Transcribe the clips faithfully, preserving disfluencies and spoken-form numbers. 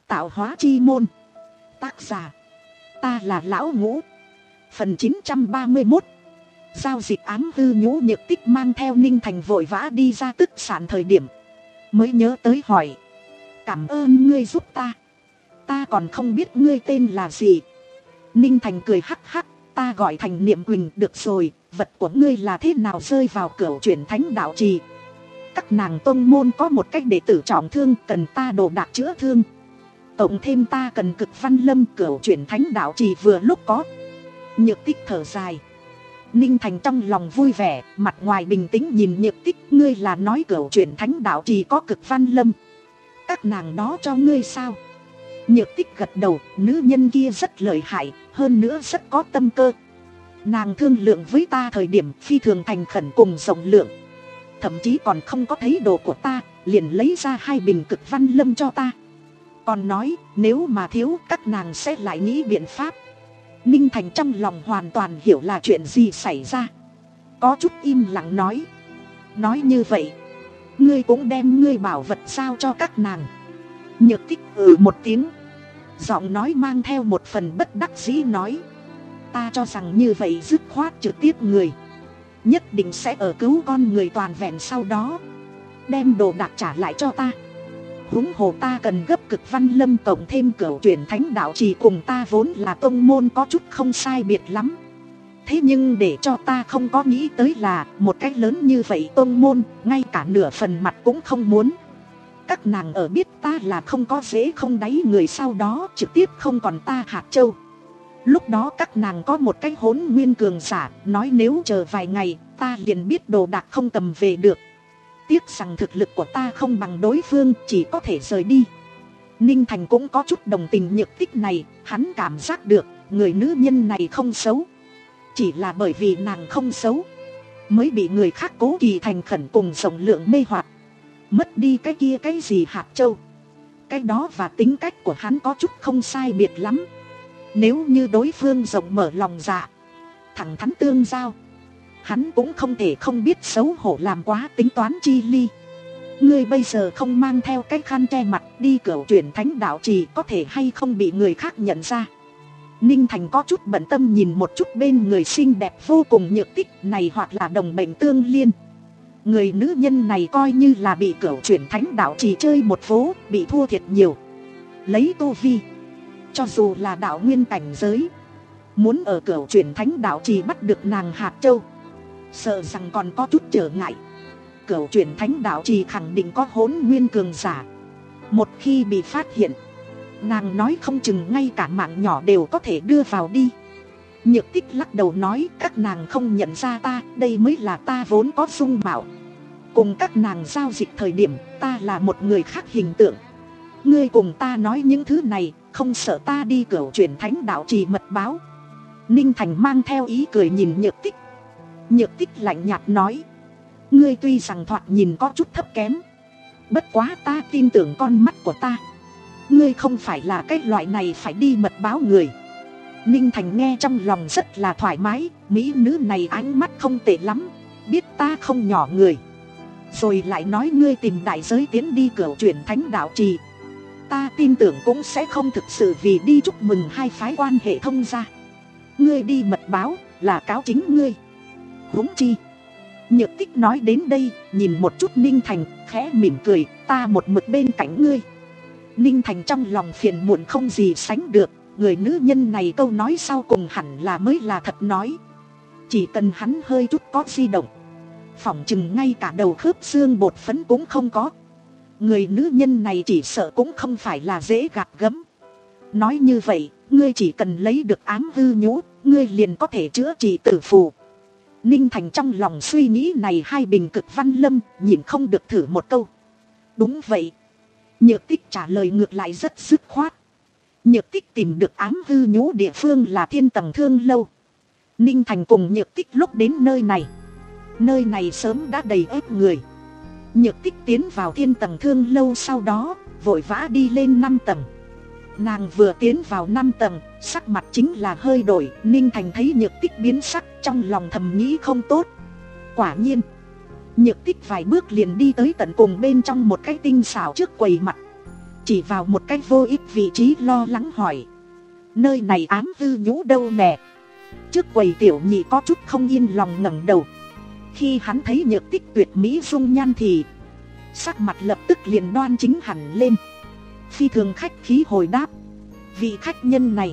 Tạo hóa chi môn. Tác giả: ta là Lão Ngũ. Phần chín trăm ba mươi mốt. Giao dịch ám hư. Nhũ Nhược Tích mang theo Ninh Thành vội vã đi ra tức sản thời điểm mới nhớ tới hỏi: cảm ơn ngươi giúp ta, ta còn không biết ngươi tên là gì. Ninh Thành cười hắc hắc: ta gọi Thành Niệm Quỳnh. Được rồi, vật của ngươi là thế nào rơi vào Cửu Chuyển Thánh Đạo Trì? Các nàng tông môn có một cách đệ tử trọng thương, cần ta đồ đạc chữa thương. Cộng thêm ta cần Cực Văn Lâm, Cửu Chuyển Thánh Đạo Trì vừa lúc có. Nhược Tích thở dài. Ninh Thành trong lòng vui vẻ, mặt ngoài bình tĩnh nhìn Nhược Tích: ngươi là nói Cửu Chuyển Thánh Đạo Trì có Cực Văn Lâm, các nàng đó cho ngươi sao? Nhược Tích gật đầu: nữ nhân kia rất lợi hại, hơn nữa rất có tâm cơ. Nàng thương lượng với ta thời điểm phi thường thành khẩn cùng rộng lượng, thậm chí còn không có thấy đồ của ta liền lấy ra hai bình Cực Văn Lâm cho ta, còn nói nếu mà thiếu các nàng sẽ lại nghĩ biện pháp. Ninh Thành trong lòng hoàn toàn hiểu là chuyện gì xảy ra, có chút im lặng nói: nói như vậy ngươi cũng đem ngươi bảo vật giao cho các nàng? Nhược Tích ừ một tiếng, giọng nói mang theo một phần bất đắc dĩ nói: ta cho rằng như vậy dứt khoát trực tiếp người, nhất định sẽ ở cứu con người toàn vẹn, sau đó đem đồ đạc trả lại cho ta. Huống hồ ta cần gấp Cực Văn Lâm cộng thêm Cửu Chuyển Thánh Đạo Trì cùng ta vốn là tông môn có chút không sai biệt lắm. Thế nhưng để cho ta không có nghĩ tới là một cách lớn như vậy tông môn ngay cả nửa phần mặt cũng không muốn. Các nàng ở biết ta là không có dễ không đáy người, sau đó trực tiếp không còn ta hạt châu. Lúc đó các nàng có một cái hỗn nguyên cường giả nói nếu chờ vài ngày ta liền biết đồ đạc không cầm về được. Tiếc rằng thực lực của ta không bằng đối phương, chỉ có thể rời đi. Ninh Thành cũng có chút đồng tình Nhược Tích này, hắn cảm giác được người nữ nhân này không xấu, chỉ là bởi vì nàng không xấu mới bị người khác cố kỳ thành khẩn cùng rộng lượng mê hoặc, mất đi cái kia cái gì hạt châu. Cái đó và tính cách của hắn có chút không sai biệt lắm. Nếu như đối phương rộng mở lòng dạ, thẳng thắn tương giao, hắn cũng không thể không biết xấu hổ làm quá tính toán chi ly. Ngươi bây giờ không mang theo cái khăn che mặt đi Cửu Chuyển Thánh Đạo Trì có thể hay không bị người khác nhận ra? Ninh Thành có chút bận tâm nhìn một chút bên người xinh đẹp vô cùng Nhược Tích này, hoặc là đồng mệnh tương liên. Người nữ nhân này coi như là bị Cửu Chuyển Thánh Đạo Trì chơi một vố, bị thua thiệt nhiều. Lấy tu vi, cho dù là đạo nguyên cảnh giới, muốn ở Cửu Chuyển Thánh Đạo Trì bắt được nàng hạt châu, sợ rằng còn có chút trở ngại. Cửu Chuyển Thánh Đạo Trì khẳng định có hỗn nguyên cường giả, một khi bị phát hiện, nàng nói không chừng ngay cả mạng nhỏ đều có thể đưa vào đi. Nhược Tích lắc đầu nói: các nàng không nhận ra ta, đây mới là ta vốn có dung mạo. Cùng các nàng giao dịch thời điểm ta là một người khác hình tượng. Ngươi cùng ta nói những thứ này, không sợ ta đi Cửu Chuyển Thánh Đạo Trì mật báo? Ninh Thành mang theo ý cười nhìn Nhược Tích. Nhược Tích lạnh nhạt nói: ngươi tuy rằng thoạt nhìn có chút thấp kém, bất quá ta tin tưởng con mắt của ta. Ngươi không phải là cái loại này phải đi mật báo người. Ninh Thành nghe trong lòng rất là thoải mái, mỹ nữ này ánh mắt không tệ lắm, biết ta không nhỏ người. Rồi lại nói ngươi tìm đại giới tiến đi Cửu Chuyển Thánh Đạo Trì, ta tin tưởng cũng sẽ không thực sự vì đi chúc mừng hai phái quan hệ thông gia. Ngươi đi mật báo là cáo chính ngươi. Huống chi, Nhược Tích nói đến đây nhìn một chút Ninh Thành, khẽ mỉm cười: ta một mực bên cạnh ngươi. Ninh Thành trong lòng phiền muộn không gì sánh được, người nữ nhân này câu nói sau cùng hẳn là mới là thật nói. Chỉ cần hắn hơi chút có di động, phỏng chừng ngay cả đầu khớp xương bột phấn cũng không có. Người nữ nhân này chỉ sợ cũng không phải là dễ gạt gẫm. Nói như vậy, ngươi chỉ cần lấy được ám hư nhũ, ngươi liền có thể chữa trị tử phù. Ninh Thành trong lòng suy nghĩ này hai bình Cực Văn Lâm, nhìn không được thử một câu. Đúng vậy. Nhược Tích trả lời ngược lại rất dứt khoát. Nhược Tích tìm được ám hư nhũ địa phương là Thiên Tầng Thương Lâu. Ninh Thành cùng Nhược Tích lúc đến nơi này, nơi này sớm đã đầy ếp người. Nhược Tích tiến vào Thiên Tầng Thương Lâu sau đó vội vã đi lên năm tầng. Nàng vừa tiến vào năm tầng, sắc mặt chính là hơi đổi. Ninh Thành thấy Nhược Tích biến sắc, trong lòng thầm nghĩ không tốt. Quả nhiên, Nhược Tích vài bước liền đi tới tận cùng bên trong một cái tinh xảo trước quầy mặt. chỉ vào một cái vô ích vị trí lo lắng hỏi. Nơi này Ám Hư Nhũ đâu nè? Trước quầy Tiểu Nhị có chút không yên lòng ngẩng đầu. Khi hắn thấy Nhược Tích tuyệt mỹ dung nhan thì sắc mặt lập tức liền đoan chính hẳn lên. Phi thường khách khí hồi đáp. Vị khách nhân này,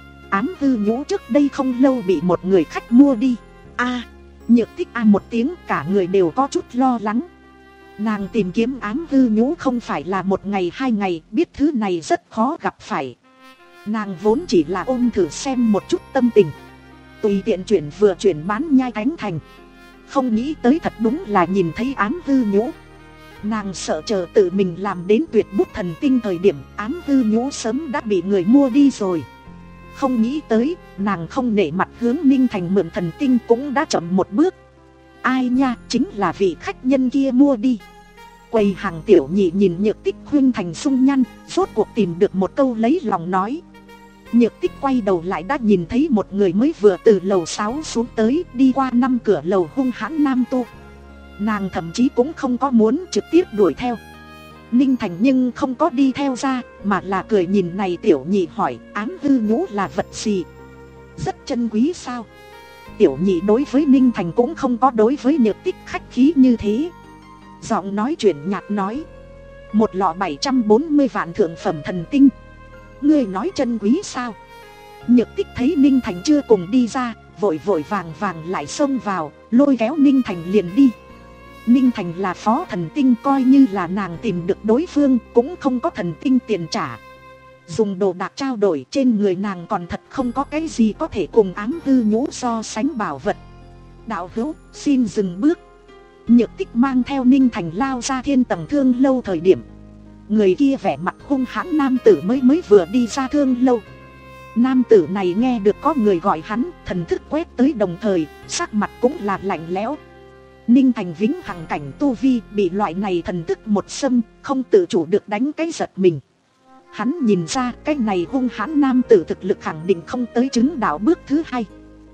Ám Hư Nhũ trước đây không lâu bị một người khách mua đi. A, Nhược Tích a một tiếng, cả người đều có chút lo lắng. Nàng tìm kiếm Ám Hư Nhũ không phải là một ngày hai ngày, biết thứ này rất khó gặp phải. Nàng vốn chỉ là ôm thử xem một chút tâm tình, tùy tiện chuyển vừa chuyển bán Nhai Cánh Thành. Không nghĩ tới thật đúng là nhìn thấy Ám Hư Nhũ. Nàng sợ chờ tự mình làm đến tuyệt bút thần tinh thời điểm Ám Hư Nhũ sớm đã bị người mua đi rồi. Không nghĩ tới, nàng không nể mặt hướng Ninh Thành mượn thần tinh cũng đã chậm một bước. Ai nha, chính là vị khách nhân kia mua đi. Quầy hàng Tiểu Nhị nhìn Nhược Tích khuynh thành sung nhăn, rốt cuộc tìm được một câu lấy lòng nói. Nhược Tích quay đầu lại đã nhìn thấy một người mới vừa từ lầu sáu xuống tới, đi qua năm cửa lầu hung hãn nam tu. Nàng thậm chí cũng không có muốn trực tiếp đuổi theo. Ninh Thành nhưng không có đi theo ra, mà là cười nhìn này Tiểu Nhị hỏi, Ám Hư Nhũ là vật gì? Rất chân quý sao? Tiểu Nhị đối với Ninh Thành cũng không có đối với Nhược Tích khách khí như thế. Giọng nói chuyển nhạt nói, một lọ bảy trăm bốn mươi vạn thượng phẩm thần tinh. Ngươi nói chân quý sao? Nhược Tích thấy Ninh Thành chưa cùng đi ra, vội vội vàng vàng lại xông vào, lôi kéo Ninh Thành liền đi. Ninh Thành là phó thần tinh, coi như là nàng tìm được đối phương cũng không có thần tinh tiền trả. Dùng đồ đạc trao đổi, trên người nàng còn thật không có cái gì có thể cùng Ám Hư Nhũ so sánh bảo vật. Đạo hữu, xin dừng bước. Nhược Tích mang theo Ninh Thành lao ra Thiên Tầng Thương Lâu thời điểm, người kia vẻ mặt hung hãn nam tử mới mới vừa đi ra thương lâu. Nam tử này nghe được có người gọi hắn, thần thức quét tới đồng thời, sắc mặt cũng là lạnh lẽo. Ninh Thành vĩnh hằng cảnh tu vi, bị loại này thần thức một xâm, không tự chủ được đánh cái giật mình. Hắn nhìn ra cái này hung hãn nam tử thực lực khẳng định không tới chứng đạo bước thứ hai.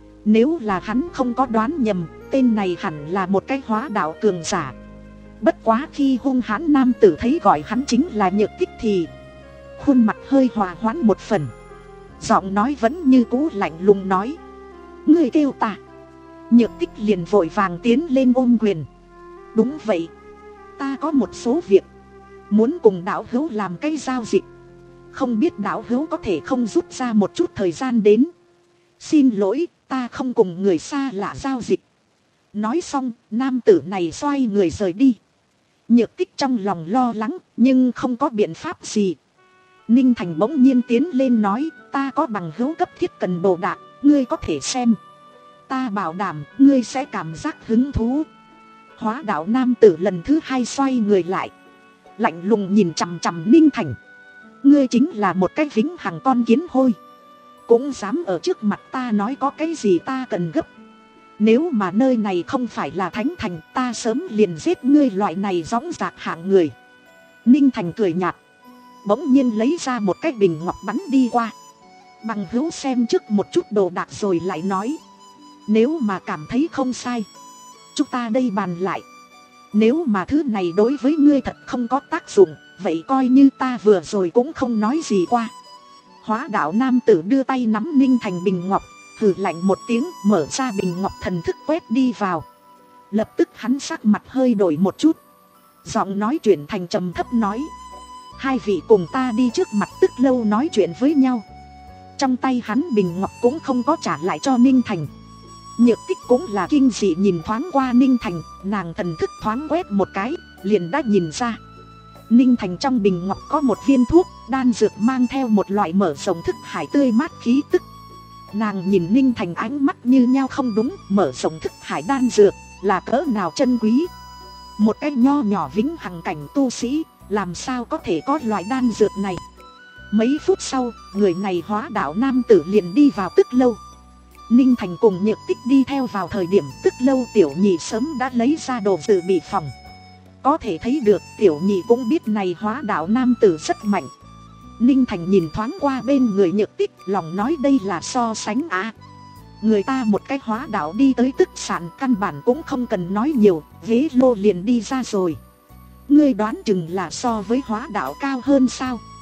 Nếu là hắn không có đoán nhầm, tên này hẳn là một cái hóa đạo cường giả. Bất quá khi hung hãn nam tử thấy gọi hắn chính là Nhược Tích thì khuôn mặt hơi hòa hoãn một phần. Giọng nói vẫn như cũ lạnh lùng nói, ngươi kêu ta. Nhược Tích liền vội vàng tiến lên ôm quyền. Đúng vậy, ta có một số việc muốn cùng đạo hữu làm cái giao dịch. Không biết đạo hữu có thể không rút ra một chút thời gian đến. Xin lỗi, ta không cùng người xa lạ giao dịch. Nói xong, nam tử này xoay người rời đi. Nhược Tích trong lòng lo lắng, nhưng không có biện pháp gì. Ninh Thành bỗng nhiên tiến lên nói, ta có bằng hữu cấp thiết cần đồ đạc, ngươi có thể xem. Ta bảo đảm, ngươi sẽ cảm giác hứng thú. Hóa đạo nam tử lần thứ hai xoay người lại, lạnh lùng nhìn chằm chằm Ninh Thành. Ngươi chính là một cái vĩnh hằng con kiến hôi, cũng dám ở trước mặt ta nói có cái gì ta cần gấp. Nếu mà nơi này không phải là thánh thành, ta sớm liền giết ngươi loại này dõng dạc hạng người. Ninh Thành cười nhạt, bỗng nhiên lấy ra một cái bình ngọc bắn đi qua. Bằng hữu xem trước một chút đồ đạc rồi lại nói. Nếu mà cảm thấy không sai, chúng ta đây bàn lại. Nếu mà thứ này đối với ngươi thật không có tác dụng, vậy coi như ta vừa rồi cũng không nói gì qua. Hóa đạo nam tử đưa tay nắm Ninh Thành bình ngọc, hừ lạnh một tiếng, mở ra bình ngọc thần thức quét đi vào. Lập tức hắn sắc mặt hơi đổi một chút, giọng nói chuyển thành trầm thấp nói, hai vị cùng ta đi trước mặt Tức Lâu nói chuyện với nhau. Trong tay hắn bình ngọc cũng không có trả lại cho Ninh Thành. Nhược Tích cũng là kinh dị nhìn thoáng qua Ninh Thành, nàng thần thức thoáng quét một cái, liền đã nhìn ra. Ninh Thành trong bình ngọc có một viên thuốc, đan dược mang theo một loại mở rộng thức hải tươi mát khí tức. Nàng nhìn Ninh Thành ánh mắt như nhau không đúng, mở rộng thức hải đan dược là cỡ nào chân quý. Một cái nho nhỏ vĩnh hằng cảnh tu sĩ, làm sao có thể có loại đan dược này. Mấy phút sau, người này hóa đạo nam tử liền đi vào Tức Lâu. Ninh Thành cùng Nhược Tích đi theo vào thời điểm Tức Lâu tiểu nhị sớm đã lấy ra đồ dự bị phòng. Có thể thấy được tiểu nhị cũng biết này hóa đạo nam tử rất mạnh. Ninh Thành nhìn thoáng qua bên người Nhược Tích, lòng nói đây là so sánh à. Người ta một cái hóa đạo đi tới tức sản, căn bản cũng không cần nói nhiều, ghế lô liền đi ra rồi. Ngươi đoán chừng là so với hóa đạo cao hơn sao?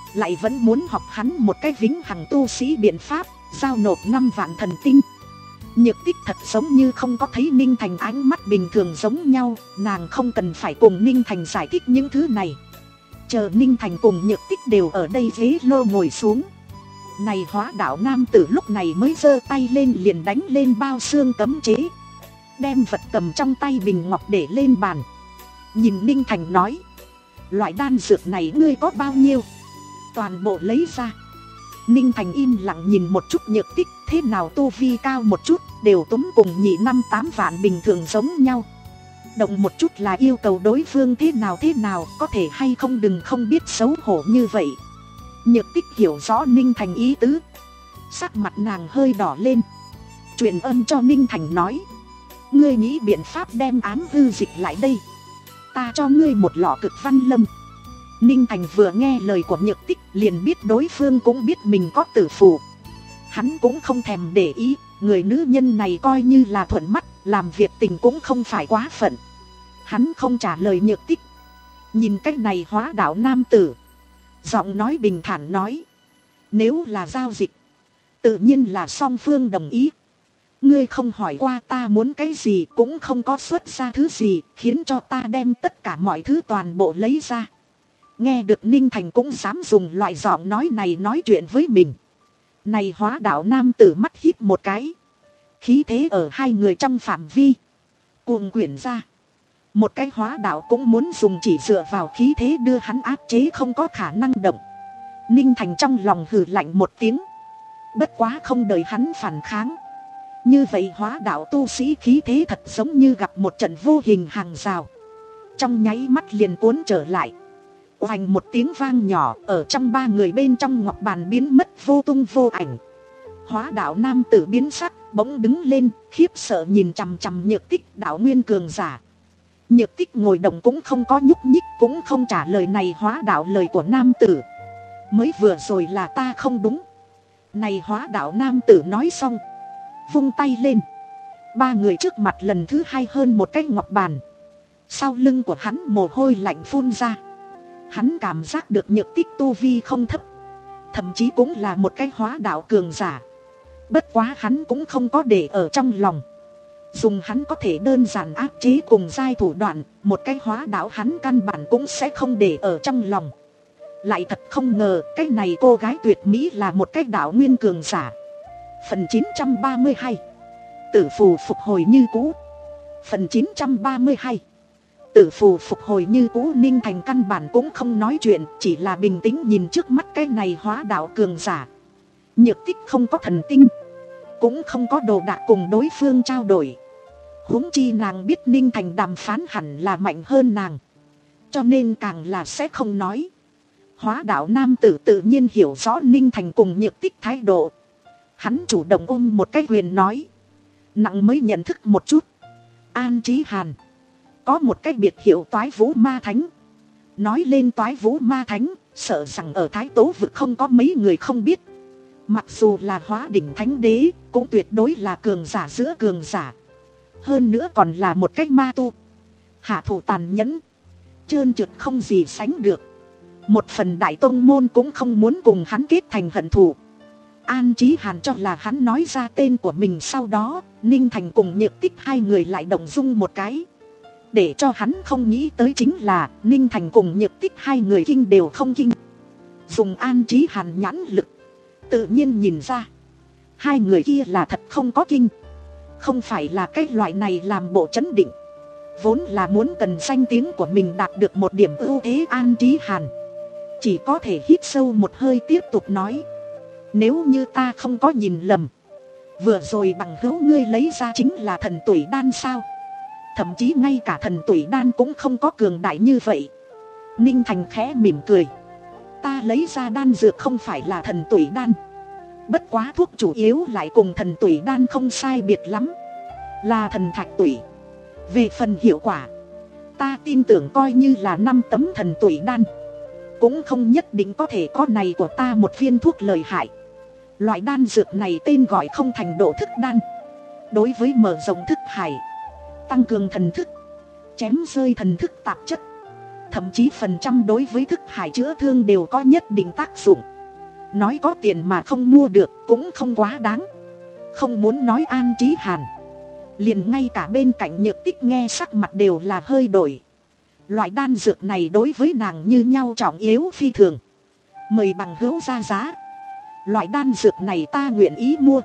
lại vẫn muốn học hắn một cái vĩnh hằng tu sĩ biện pháp, giao nộp năm vạn thần tinh. Nhược Tích thật giống như không có thấy Ninh Thành ánh mắt bình thường giống nhau, nàng không cần phải cùng Ninh Thành giải thích những thứ này. Chờ Ninh Thành cùng Nhược Tích đều ở đây ghế lô ngồi xuống. Này hóa đạo nam tử lúc này mới giơ tay lên liền đánh lên bao xương cấm chế, đem vật cầm trong tay bình ngọc để lên bàn. Nhìn Ninh Thành nói, loại đan dược này ngươi có bao nhiêu? Toàn bộ lấy ra. Ninh Thành im lặng nhìn một chút Nhược Tích, thế nào tu vi cao một chút, đều túm cùng nhị năm tám vạn bình thường giống nhau. Động một chút là yêu cầu đối phương thế nào thế nào, có thể hay không đừng không biết xấu hổ như vậy. Nhược Tích hiểu rõ Ninh Thành ý tứ, sắc mặt nàng hơi đỏ lên. Truyền âm cho Ninh Thành nói, ngươi nghĩ biện pháp đem ám hư dịch lại đây, ta cho ngươi một lọ cực văn lâm. Ninh Thành vừa nghe lời của Nhược Tích liền biết đối phương cũng biết mình có tử phù. Hắn cũng không thèm để ý, người nữ nhân này coi như là thuận mắt, làm việc tình cũng không phải quá phận. Hắn không trả lời Nhược Tích, nhìn cách này hóa đạo nam tử, giọng nói bình thản nói, nếu là giao dịch, tự nhiên là song phương đồng ý. Ngươi không hỏi qua ta muốn cái gì, cũng không có xuất ra thứ gì, khiến cho ta đem tất cả mọi thứ toàn bộ lấy ra. Nghe được Ninh Thành cũng dám dùng loại giọng nói này nói chuyện với mình. Này hóa đạo nam tử mắt hít một cái, khí thế ở hai người trong phạm vi cuồng quyển ra. Một cái hóa đạo cũng muốn dùng chỉ dựa vào khí thế đưa hắn áp chế, không có khả năng động. Ninh Thành trong lòng hừ lạnh một tiếng, bất quá không đợi hắn phản kháng. Như vậy hóa đạo tu sĩ khí thế thật giống như gặp một trận vô hình hàng rào, trong nháy mắt liền cuốn trở lại. Oành một tiếng vang nhỏ, ở trong ba người bên trong ngọc bàn biến mất vô tung vô ảnh. Hóa đạo nam tử biến sắc, bỗng đứng lên, khiếp sợ nhìn chằm chằm Nhược Tích, đạo nguyên cường giả. Nhược Tích ngồi động cũng không có nhúc nhích, cũng không trả lời này hóa đạo lời của nam tử. Mới vừa rồi là ta không đúng. Này hóa đạo nam tử nói xong, vung tay lên. Ba người trước mặt lần thứ hai hơn một cái ngọc bàn. Sau lưng của hắn mồ hôi lạnh phun ra. Hắn cảm giác được Nhược Tích tu vi không thấp, thậm chí cũng là một cái hóa đạo cường giả. Bất quá hắn cũng không có để ở trong lòng. Dùng hắn có thể đơn giản áp chế cùng giai thủ đoạn, một cái hóa đạo hắn căn bản cũng sẽ không để ở trong lòng. Lại thật không ngờ cái này cô gái tuyệt mỹ là một cái đạo nguyên cường giả. Phần chín trăm ba mươi hai, tử phù phục hồi như cũ. Phần chín trăm ba mươi hai, tử phù phục hồi như cũ. Ninh Thành căn bản cũng không nói chuyện, chỉ là bình tĩnh nhìn trước mắt cái này hóa đạo cường giả. Nhược Tích không có thần tinh, cũng không có đồ đạc cùng đối phương trao đổi. Huống chi nàng biết Ninh Thành đàm phán hẳn là mạnh hơn nàng, cho nên càng là sẽ không nói. Hóa đạo nam tử tự nhiên hiểu rõ Ninh Thành cùng Nhược Tích thái độ. Hắn chủ động ôm một cái quyền nói, nặng mới nhận thức một chút. An Chí Hàn, có một cái biệt hiệu Toái Vũ Ma Thánh. Nói lên Toái Vũ Ma Thánh, sợ rằng ở Thái Tố vực không có mấy người không biết. Mặc dù là hóa đỉnh thánh đế, cũng tuyệt đối là cường giả giữa cường giả. Hơn nữa còn là một cái ma tu, hạ thủ tàn nhẫn, trơn trượt không gì sánh được. Một phần đại tông môn cũng không muốn cùng hắn kết thành hận thù. An Chí Hàn cho là hắn nói ra tên của mình, sau đó Ninh Thành cùng Nhược Tích hai người lại động dung một cái. Để cho hắn không nghĩ tới chính là Ninh Thành cùng Nhược Tích hai người kinh đều không kinh. Dùng An Chí Hàn nhãn lực, tự nhiên nhìn ra hai người kia là thật không có kinh. Không phải là cái loại này làm bộ trấn định, vốn là muốn cần danh tiếng của mình đạt được một điểm ưu thế. An Chí Hàn chỉ có thể hít sâu một hơi tiếp tục nói, nếu như ta không có nhìn lầm, vừa rồi bằng hữu ngươi lấy ra chính là thần tuổi đan sao? Thậm chí ngay cả thần tuổi đan cũng không có cường đại như vậy. Ninh Thành khẽ mỉm cười, ta lấy ra đan dược không phải là thần tuổi đan, bất quá thuốc chủ yếu lại cùng thần tuổi đan không sai biệt lắm, là thần thạch tuổi. Về phần hiệu quả, ta tin tưởng coi như là năm tấm thần tuổi đan cũng không nhất định có thể có này của ta một viên thuốc lợi hại. Loại đan dược này tên gọi không thành độ thức đan, đối với mở rộng thức hải, tăng cường thần thức, chém rơi thần thức tạp chất, thậm chí phần trăm đối với thức hải chữa thương đều có nhất định tác dụng. Nói có tiền mà không mua được cũng không quá đáng. Không muốn nói An Chí Hàn, liền ngay cả bên cạnh Nhược Tích nghe sắc mặt đều là hơi đổi. Loại đan dược này đối với nàng như nhau trọng yếu phi thường. Mời bằng hữu ra giá. Loại đan dược này ta nguyện ý mua.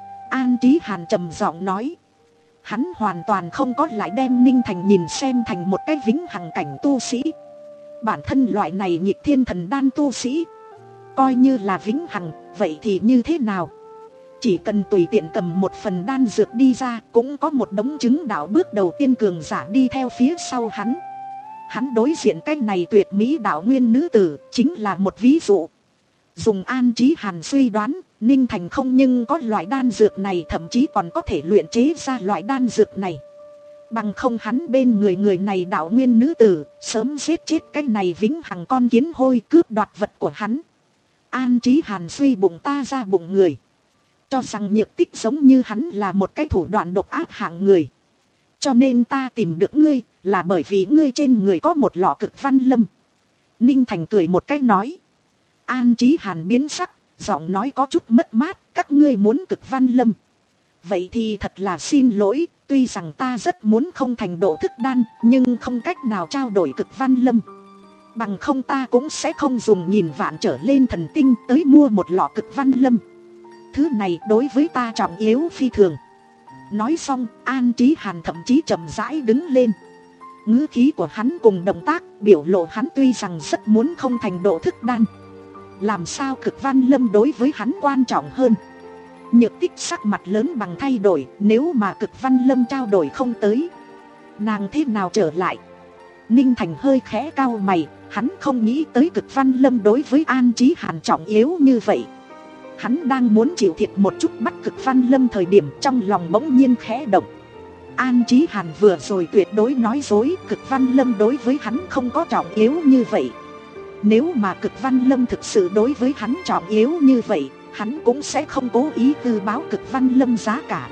An Chí Hàn trầm giọng nói. Hắn hoàn toàn không có lại đem Ninh Thành nhìn xem thành một cái vĩnh hằng cảnh tu sĩ. Bản thân loại này nghịch thiên thần đan tu sĩ, coi như là vĩnh hằng, vậy thì như thế nào? Chỉ cần tùy tiện cầm một phần đan dược đi ra, cũng có một đống chứng đạo bước đầu tiên cường giả đi theo phía sau hắn. Hắn đối diện cái này tuyệt mỹ đạo nguyên nữ tử, chính là một ví dụ. Dùng An Chí Hàn suy đoán, Ninh Thành không nhưng có loại đan dược này, thậm chí còn có thể luyện chế ra loại đan dược này. Bằng không hắn bên người người này đạo nguyên nữ tử, sớm giết chết cái này vĩnh hằng con kiến hôi cướp đoạt vật của hắn. An Chí Hàn suy bụng ta ra bụng người, cho rằng Nhược Tích giống như hắn là một cái thủ đoạn độc ác hạng người. Cho nên ta tìm được ngươi, là bởi vì ngươi trên người có một lọ Cực Văn Lâm. Ninh Thành cười một cái nói. An Chí Hàn biến sắc, giọng nói có chút mất mát. Các ngươi muốn Cực Văn Lâm, vậy thì thật là xin lỗi. Tuy rằng ta rất muốn không thành độ thức đan, nhưng không cách nào trao đổi Cực Văn Lâm. Bằng không ta cũng sẽ không dùng nghìn vạn trở lên thần tinh tới mua một lọ Cực Văn Lâm. Thứ này đối với ta trọng yếu phi thường. Nói xong, An Chí Hàn thậm chí chậm rãi đứng lên. Ngữ khí của hắn cùng động tác biểu lộ hắn tuy rằng rất muốn không thành độ thức đan. Làm sao Cực Văn Lâm đối với hắn quan trọng hơn? Nhược Tích sắc mặt lớn bằng thay đổi. Nếu mà Cực Văn Lâm trao đổi không tới, nàng thế nào trở lại? Ninh Thành hơi khẽ cau mày. Hắn không nghĩ tới Cực Văn Lâm đối với An Chí Hàn trọng yếu như vậy. Hắn đang muốn chịu thiệt một chút bắt Cực Văn Lâm thời điểm, trong lòng bỗng nhiên khẽ động. An Chí Hàn vừa rồi tuyệt đối nói dối, Cực Văn Lâm đối với hắn không có trọng yếu như vậy. Nếu mà Cực Văn Lâm thực sự đối với hắn trọng yếu như vậy, hắn cũng sẽ không cố ý hư báo Cực Văn Lâm giá cả.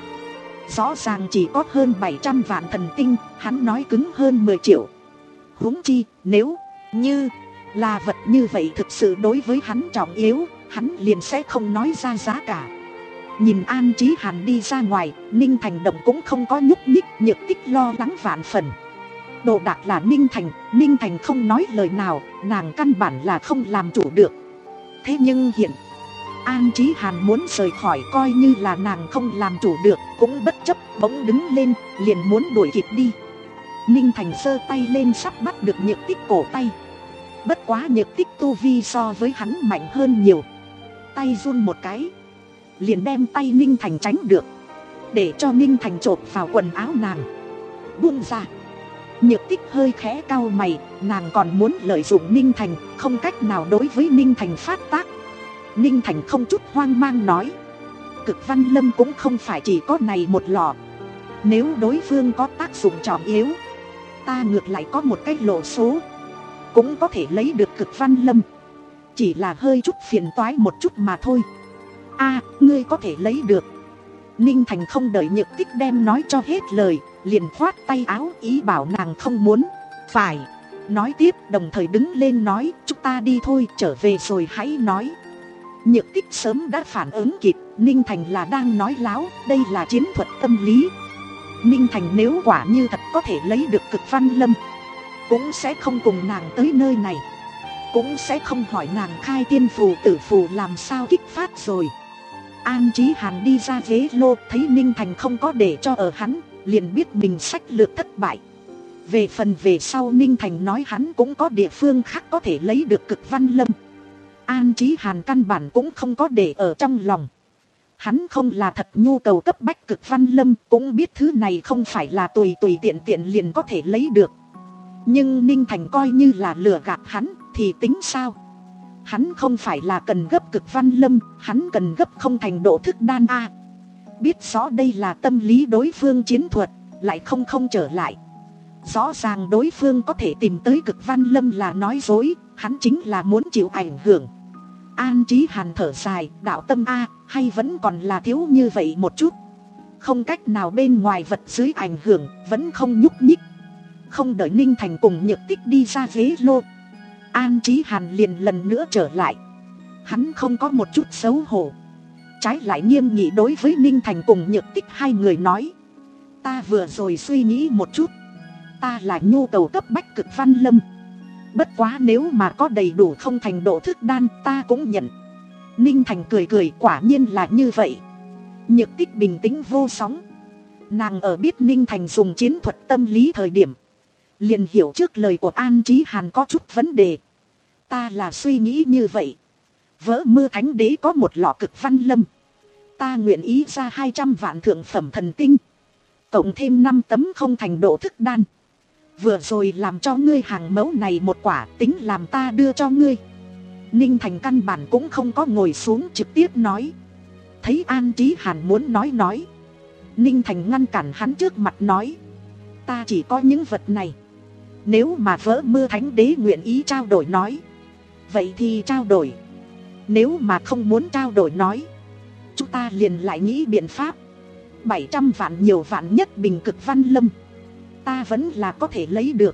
Rõ ràng chỉ có hơn bảy trăm vạn thần tinh, hắn nói cứng hơn mười triệu. Huống chi, nếu như là vật như vậy thực sự đối với hắn trọng yếu, hắn liền sẽ không nói ra giá cả. Nhìn An Chí Hàn đi ra ngoài, Ninh Thành động cũng không có nhúc nhích. Nhược Tích lo lắng vạn phần. Đồ đạc là Ninh Thành, Ninh Thành không nói lời nào, nàng căn bản là không làm chủ được. Thế nhưng hiện An Chí Hàn muốn rời khỏi, coi như là nàng không làm chủ được, cũng bất chấp, bỗng đứng lên, liền muốn đuổi kịp đi. Ninh Thành giơ tay lên sắp bắt được Nhược Tích cổ tay. Bất quá Nhược Tích tu vi so với hắn mạnh hơn nhiều, tay run một cái, liền đem tay Ninh Thành tránh được, để cho Ninh Thành chộp vào quần áo nàng. Buông ra. Nhược Tích hơi khẽ cau mày, nàng còn muốn lợi dụng Ninh Thành, không cách nào đối với Ninh Thành phát tác. Ninh Thành không chút hoang mang nói. Cực Văn Lâm cũng không phải chỉ có này một lọ. Nếu đối phương có tác dụng trọng yếu, ta ngược lại có một cái lộ số, cũng có thể lấy được Cực Văn Lâm. Chỉ là hơi chút phiền toái một chút mà thôi. A, ngươi có thể lấy được. Ninh Thành không đợi Nhược Tích đem nói cho hết lời, liền khoát tay áo ý bảo nàng không muốn. Phải. Nói tiếp, đồng thời đứng lên nói, chúng ta đi thôi, trở về rồi hãy nói. Nhược Tích sớm đã phản ứng kịp, Ninh Thành là đang nói láo, đây là chiến thuật tâm lý. Ninh Thành nếu quả như thật có thể lấy được Cực Văn Lâm, cũng sẽ không cùng nàng tới nơi này, cũng sẽ không hỏi nàng khai tiên phù tử phù làm sao kích phát rồi. An Chí Hàn đi ra ghế lô, thấy Ninh Thành không có để cho ở hắn, liền biết mình sách lược thất bại. Về phần về sau Ninh Thành nói hắn cũng có địa phương khác có thể lấy được Cực Văn Lâm, An Chí Hàn căn bản cũng không có để ở trong lòng. Hắn không là thật nhu cầu cấp bách Cực Văn Lâm, cũng biết thứ này không phải là tùy tùy tiện tiện liền có thể lấy được. Nhưng Ninh Thành coi như là lừa gạt hắn, thì tính sao? Hắn không phải là cần gấp Cực Văn Lâm, hắn cần gấp không thành độ thức đan a. Biết rõ đây là tâm lý đối phương chiến thuật, lại không không trở lại. Rõ ràng đối phương có thể tìm tới Cực Văn Lâm là nói dối, hắn chính là muốn chịu ảnh hưởng. An Chí Hàn thở dài, đạo tâm a, hay vẫn còn là thiếu như vậy một chút. Không cách nào bên ngoài vật dưới ảnh hưởng, vẫn không nhúc nhích. Không đợi Ninh Thành cùng Nhược Tích đi ra ghế lô, An Chí Hàn liền lần nữa trở lại. Hắn không có một chút xấu hổ, trái lại nghiêm nghị đối với Ninh Thành cùng Nhược Tích hai người nói: ta vừa rồi suy nghĩ một chút, ta là nhu cầu cấp bách cực văn lâm. Bất quá nếu mà có đầy đủ không thành độ thức đan ta cũng nhận. Ninh Thành cười cười, quả nhiên là như vậy. Nhược Tích bình tĩnh vô sóng. Nàng ở biết Ninh Thành dùng chiến thuật tâm lý thời điểm, liền hiểu trước lời của An Chí Hàn có chút vấn đề. Ta là suy nghĩ như vậy, vỡ mưa thánh đế có một lọ cực văn lâm, ta nguyện ý ra hai trăm vạn thượng phẩm thần tinh, cộng thêm năm tấm không thành độ thức đan. Vừa rồi làm cho ngươi hàng mẫu này một quả, tính làm ta đưa cho ngươi. Ninh Thành căn bản cũng không có ngồi xuống, trực tiếp nói. Thấy An Chí Hàn muốn nói nói, Ninh Thành ngăn cản hắn trước mặt nói: ta chỉ có những vật này, nếu mà vỡ mưa thánh đế nguyện ý trao đổi nói, vậy thì trao đổi. Nếu mà không muốn trao đổi nói, chúng ta liền lại nghĩ biện pháp. Bảy trăm vạn nhiều vạn nhất bình cực văn lâm, ta vẫn là có thể lấy được.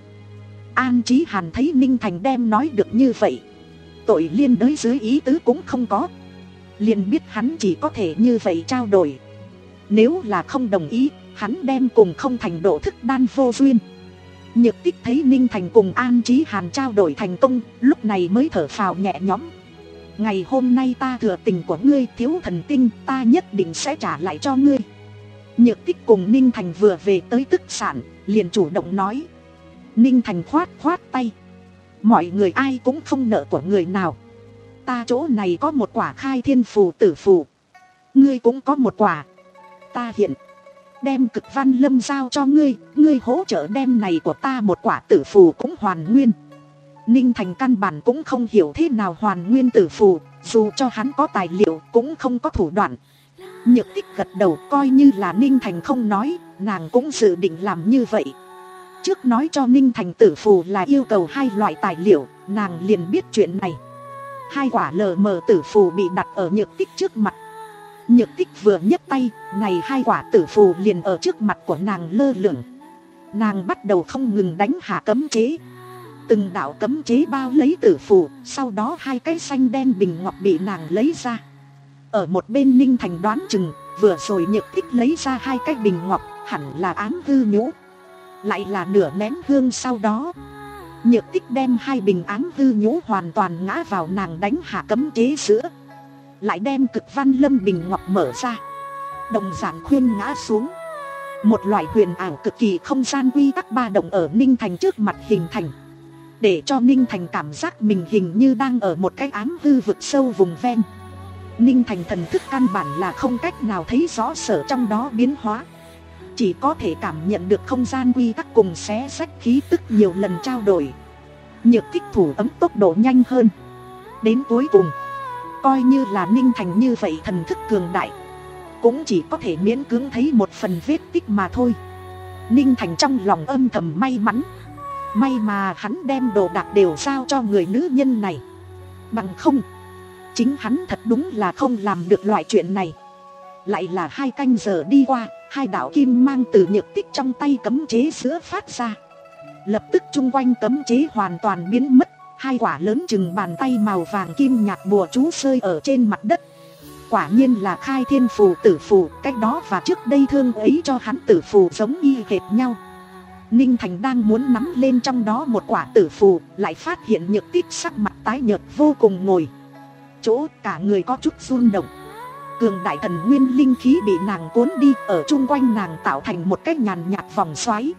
An Chí Hàn thấy Ninh Thành đem nói được như vậy, tội liên đới dưới ý tứ cũng không có, liền biết hắn chỉ có thể như vậy trao đổi. Nếu là không đồng ý, hắn đem cùng không thành độ thức đan vô duyên. Nhược Tích thấy Ninh Thành cùng An Chí Hàn trao đổi thành công, lúc này mới thở phào nhẹ nhõm. Ngày hôm nay ta thừa tình của ngươi, thiếu thần tinh, ta nhất định sẽ trả lại cho ngươi. Nhược Tích cùng Ninh Thành vừa về tới tức sản, liền chủ động nói. Ninh Thành khoát khoát tay. Mọi người ai cũng không nợ của người nào. Ta chỗ này có một quả khai thiên phù tử phù, ngươi cũng có một quả. Ta hiện đem cực văn lâm giao cho ngươi, ngươi hỗ trợ đem này của ta một quả tử phù cũng hoàn nguyên. Ninh Thành căn bản cũng không hiểu thế nào hoàn nguyên tử phù, dù cho hắn có tài liệu cũng không có thủ đoạn. Nhược Tích gật đầu, coi như là Ninh Thành không nói, nàng cũng dự định làm như vậy. Trước nói cho Ninh Thành tử phù là yêu cầu hai loại tài liệu, nàng liền biết chuyện này. Hai quả lờ mờ tử phù bị đặt ở Nhược Tích trước mặt. Nhược Tích vừa nhấc tay, này hai quả tử phù liền ở trước mặt của nàng lơ lửng. Nàng bắt đầu không ngừng đánh hạ cấm chế. Từng đạo cấm chế bao lấy tử phù, sau đó hai cái xanh đen bình ngọc bị nàng lấy ra. Ở một bên Ninh Thành đoán chừng, vừa rồi Nhược Tích lấy ra hai cái bình ngọc, hẳn là ám hư nhũ, lại là nửa nén hương. Sau đó Nhược Tích đem hai bình ám hư nhũ hoàn toàn ngã vào nàng đánh hạ cấm chế giữa, lại đem cực văn lâm bình ngọc mở ra, đồng giản khuyên ngã xuống. Một loại huyền ảo cực kỳ không gian quy tắc ba động ở Ninh Thành trước mặt hình thành, để cho Ninh Thành cảm giác mình hình như đang ở một cái ám hư vực sâu vùng ven. Ninh Thành thần thức căn bản là không cách nào thấy rõ sở trong đó biến hóa, chỉ có thể cảm nhận được không gian quy tắc cùng xé xách khí tức nhiều lần trao đổi. Nhược Tích thủ ấm tốc độ nhanh hơn. Đến cuối cùng, coi như là Ninh Thành như vậy thần thức cường đại, cũng chỉ có thể miễn cưỡng thấy một phần vết tích mà thôi. Ninh Thành trong lòng âm thầm may mắn, may mà hắn đem đồ đạc đều giao cho người nữ nhân này, bằng không chính hắn thật đúng là không làm được loại chuyện này. Lại là hai canh giờ đi qua, hai đạo kim mang từ Nhược Tích trong tay cấm chế giữa phát ra. Lập tức chung quanh cấm chế hoàn toàn biến mất. Hai quả lớn chừng bàn tay màu vàng kim nhạt bùa chú rơi ở trên mặt đất. Quả nhiên là khai thiên phù tử phù, cách đó và trước đây thương ấy cho hắn tử phù giống y hệt nhau. Ninh Thành đang muốn nắm lên trong đó một quả tử phù, lại phát hiện Nhược Tích sắc mặt tái nhợt vô cùng, ngồi chỗ cả người có chút run động. Cường đại thần nguyên linh khí bị nàng cuốn đi, ở chung quanh nàng tạo thành một cái nhàn nhạt vòng xoáy.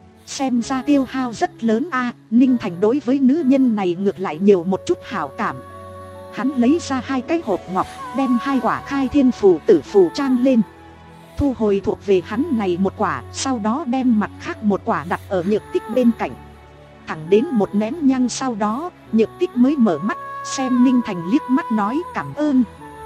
Xem ra tiêu hao rất lớn a. À, Ninh Thành đối với nữ nhân này ngược lại nhiều một chút hảo cảm. Hắn lấy ra hai cái hộp ngọc, đem hai quả khai thiên phù tử phù trang lên, thu hồi thuộc về hắn này một quả, sau đó đem mặt khác một quả đặt ở Nhược Tích bên cạnh. Thẳng đến một nén nhang sau đó, Nhược Tích mới mở mắt, xem Ninh Thành liếc mắt nói cảm ơn.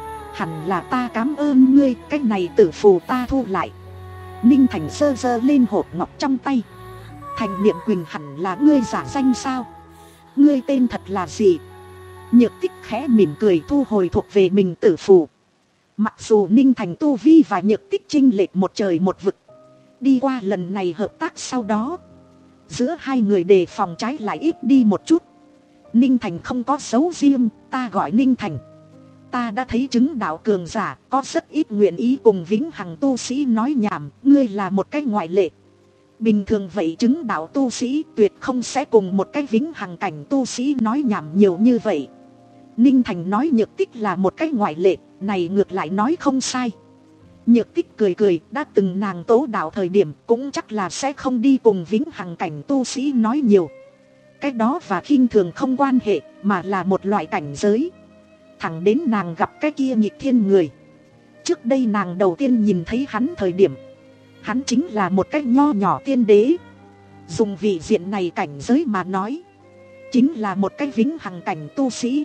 Hẳn là ta cảm ơn ngươi, cái này tử phù ta thu lại. Ninh Thành giơ giơ lên hộp ngọc trong tay. Thành Niệm Quỳnh hẳn là ngươi giả danh sao? Ngươi tên thật là gì? Nhược Tích khẽ mỉm cười thu hồi thuộc về mình tử phù. Mặc dù Ninh Thành tu vi và Nhược Tích chênh lệch một trời một vực, đi qua lần này hợp tác sau đó, Giữa hai người đề phòng trái lại ít đi một chút. Ninh Thành không có xấu riêng, ta gọi Ninh Thành. Ta đã thấy chứng đạo cường giả, có rất ít nguyện ý cùng vĩnh hằng tu sĩ nói nhảm, ngươi là một cái ngoại lệ. Bình thường vậy chứng đạo tu sĩ tuyệt không sẽ cùng một cái vĩnh hằng cảnh tu sĩ nói nhảm nhiều như vậy. Ninh Thành nói Nhược Tích là một cái ngoại lệ, này ngược lại nói không sai. Nhược Tích cười cười, đã từng nàng tố đạo thời điểm cũng chắc là sẽ không đi cùng vĩnh hằng cảnh tu sĩ nói nhiều. Cái đó và khinh thường không quan hệ, mà là một loại cảnh giới. Thẳng đến nàng gặp cái kia nghịch thiên người. Trước đây nàng đầu tiên nhìn thấy hắn thời điểm, hắn chính là một cái nho nhỏ tiên đế. Dùng vị diện này cảnh giới mà nói, chính là một cái vĩnh hằng cảnh tu sĩ.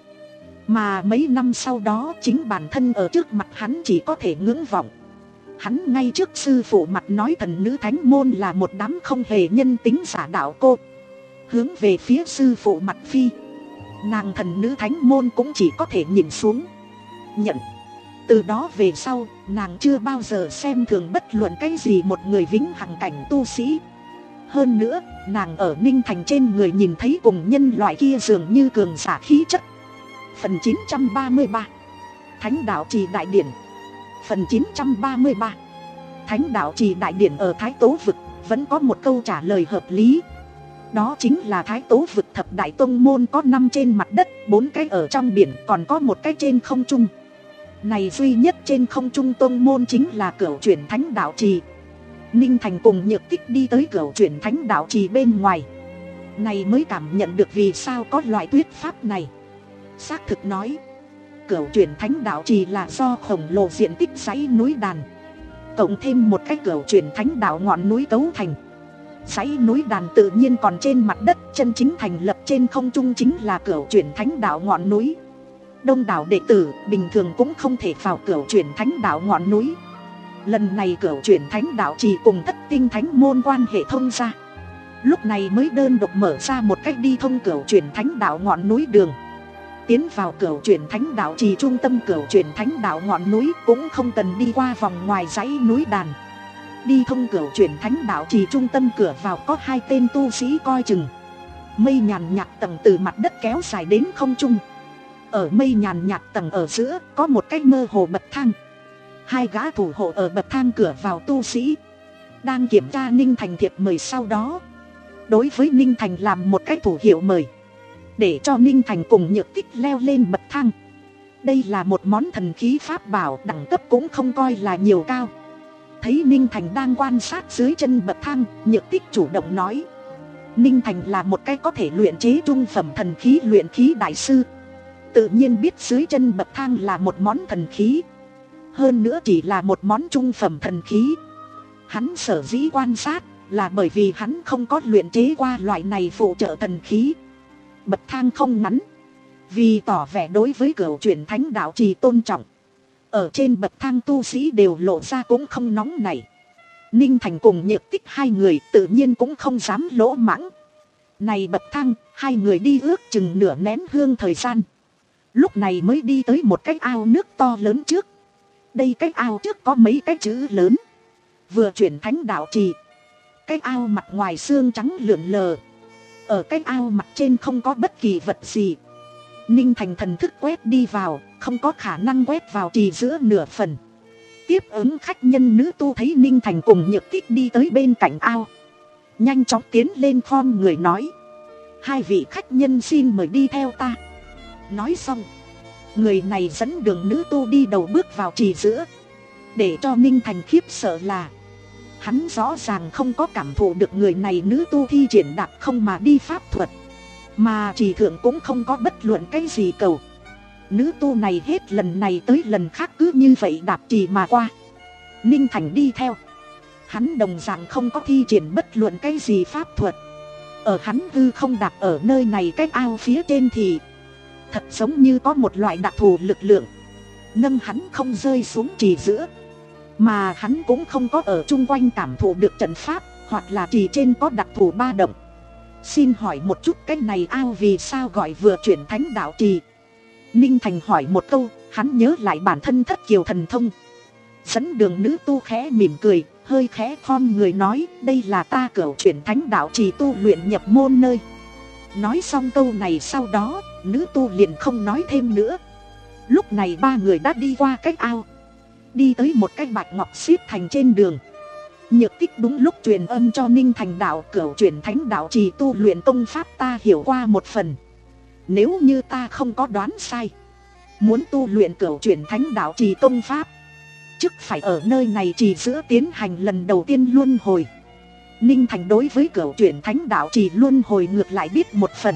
Mà mấy năm sau đó chính bản thân ở trước mặt hắn chỉ có thể ngưỡng vọng. Hắn ngay trước sư phụ mặt nói thần nữ thánh môn là một đám không hề nhân tính giả đạo cô. Hướng về phía sư phụ mặt phi. Nàng thần nữ thánh môn cũng chỉ có thể nhìn xuống, nhận. Từ đó về sau, nàng chưa bao giờ xem thường bất luận cái gì một người vĩnh hằng cảnh tu sĩ. Hơn nữa, nàng ở Ninh Thành trên người nhìn thấy cùng nhân loại kia dường như cường giả khí chất. Phần chín trăm ba mươi ba Thánh đạo trì đại điển. Phần chín trăm ba mươi ba Thánh đạo trì đại điển ở Thái Tố Vực, vẫn có một câu trả lời hợp lý. Đó chính là Thái Tố Vực thập đại tông môn có năm trên mặt đất, bốn cái ở trong biển, còn có một cái trên không trung. Này duy nhất trên không trung tông môn chính là Cửu Chuyển Thánh Đạo Trì. Ninh Thành cùng Nhược Tích đi tới Cửu Chuyển Thánh Đạo Trì bên ngoài. Này mới cảm nhận được vì sao có loại thuyết pháp này. Xác thực nói, Cửu Chuyển Thánh Đạo Trì là do khổng lồ diện tích dãy núi đàn, cộng thêm một cái Cửu Chuyển Thánh Đạo ngọn núi cấu thành. Dãy núi đàn tự nhiên còn trên mặt đất, chân chính thành lập trên không trung chính là Cửu Chuyển Thánh Đạo ngọn núi. Đông đảo đệ tử bình thường cũng không thể vào Cửu Chuyển Thánh Đạo ngọn núi. Lần này Cửu Chuyển Thánh Đạo Trì cùng Thất Tinh Thánh môn quan hệ thông ra, lúc này mới đơn độc mở ra một cách đi thông Cửu Chuyển Thánh Đạo ngọn núi đường. Tiến vào Cửu Chuyển Thánh Đạo Trì trung tâm Cửu Chuyển Thánh Đạo ngọn núi cũng không cần đi qua vòng ngoài dãy núi đàn. Đi thông Cửu Chuyển Thánh Đạo Trì trung tâm cửa vào có hai tên tu sĩ coi chừng. Mây nhàn nhạt tầng từ mặt đất kéo dài đến không trung. Ở mây nhàn nhạt tầng ở giữa có một cái mơ hồ bậc thang. Hai gã thủ hộ ở bậc thang cửa vào tu sĩ đang kiểm tra Ninh Thành thiệp mời, sau đó đối với Ninh Thành làm một cái thủ hiệu mời, để cho Ninh Thành cùng Nhược Tích leo lên bậc thang. Đây là một món thần khí pháp bảo, đẳng cấp cũng không coi là nhiều cao. Thấy Ninh Thành đang quan sát dưới chân bậc thang, Nhược Tích chủ động nói, Ninh Thành là một cái có thể luyện chế trung phẩm thần khí luyện khí đại sư, tự nhiên biết dưới chân bậc thang là một món thần khí. Hơn nữa chỉ là một món trung phẩm thần khí. Hắn sở dĩ quan sát là bởi vì hắn không có luyện chế qua loại này phụ trợ thần khí. Bậc thang không ngắn, vì tỏ vẻ đối với Cửu Chuyển Thánh Đạo Trì tôn trọng, ở trên bậc thang tu sĩ đều lộ ra cũng không nóng nảy. Ninh Thành cùng Nhược Tích hai người tự nhiên cũng không dám lỗ mãng. Này bậc thang, hai người đi ước chừng nửa nén hương thời gian, lúc này mới đi tới một cái ao nước to lớn trước. Đây cái ao trước có mấy cái chữ lớn, vừa chuyển Thánh Đạo Trì. Cái ao mặt ngoài xương trắng lượn lờ, ở cái ao mặt trên không có bất kỳ vật gì. Ninh Thành thần thức quét đi vào, không có khả năng quét vào trì giữa nửa phần. Tiếp ứng khách nhân nữ tu thấy Ninh Thành cùng Nhược Tích đi tới bên cạnh ao, nhanh chóng tiến lên khom người nói, hai vị khách nhân xin mời đi theo ta. Nói xong, người này dẫn đường nữ tu đi đầu bước vào trì giữa. Để cho Ninh Thành khiếp sợ là, hắn rõ ràng không có cảm thụ được người này nữ tu thi triển đạp không mà đi pháp thuật, mà trì thượng cũng không có bất luận cái gì cầu. Nữ tu này hết lần này tới lần khác cứ như vậy đạp trì mà qua. Ninh Thành đi theo, hắn đồng dạng không có thi triển bất luận cái gì pháp thuật. Ở hắn hư không đạp ở nơi này cái ao phía trên thì thật giống như có một loại đặc thù lực lượng nâng hắn không rơi xuống trì giữa. Mà hắn cũng không có ở chung quanh cảm thụ được trận pháp, hoặc là trì trên có đặc thù ba động. Xin hỏi một chút, cái này ao vì sao gọi vừa chuyển Thánh Đạo Trì? Ninh Thành hỏi một câu, hắn nhớ lại bản thân thất kiều thần thông. Dẫn đường nữ tu khẽ mỉm cười, hơi khẽ khom người nói, đây là ta Cửu Chuyển Thánh Đạo Trì tu luyện nhập môn nơi. Nói xong câu này sau đó, nữ tu liền không nói thêm nữa. Lúc này ba người đã đi qua cái ao, đi tới một cái bạch ngọc xếp thành trên đường. Nhược Tích đúng lúc truyền âm cho Ninh Thành đạo, Cửu Chuyển Thánh Đạo Trì tu luyện công pháp ta hiểu qua một phần. Nếu như ta không có đoán sai, muốn tu luyện Cửu Chuyển Thánh Đạo Trì công pháp, trước phải ở nơi này trì giữa tiến hành lần đầu tiên luân hồi. Ninh Thành đối với Cửu Chuyển Thánh Đạo Trì luân hồi ngược lại biết một phần.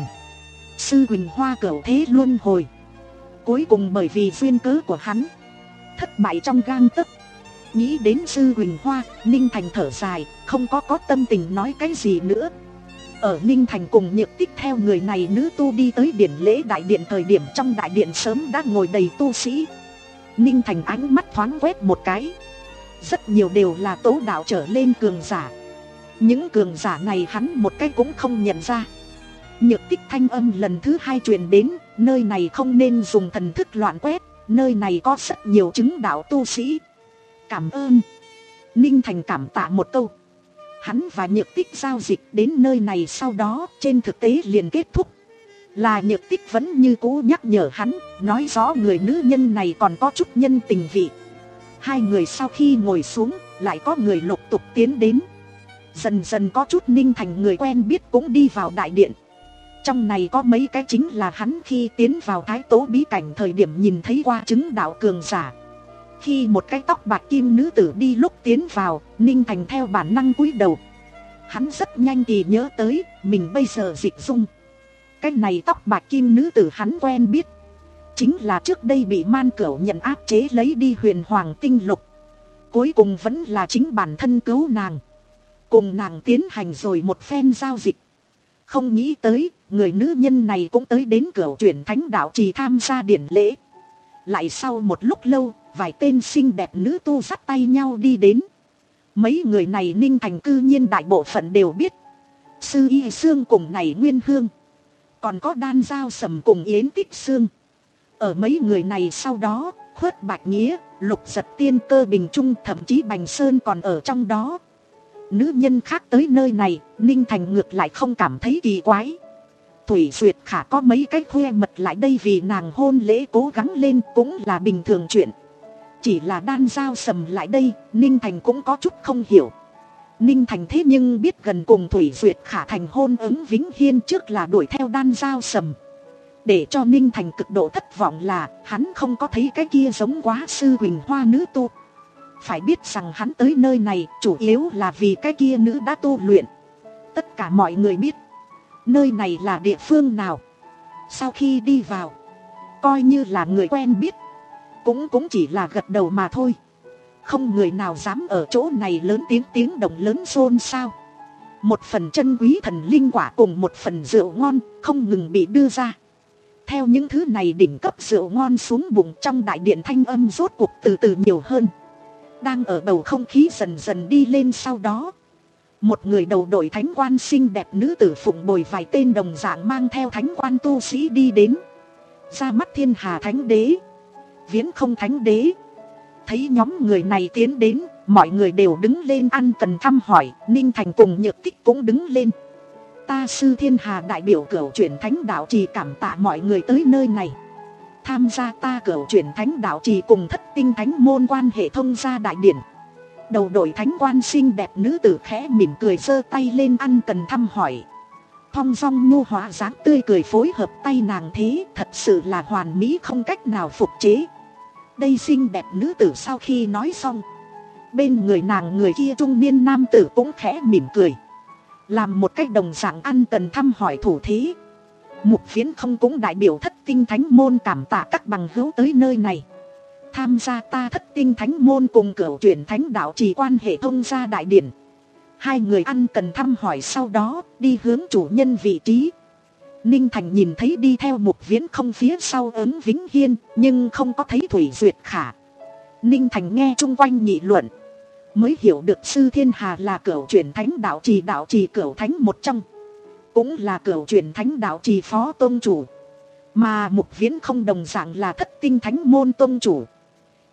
Sư Huỳnh Hoa cửu thế luân hồi, cuối cùng bởi vì duyên cớ của hắn thất bại trong gang tấc. Nghĩ đến Sư Huỳnh Hoa, Ninh Thành thở dài, không có có tâm tình nói cái gì nữa. Ở Ninh Thành cùng Nhược Tích theo người này nữ tu đi tới điển lễ đại điện, thời điểm trong đại điện sớm đã ngồi đầy tu sĩ. Ninh Thành ánh mắt thoáng quét một cái, rất nhiều đều là tố đạo trở lên cường giả. Những cường giả này hắn một cái cũng không nhận ra. Nhược Tích thanh âm lần thứ hai truyền đến, nơi này không nên dùng thần thức loạn quét, nơi này có rất nhiều chứng đạo tu sĩ. Cảm ơn. Ninh Thành cảm tạ một câu. Hắn và Nhược Tích giao dịch đến nơi này sau đó trên thực tế liền kết thúc. Là Nhược Tích vẫn như cũ nhắc nhở hắn, nói rõ người nữ nhân này còn có chút nhân tình vị. Hai người sau khi ngồi xuống, lại có người lục tục tiến đến. Dần dần có chút Ninh Thành người quen biết cũng đi vào đại điện. Trong này có mấy cái chính là hắn khi tiến vào Thái Tố bí cảnh thời điểm nhìn thấy qua chứng đạo cường giả. Khi một cái tóc bạc kim nữ tử đi lúc tiến vào, Ninh Thành theo bản năng cúi đầu. Hắn rất nhanh thì nhớ tới, mình bây giờ dịch dung. Cái này tóc bạc kim nữ tử hắn quen biết, chính là trước đây bị Man Cửu nhận áp chế lấy đi Huyền Hoàng tinh lục. Cuối cùng vẫn là chính bản thân cứu nàng, cùng nàng tiến hành rồi một phen giao dịch. Không nghĩ tới, người nữ nhân này cũng tới đến Cửu Chuyển Thánh Đạo Trì tham gia điển lễ. Lại sau một lúc lâu, vài tên xinh đẹp nữ tu dắt tay nhau đi đến. Mấy người này Ninh Thành cư nhiên đại bộ phận đều biết. Sư Y Sương cùng này Nguyên Hương, còn có Đan Giao Sầm cùng Yến Tích Sương. Ở mấy người này sau đó, Khuất Bạch Nghĩa, Lục Giật Tiên, Cơ Bình Trung, thậm chí Bành Sơn còn ở trong đó. Nữ nhân khác tới nơi này, Ninh Thành ngược lại không cảm thấy kỳ quái. Thủy Duyệt Khả có mấy cái khoe mật lại đây vì nàng hôn lễ cố gắng lên cũng là bình thường chuyện. Chỉ là Đan Giao Sầm lại đây, Ninh Thành cũng có chút không hiểu. Ninh Thành thế nhưng biết gần cùng Thủy Duyệt Khả thành hôn ứng Vĩnh Hiên trước là đuổi theo Đan Giao Sầm. Để cho Ninh Thành cực độ thất vọng là hắn không có thấy cái kia giống quá Sư Huỳnh Hoa nữ tu. Phải biết rằng hắn tới nơi này chủ yếu là vì cái kia nữ đã tu luyện. Tất cả mọi người biết nơi này là địa phương nào. Sau khi đi vào, coi như là người quen biết, Cũng cũng chỉ là gật đầu mà thôi. Không người nào dám ở chỗ này lớn tiếng tiếng động lớn xôn xao. Một phần chân quý thần linh quả cùng một phần rượu ngon không ngừng bị đưa ra. Theo những thứ này đỉnh cấp rượu ngon xuống bụng, trong đại điện thanh âm rốt cuộc từ từ nhiều hơn. Đang ở bầu không khí dần dần đi lên sau đó, một người đầu đội thánh quan xinh đẹp nữ tử phụng bồi vài tên đồng dạng mang theo thánh quan tu sĩ đi đến. Ra mắt Thiên Hà Thánh Đế, Viễn Không Thánh Đế. Thấy nhóm người này tiến đến, mọi người đều đứng lên ăn cần thăm hỏi. Ninh Thành cùng Nhược Tích cũng đứng lên. Ta Sư Thiên Hà đại biểu Cửu Chuyển Thánh Đạo Trì cảm tạ mọi người tới nơi này tham gia ta Cửu Chuyển Thánh Đạo Trì cùng Thất Tinh Thánh môn quan hệ thông gia đại điển. Đầu đội thánh quan xinh đẹp nữ tử khẽ mỉm cười giơ tay lên ăn cần thăm hỏi. Thong dong nhu hóa dáng tươi cười phối hợp tay nàng thế thật sự là hoàn mỹ không cách nào phục chế. Đây xinh đẹp nữ tử sau khi nói xong, bên người nàng người kia trung niên nam tử cũng khẽ mỉm cười, làm một cách đồng dạng ăn cần thăm hỏi thủ thế. Mục Viễn Không cũng đại biểu Thất Tinh Thánh môn cảm tạ các bằng hữu tới nơi này tham gia ta Thất Tinh Thánh môn cùng Cửu Chuyển Thánh Đạo Trì quan hệ thông gia đại điển. Hai người ăn cần thăm hỏi sau đó đi hướng chủ nhân vị trí. Ninh Thành nhìn thấy đi theo Mục Viễn Không phía sau Ứng Vĩnh Hiên, nhưng không có thấy Thủy Duyệt Khả. Ninh Thành nghe chung quanh nghị luận, mới hiểu được Sư Thiên Hà là Cửu Chuyển Thánh Đạo Trì đạo trì Cửu Thánh một trong, cũng là Cửu Chuyển Thánh Đạo Trì phó tôn chủ. Mà Mục Viễn Không đồng dạng là Thất Tinh Thánh môn tôn chủ.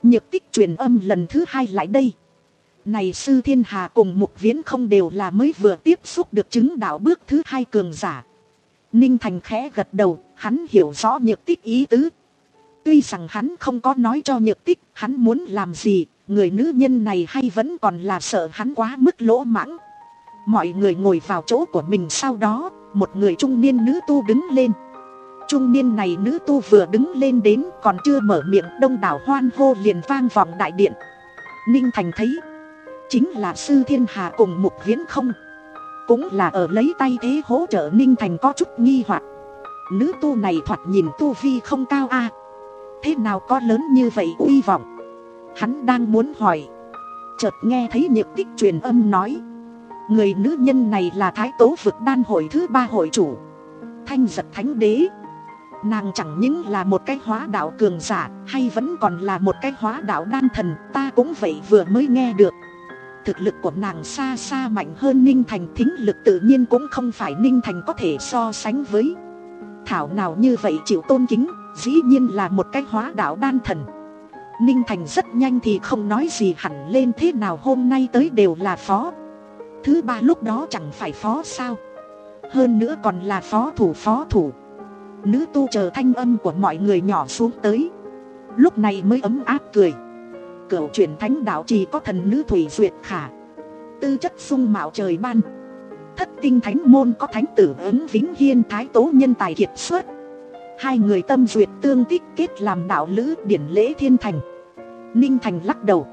Nhược Tích truyền âm lần thứ hai lại đây. Này Sư Thiên Hà cùng Mục Viễn không đều là mới vừa tiếp xúc được chứng đạo bước thứ hai cường giả. Ninh Thành khẽ gật đầu, hắn hiểu rõ Nhược Tích ý tứ. Tuy rằng hắn không có nói cho Nhược Tích hắn muốn làm gì, người nữ nhân này hay vẫn còn là sợ hắn quá mức lỗ mãng. Mọi người ngồi vào chỗ của mình, sau đó một người trung niên nữ tu đứng lên. Trung niên này nữ tu vừa đứng lên đến còn chưa mở miệng, đông đảo hoan hô liền vang vọng đại điện. Ninh Thành thấy chính là Sư Thiên Hà cùng Mục Viễn không, cũng là ở lấy tay thế hỗ trợ. Ninh Thành có chút nghi hoặc, nữ tu này thoạt nhìn tu vi không cao a, thế nào có lớn như vậy uy vọng. Hắn đang muốn hỏi, chợt nghe thấy Nhược Tích truyền âm nói, người nữ nhân này là Thái Tố Vực Đan hội thứ ba hội chủ Thanh Giật Thánh Đế. Nàng chẳng những là một cái hóa đạo cường giả, hay vẫn còn là một cái hóa đạo đan thần. Ta cũng vậy vừa mới nghe được. Thực lực của nàng xa xa mạnh hơn Ninh Thành, thính lực tự nhiên cũng không phải Ninh Thành có thể so sánh với. Thảo nào như vậy chịu tôn kính, dĩ nhiên là một cái hóa đạo đan thần. Ninh Thành rất nhanh thì không nói gì hẳn lên, thế nào hôm nay tới đều là phó. Thứ ba lúc đó chẳng phải phó sao, hơn nữa còn là phó thủ phó thủ. Nữ tu chờ thanh âm của mọi người nhỏ xuống tới, lúc này mới ấm áp cười. Cửu chuyển thánh đạo chỉ có thần nữ Thủy Duyệt Khả, tư chất sung mạo trời ban. Thất tinh thánh môn có thánh tử Ứng Vĩnh Hiên, Thái Tố nhân tài kiệt xuất. Hai người tâm duyệt tương tích, kết làm đạo lữ, điển lễ thiên thành. Ninh Thành lắc đầu,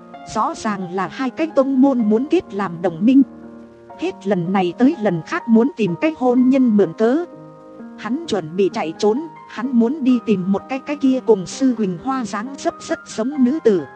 rõ ràng là hai cái tông môn muốn kết làm đồng minh, hết lần này tới lần khác muốn tìm cái hôn nhân mượn cớ. Hắn chuẩn bị chạy trốn, hắn muốn đi tìm một cái cái kia cùng Sư Huỳnh Hoa dáng dấp rất giống nữ tử.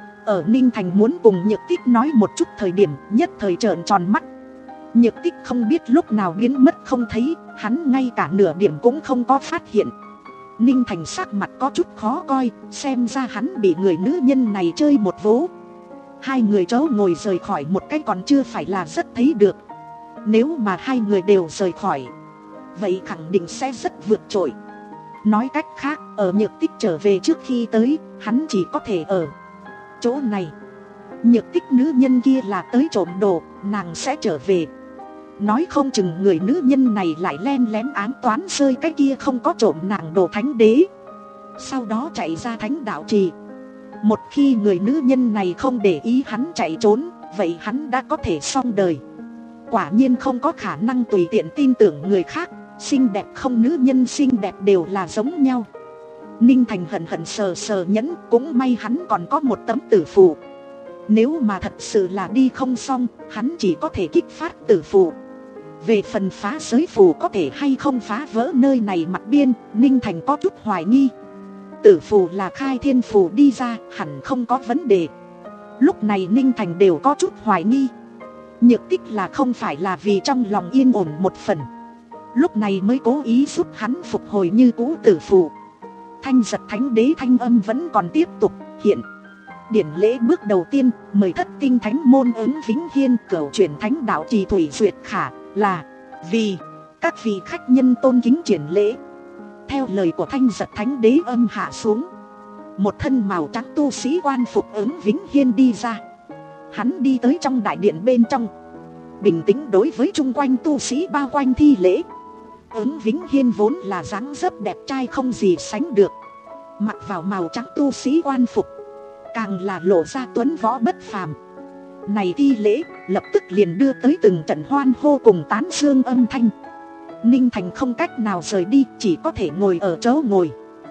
Ở Ninh Thành muốn cùng Nhược Tích nói một chút thời điểm, nhất thời trợn tròn mắt. Nhược Tích không biết lúc nào biến mất không thấy, hắn ngay cả nửa điểm cũng không có phát hiện. Ninh Thành sắc mặt có chút khó coi, xem ra hắn bị người nữ nhân này chơi một vố. Hai người cháu ngồi rời khỏi một cái còn chưa phải là rất thấy được. Nếu mà hai người đều rời khỏi, vậy khẳng định sẽ rất vượt trội. Nói cách khác, ở Nhược Tích trở về trước khi tới, hắn chỉ có thể ở chỗ này. Nhược Tích nữ nhân kia là tới trộm đồ, nàng sẽ trở về. Nói không chừng người nữ nhân này lại len lén ám toán rơi cái kia không có trộm nàng đồ thánh đế, sau đó chạy ra thánh đạo trì. Một khi người nữ nhân này không để ý hắn chạy trốn, vậy hắn đã có thể xong đời. Quả nhiên không có khả năng tùy tiện tin tưởng người khác. Xinh đẹp không, nữ nhân xinh đẹp đều là giống nhau. Ninh Thành hận hận sờ sờ nhẫn, cũng may hắn còn có một tấm tử phù. Nếu mà thật sự là đi không xong, hắn chỉ có thể kích phát tử phù. Về phần phá giới phù có thể hay không phá vỡ nơi này mặt biên, Ninh Thành có chút hoài nghi. Tử phù là khai thiên phù đi ra, hẳn không có vấn đề. Lúc này Ninh Thành đều có chút hoài nghi. Nhược Tích là không phải là vì trong lòng yên ổn một phần, lúc này mới cố ý giúp hắn phục hồi như cũ tử phù. Thanh Giật Thánh Đế thanh âm vẫn còn tiếp tục hiện. Điển lễ bước đầu tiên, mời thất tinh thánh môn Ứng Vĩnh Hiên, cửu chuyển thánh đạo trì Thủy Duyệt Khả, là vì các vị khách nhân tôn kính triển lễ. Theo lời của Thanh Giật Thánh Đế âm hạ xuống, một thân màu trắng tu sĩ quan phục Ứng Vĩnh Hiên đi ra. Hắn đi tới trong đại điện bên trong, bình tĩnh đối với chung quanh tu sĩ bao quanh thi lễ. Ứng Vĩnh Hiên vốn là dáng dấp đẹp trai không gì sánh được, mặc vào màu trắng tu sĩ quan phục, càng là lộ ra tuấn võ bất phàm. Này thi lễ lập tức liền đưa tới từng trận hoan hô cùng tán dương âm thanh. Ninh Thành không cách nào rời đi, chỉ có thể ngồi ở chỗ ngồi.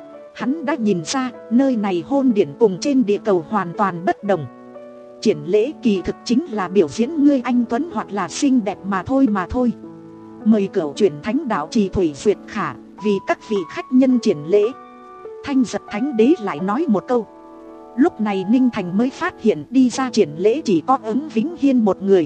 Hắn đã nhìn ra nơi này hôn điển cùng trên địa cầu hoàn toàn bất đồng. Triển lễ kỳ thực chính là biểu diễn ngươi anh tuấn hoặc là xinh đẹp mà thôi mà thôi. Mời cửu chuyển thánh đạo trì Thủy Duyệt Khả vì các vị khách nhân triển lễ. Thanh Giật Thánh Đế lại nói một câu. Lúc này Ninh Thành mới phát hiện đi ra triển lễ chỉ có Ứng Vĩnh Hiên một người.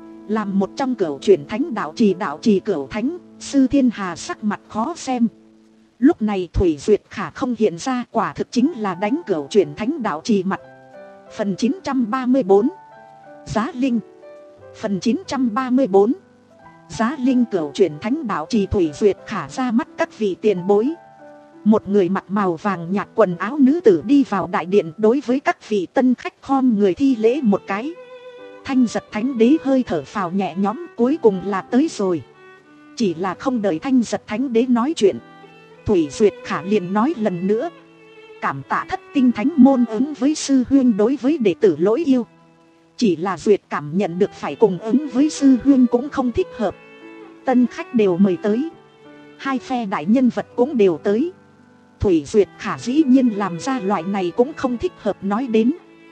Làm một trong cửu chuyển thánh đạo trì đạo trì cửu thánh, Sư Thiên Hà sắc mặt khó xem. Lúc này Thủy Duyệt Khả không hiện ra, quả thực chính là đánh cửu chuyển thánh đạo trì mặt. Phần chín trăm ba mươi bốn Giá Linh. Phần chín trăm ba mươi bốn Giá Linh, cửu chuyển thánh đạo trì Thủy Duyệt Khả ra mắt các vị tiền bối. Một người mặc màu vàng nhạt quần áo nữ tử đi vào đại điện, đối với các vị tân khách khom người thi lễ một cái. Thanh Giật Thánh Đế hơi thở phào nhẹ nhõm, cuối cùng là tới rồi. Chỉ là không đợi Thanh Giật Thánh Đế nói chuyện, Thủy Duyệt Khả liền nói lần nữa: cảm tạ Thất Tinh Thánh Môn ứng với sư huynh đối với đệ tử lỗi yêu. Chỉ là Duyệt cảm nhận được phải cùng ứng với sư huynh cũng không thích hợp. Tân khách đều mời tới, hai phe đại nhân vật cũng đều tới. Thủy Duyệt Khả dĩ nhiên làm ra loại này cũng không thích hợp nói đến.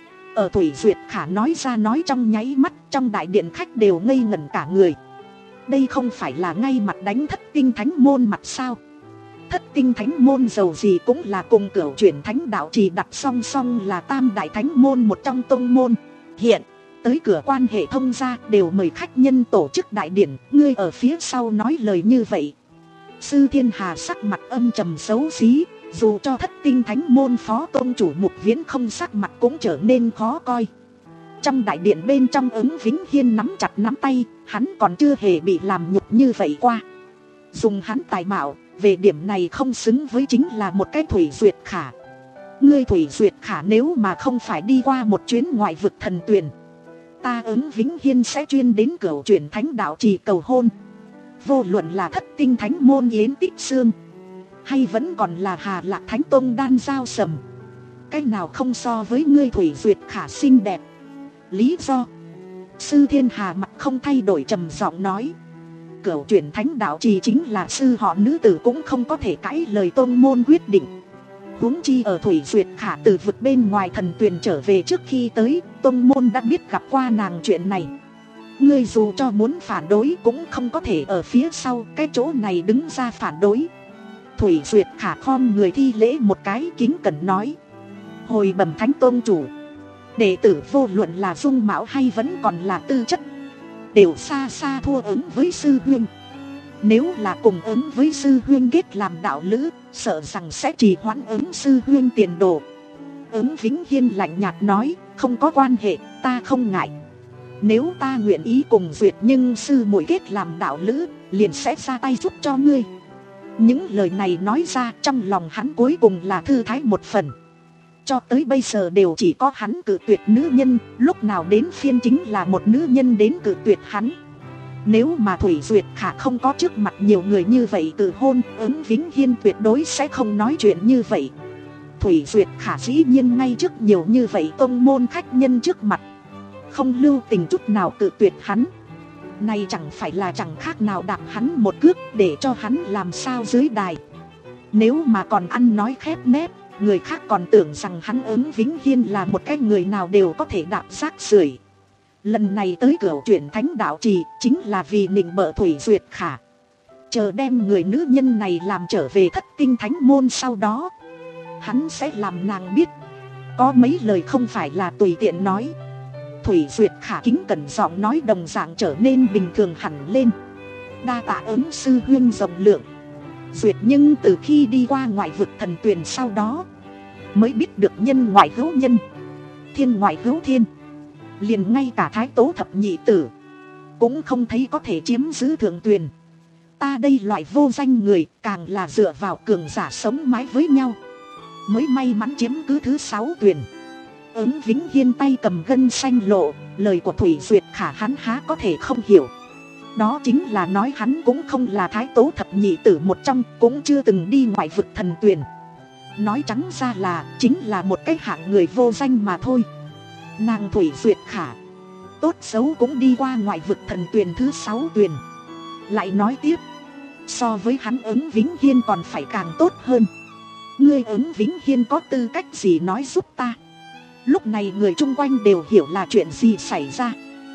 Ở Thủy Duyệt Khả nói ra nói trong nháy mắt, trong đại điện khách đều ngây ngẩn cả người. Đây không phải là ngay mặt đánh Thất Tinh Thánh Môn mặt sao? Thất Tinh Thánh Môn dầu gì cũng là cùng Cửu Chuyển Thánh Đạo Trì đặt song song là tam đại thánh môn một trong tông môn. Hiện tới cửa quan hệ thông gia đều mời khách nhân tổ chức đại điển, ngươi ở phía sau nói lời như vậy. Sư Thiên Hà sắc mặt âm trầm xấu xí, dù cho Thất Tinh Thánh Môn phó tôn chủ Mục Viễn không sắc mặt cũng trở nên khó coi. Trong đại điện bên trong Ứng Vĩnh Hiên nắm chặt nắm tay, hắn còn chưa hề bị làm nhục như vậy qua. Dùng hắn tài mạo, về điểm này không xứng với chính là một cái Thủy Duyệt Khả. Ngươi Thủy Duyệt Khả nếu mà không phải đi qua một chuyến ngoại vực thần tuyền, ta Ứng Vĩnh Hiên sẽ chuyên đến Cửu Chuyển Thánh Đạo Trì cầu hôn. Vô luận là Thất Tinh Thánh Môn Yến Tích Xương, hay vẫn còn là Hà Lạc Thánh Tông Đan Giao Sầm, cái nào không so với ngươi Thủy Duyệt Khả xinh đẹp. Lý do? Sư Thiên Hà mặt không thay đổi trầm giọng nói: Cửu Chuyển Thánh Đạo Trì chính là sư họ nữ tử cũng không có thể cãi lời tôn môn quyết định. Huống chi ở Thủy Duyệt Khả từ vực bên ngoài thần tuyền trở về, trước khi tới, tôn môn đã biết gặp qua nàng chuyện này. Ngươi dù cho muốn phản đối cũng không có thể ở phía sau cái chỗ này đứng ra phản đối. Thủy Duyệt Khả khom người thi lễ một cái, kính cẩn nói: hồi bẩm Thánh Tôn chủ, đệ tử vô luận là dung mạo hay vẫn còn là tư chất, đều xa xa thua Ứng với sư huynh. Nếu là cùng Ứng với sư huynh kết làm đạo lữ, sợ rằng sẽ trì hoãn Ứng sư huynh tiền đồ. Ứng Vĩnh Hiên lạnh nhạt nói: không có quan hệ, ta không ngại. Nếu ta nguyện ý cùng Duyệt nhưng sư muội kết làm đạo lữ, liền sẽ ra tay giúp cho ngươi. Những lời này nói ra, trong lòng hắn cuối cùng là thư thái một phần. Cho tới bây giờ đều chỉ có hắn cự tuyệt nữ nhân, lúc nào đến phiên chính là một nữ nhân đến cự tuyệt hắn. Nếu mà Thủy Duyệt Khả không có trước mặt nhiều người như vậy cự hôn, Ứng Vĩnh Hiên tuyệt đối sẽ không nói chuyện như vậy. Thủy Duyệt Khả dĩ nhiên ngay trước nhiều như vậy tông môn khách nhân trước mặt, không lưu tình chút nào cự tuyệt hắn. Này chẳng phải là chẳng khác nào đạp hắn một cước để cho hắn làm sao dưới đài. Nếu mà còn ăn nói khép nép, người khác còn tưởng rằng hắn Ứng Vĩnh Hiên là một cái người nào đều có thể đạp rác rưởi. Lần này tới Cửu Chuyển Thánh Đạo Trì chính là vì nịnh bợ Thủy Duyệt Khả. Chờ đem người nữ nhân này làm trở về Thất Tinh Thánh Môn sau đó, hắn sẽ làm nàng biết. Có mấy lời không phải là tùy tiện nói. Thủy Duyệt Khả kính cẩn giọng nói đồng dạng trở nên bình thường hẳn lên. Đa tạ Ứng sư huynh rộng lượng. Duyệt nhưng từ khi đi qua ngoại vực thần tuyền sau đó, mới biết được nhân ngoại hữu nhân, thiên ngoại hữu thiên. Liền ngay cả Thái Tố thập nhị tử cũng không thấy có thể chiếm giữ thượng tuyền. Ta đây loại vô danh người, càng là dựa vào cường giả sống mái với nhau, mới may mắn chiếm cứ thứ sáu tuyền. Ứng Vĩnh Hiên tay cầm gân xanh lộ, lời của Thủy Duyệt Khả hắn há có thể không hiểu. Đó chính là nói hắn cũng không là Thái Tố thập nhị tử một trong, cũng chưa từng đi ngoại vực thần tuyền. Nói trắng ra là chính là một cái hạng người vô danh mà thôi. Nàng Thủy Duyệt Khả tốt xấu cũng đi qua ngoại vực thần tuyền thứ sáu tuyền. Lại nói tiếp, so với hắn Ứng Vĩnh Hiên còn phải càng tốt hơn. Ngươi Ứng Vĩnh Hiên có tư cách gì nói giúp ta? Lúc này người chung quanh đều hiểu là chuyện gì xảy ra.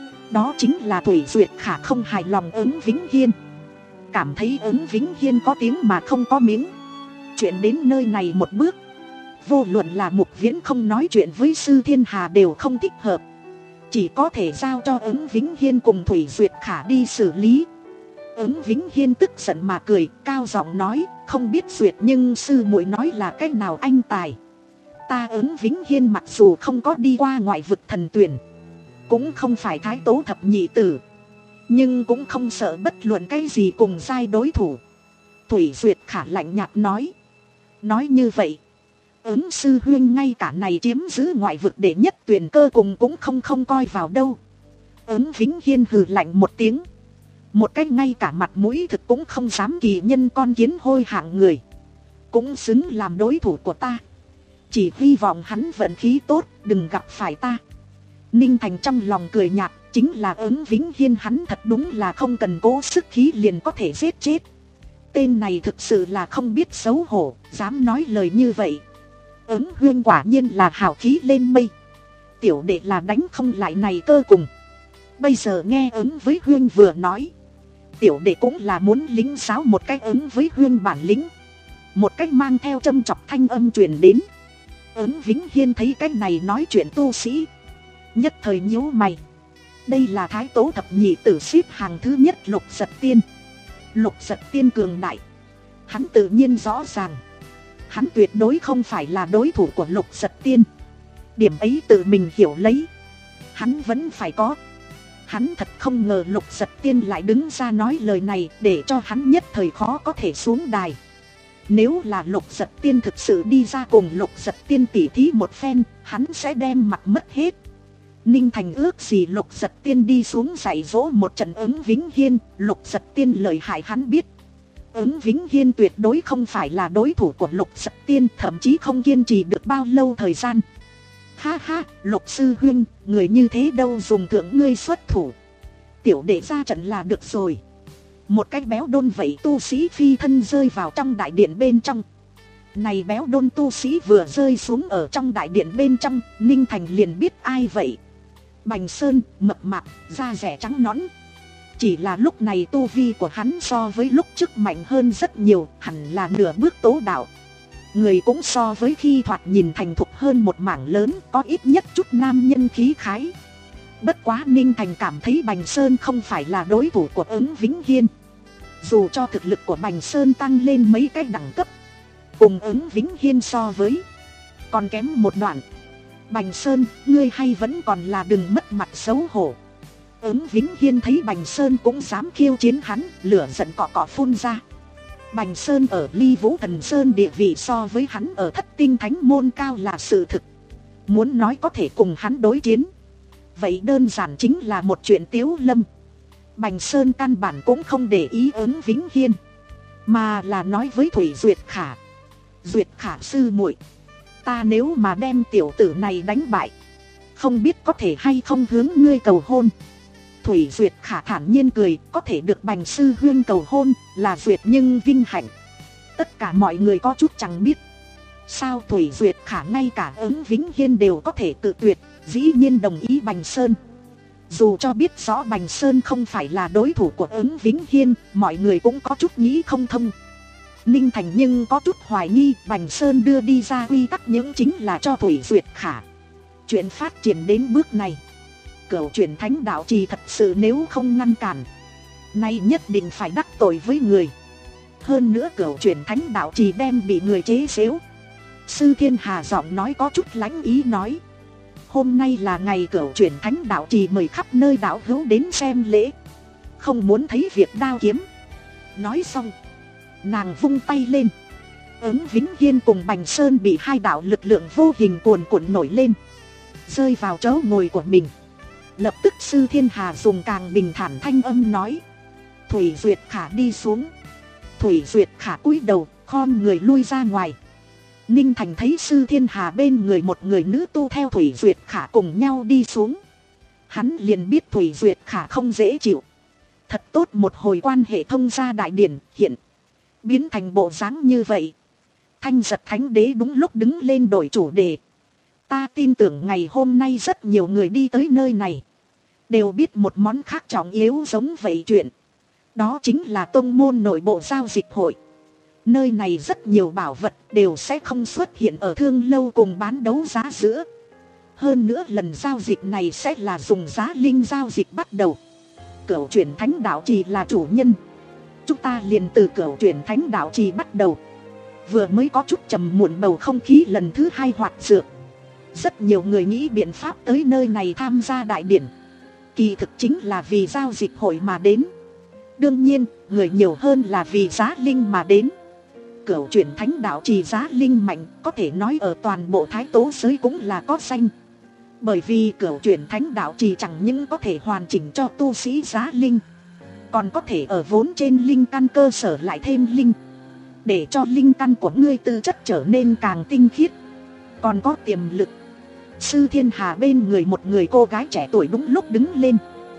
Đó chính là Thủy Duyệt Khả không hài lòng Ứng Vĩnh Hiên, cảm thấy Ứng Vĩnh Hiên có tiếng mà không có miếng. Chuyện đến nơi này một bước, vô luận là Mục Viễn không nói chuyện với Sư Thiên Hà đều không thích hợp, chỉ có thể giao cho Ứng Vĩnh Hiên cùng Thủy Duyệt Khả đi xử lý. Ứng Vĩnh Hiên tức giận mà cười, cao giọng nói: không biết Duyệt nhưng sư muội nói là cách nào anh tài. Ta Ứng Vĩnh Hiên mặc dù không có đi qua ngoại vực thần tuyền, cũng không phải Thái Tố thập nhị tử, nhưng cũng không sợ bất luận cái gì cùng giai đối thủ. Thủy Duyệt Khả lạnh nhạt nói: Nói như vậy, ứng sư huynh ngay cả này chiếm giữ ngoại vực đệ nhất tuyển cơ cùng cũng không không coi vào đâu. Ứng Vĩnh Hiên hừ lạnh một tiếng. Một cách ngay cả mặt mũi thực cũng không dám kỳ nhân con kiến hôi hạng người, cũng xứng làm đối thủ của ta. Chỉ hy vọng hắn vận khí tốt, đừng gặp phải ta. Ninh Thành trong lòng cười nhạt, chính là ứng Vĩnh Hiên hắn thật đúng là không cần cố sức khí liền có thể giết chết. Tên này thực sự là không biết xấu hổ, dám nói lời như vậy. Ứng huyên quả nhiên là hào khí lên mây. Tiểu đệ là đánh không lại này cơ cùng. Bây giờ nghe ứng với huyên vừa nói, tiểu đệ cũng là muốn lính giáo một cách ứng với huyên bản lĩnh. Một cách mang theo châm chọc thanh âm truyền đến. Ứng Vĩnh Hiên thấy cách này nói chuyện tu sĩ, nhất thời nhíu mày. Đây là thái tố thập nhị tử xếp hàng thứ nhất Lục Giật Tiên. Lục Giật Tiên cường đại, hắn tự nhiên rõ ràng. Hắn tuyệt đối không phải là đối thủ của Lục Giật Tiên. Điểm ấy tự mình hiểu lấy, hắn vẫn phải có. Hắn thật không ngờ Lục Giật Tiên lại đứng ra nói lời này, để cho hắn nhất thời khó có thể xuống đài. Nếu là Lục Giật Tiên thực sự đi ra cùng Lục Giật Tiên tỉ thí một phen, hắn sẽ đem mặt mất hết. Ninh Thành ước gì Lục Giật Tiên đi xuống dạy dỗ một trận ứng Vĩnh Hiên. Lục Giật Tiên lợi hại hắn biết. Ứng Vĩnh Hiên tuyệt đối không phải là đối thủ của Lục Giật Tiên, thậm chí không kiên trì được bao lâu thời gian. Ha ha, Lục sư huynh, người như thế đâu dùng thượng ngươi xuất thủ. Tiểu đệ ra trận là được rồi. Một cái béo đôn vậy tu sĩ phi thân rơi vào trong đại điện bên trong. Này béo đôn tu sĩ vừa rơi xuống ở trong đại điện bên trong, Ninh Thành liền biết ai vậy. Bành Sơn, mập mạp, da rẻ trắng nõn. Chỉ là lúc này tu vi của hắn so với lúc trước mạnh hơn rất nhiều, hẳn là nửa bước tố đạo. Người cũng so với khi thoạt nhìn thành thục hơn một mảng lớn, có ít nhất chút nam nhân khí khái. Bất quá Ninh Thành cảm thấy Bành Sơn không phải là đối thủ của ứng Vĩnh Hiên. Dù cho thực lực của Bành Sơn tăng lên mấy cái đẳng cấp, cùng ứng Vĩnh Hiên so với còn kém một đoạn. Bành Sơn, ngươi hay vẫn còn là đừng mất mặt xấu hổ. Ứng Vĩnh Hiên thấy Bành Sơn cũng dám khiêu chiến hắn, lửa giận cọ cọ phun ra. Bành Sơn ở Ly Vũ Thần Sơn địa vị so với hắn ở Thất Tinh Thánh Môn cao là sự thực. Muốn nói có thể cùng hắn đối chiến, vậy đơn giản chính là một chuyện tiếu lâm. Bành Sơn căn bản cũng không để ý ứng Vĩnh Hiên, mà là nói với Thủy Duyệt Khả. Duyệt Khả sư muội, ta nếu mà đem tiểu tử này đánh bại, không biết có thể hay không hướng ngươi cầu hôn. Thủy Duyệt Khả thản nhiên cười, có thể được Bành sư huyên cầu hôn là duyệt nhưng vinh hạnh. Tất cả mọi người có chút chẳng biết, sao Thủy Duyệt Khả ngay cả ứng Vĩnh Hiên đều có thể tự tuyệt, dĩ nhiên đồng ý Bành Sơn. Dù cho biết rõ Bành Sơn không phải là đối thủ của ứng Vĩnh Hiên, mọi người cũng có chút nghĩ không thông. Ninh Thành nhưng có chút hoài nghi Bành Sơn đưa đi ra quy tắc những chính là cho Thủy Duyệt Khả. Chuyện phát triển đến bước này, Cửu Chuyển Thánh Đạo Trì thật sự nếu không ngăn cản, nay nhất định phải đắc tội với người. Hơn nữa Cửu Chuyển Thánh Đạo Trì đem bị người chế giễu. Sư Thiên Hà giọng nói có chút lãnh ý nói, hôm nay là ngày Cửu Chuyển Thánh Đạo Trì mời khắp nơi đạo hữu đến xem lễ, không muốn thấy việc đao kiếm. Nói xong, nàng vung tay lên. Ứng Vĩnh Hiên cùng Bành Sơn bị hai đạo lực lượng vô hình cuồn cuộn nổi lên, rơi vào chỗ ngồi của mình. Lập tức Sư Thiên Hà dùng càng bình thản thanh âm nói, Thủy Duyệt Khả đi xuống. Thủy Duyệt Khả cúi đầu, khom người lui ra ngoài. Ninh Thành thấy Sư Thiên Hà bên người một người nữ tu theo Thủy Duyệt Khả cùng nhau đi xuống, hắn liền biết Thủy Duyệt Khả không dễ chịu. Thật tốt một hồi quan hệ thông gia đại điển hiện biến thành bộ dáng như vậy. Thanh Giật Thánh Đế đúng lúc đứng lên đổi chủ đề. Ta tin tưởng ngày hôm nay rất nhiều người đi tới nơi này đều biết một món khác trọng yếu giống vậy chuyện. Đó chính là tông môn nội bộ giao dịch hội. Nơi này rất nhiều bảo vật đều sẽ không xuất hiện ở thương lâu cùng bán đấu giá giữa. Hơn nữa lần giao dịch này sẽ là dùng giá linh giao dịch bắt đầu. Cửu Chuyển Thánh Đạo Trì là chủ nhân, chúng ta liền từ Cửu Chuyển Thánh Đạo Trì bắt đầu. Vừa mới có chút trầm muộn bầu không khí lần thứ hai hoạt dược. Rất nhiều người nghĩ biện pháp tới nơi này tham gia đại điển, kỳ thực chính là vì giao dịch hội mà đến. Đương nhiên, người nhiều hơn là vì giá linh mà đến. Cửu Chuyển Thánh Đạo Trì giá linh mạnh, có thể nói ở toàn bộ Thái Tố giới cũng là có danh. Bởi vì Cửu Chuyển Thánh Đạo Trì chẳng những có thể hoàn chỉnh cho tu sĩ giá linh, còn có thể ở vốn trên linh căn cơ sở lại thêm linh, để cho linh căn của ngươi tư chất trở nên càng tinh khiết, còn có tiềm lực. Sư Thiên Hà bên người một người cô gái trẻ tuổi đúng lúc đứng lên.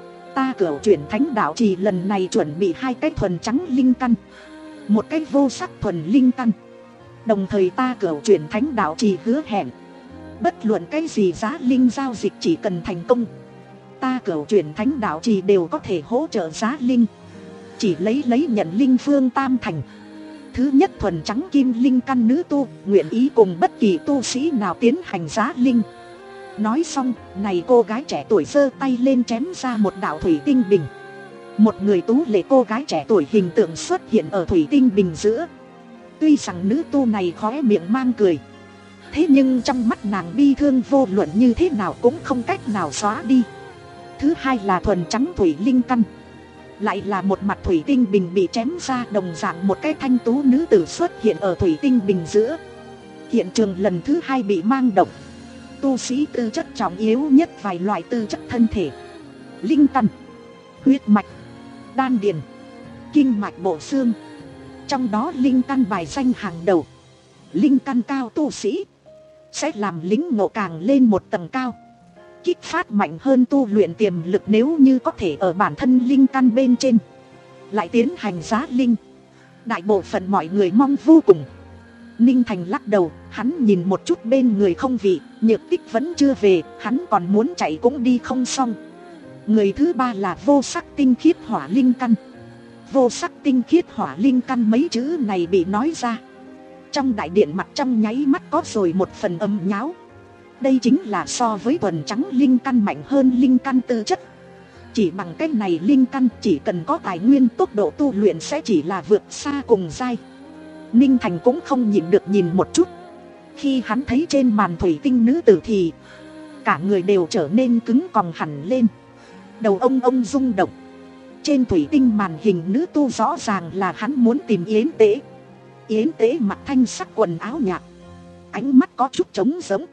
Ta Cửu Chuyển Thánh Đạo Trì lần này chuẩn bị hai cái thuần trắng linh căn, một cái vô sắc thuần linh căn. Đồng thời ta Cửu Chuyển Thánh Đạo Trì hứa hẹn, bất luận cái gì giá linh giao dịch chỉ cần thành công, ta Cửu Chuyển Thánh Đạo Trì đều có thể hỗ trợ giá linh, chỉ lấy lấy nhận linh phương tam thành. Thứ nhất thuần trắng kim linh căn nữ tu, nguyện ý cùng bất kỳ tu sĩ nào tiến hành giá linh. Nói xong, này cô gái trẻ tuổi giơ tay lên chém ra một đạo thủy tinh bình. Một người tú lệ cô gái trẻ tuổi hình tượng xuất hiện ở thủy tinh bình giữa. Tuy rằng nữ tu này khóe miệng mang cười, thế nhưng trong mắt nàng bi thương vô luận như thế nào cũng không cách nào xóa đi. Thứ hai là thuần trắng thủy linh căn, lại là một mặt thủy tinh bình bị chém ra, đồng dạng một cái thanh tú nữ tử xuất hiện ở thủy tinh bình giữa. Hiện trường lần thứ hai bị mang động. Tu sĩ tư chất trọng yếu nhất vài loại tư chất thân thể: linh căn, huyết mạch, đan điền, kinh mạch bộ xương. Trong đó linh căn bài danh hàng đầu. Linh căn cao tu sĩ sẽ làm lính ngộ càng lên một tầng cao, kích phát mạnh hơn tu luyện tiềm lực. Nếu như có thể ở bản thân linh căn bên trên lại tiến hành giá linh, đại bộ phận mọi người mong vô cùng. Ninh Thành lắc đầu, hắn nhìn một chút bên người không vị, Nhược Tích vẫn chưa về, hắn còn muốn chạy cũng đi không xong. Người thứ ba là vô sắc tinh khiết hỏa linh căn. Vô sắc tinh khiết hỏa linh căn mấy chữ này bị nói ra, trong đại điện mặt trong nháy mắt có rồi một phần âm nháo. Đây chính là so với thuần trắng linh căn mạnh hơn linh căn tư chất. Chỉ bằng cái này linh căn, chỉ cần có tài nguyên, tốc độ tu luyện sẽ chỉ là vượt xa cùng giai. Ninh Thành cũng không nhịn được nhìn một chút. Khi hắn thấy trên màn thủy tinh nữ tử thì cả người đều trở nên cứng còng hẳn lên, đầu ông ông rung động. Trên thủy tinh màn hình nữ tu rõ ràng là hắn muốn tìm Yến Tế. Yến Tế mặc thanh sắc quần áo nhạt, ánh mắt có chút trống rỗng,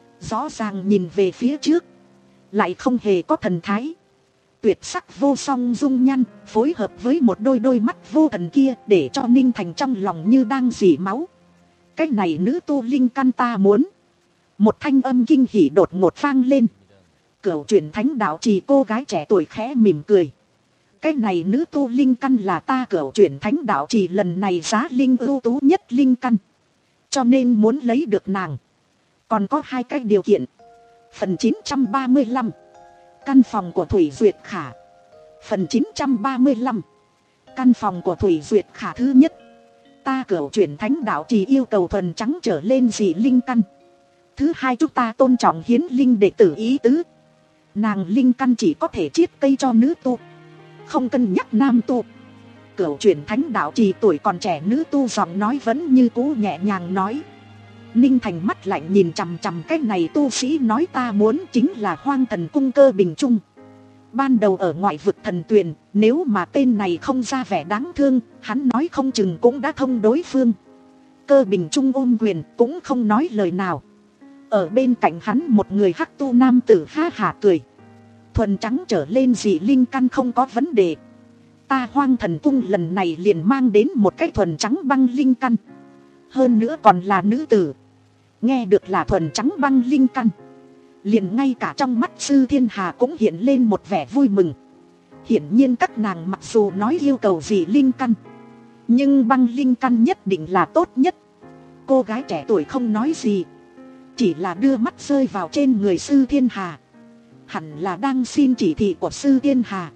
rõ ràng nhìn về phía trước, lại không hề có thần thái. Tuyệt sắc vô song dung nhan phối hợp với một đôi đôi mắt vô thần kia, để cho Ninh Thành trong lòng như đang dỉ máu. Cái này nữ tu linh căn ta muốn. Một thanh âm kinh hỉ đột ngột vang lên. Cửu Chuyển Thánh Đạo Trì cô gái trẻ tuổi khẽ mỉm cười. Cái này nữ tu linh căn là ta Cửu Chuyển Thánh Đạo Trì lần này giá linh ưu tú nhất linh căn, cho nên muốn lấy được nàng, còn có hai cái điều kiện. Phần chín trăm ba mươi lăm, căn phòng của Thủy Duyệt Khả. Phần chín trăm ba mươi lăm, căn phòng của Thủy Duyệt Khả. Thứ nhất, ta Cửu Chuyển Thánh Đạo Trì yêu cầu thuần trắng trở lên dị linh căn. Thứ hai, chúng ta tôn trọng hiến linh đệ tử ý tứ. Nàng linh căn chỉ có thể chiết cây cho nữ tu, không cân nhắc nam tu. Cửu Chuyển Thánh Đạo Trì tuổi còn trẻ nữ tu giọng nói vẫn như cũ nhẹ nhàng nói. Ninh Thành mắt lạnh nhìn chằm chằm cái này tu sĩ nói ta muốn chính là Hoang Thần Cung Cơ Bình Trung. Ban đầu ở ngoại vực thần tuyền, nếu mà tên này không ra vẻ đáng thương, hắn nói không chừng cũng đã thông đối phương. Cơ Bình Trung ôm quyền cũng không nói lời nào. Ở bên cạnh hắn một người hắc tu nam tử ha hả cười. Thuần trắng trở lên dị linh căn không có vấn đề. Ta Hoang Thần Cung lần này liền mang đến một cái thuần trắng băng linh căn, hơn nữa còn là nữ tử. Nghe được là thuần trắng băng linh căn, liền ngay cả trong mắt Sư Thiên Hà cũng hiện lên một vẻ vui mừng. Hiển nhiên các nàng mặc dù nói yêu cầu dị linh căn, nhưng băng linh căn nhất định là tốt nhất. Cô gái trẻ tuổi không nói gì, chỉ là đưa mắt rơi vào trên người Sư Thiên Hà, hẳn là đang xin chỉ thị của Sư Thiên Hà.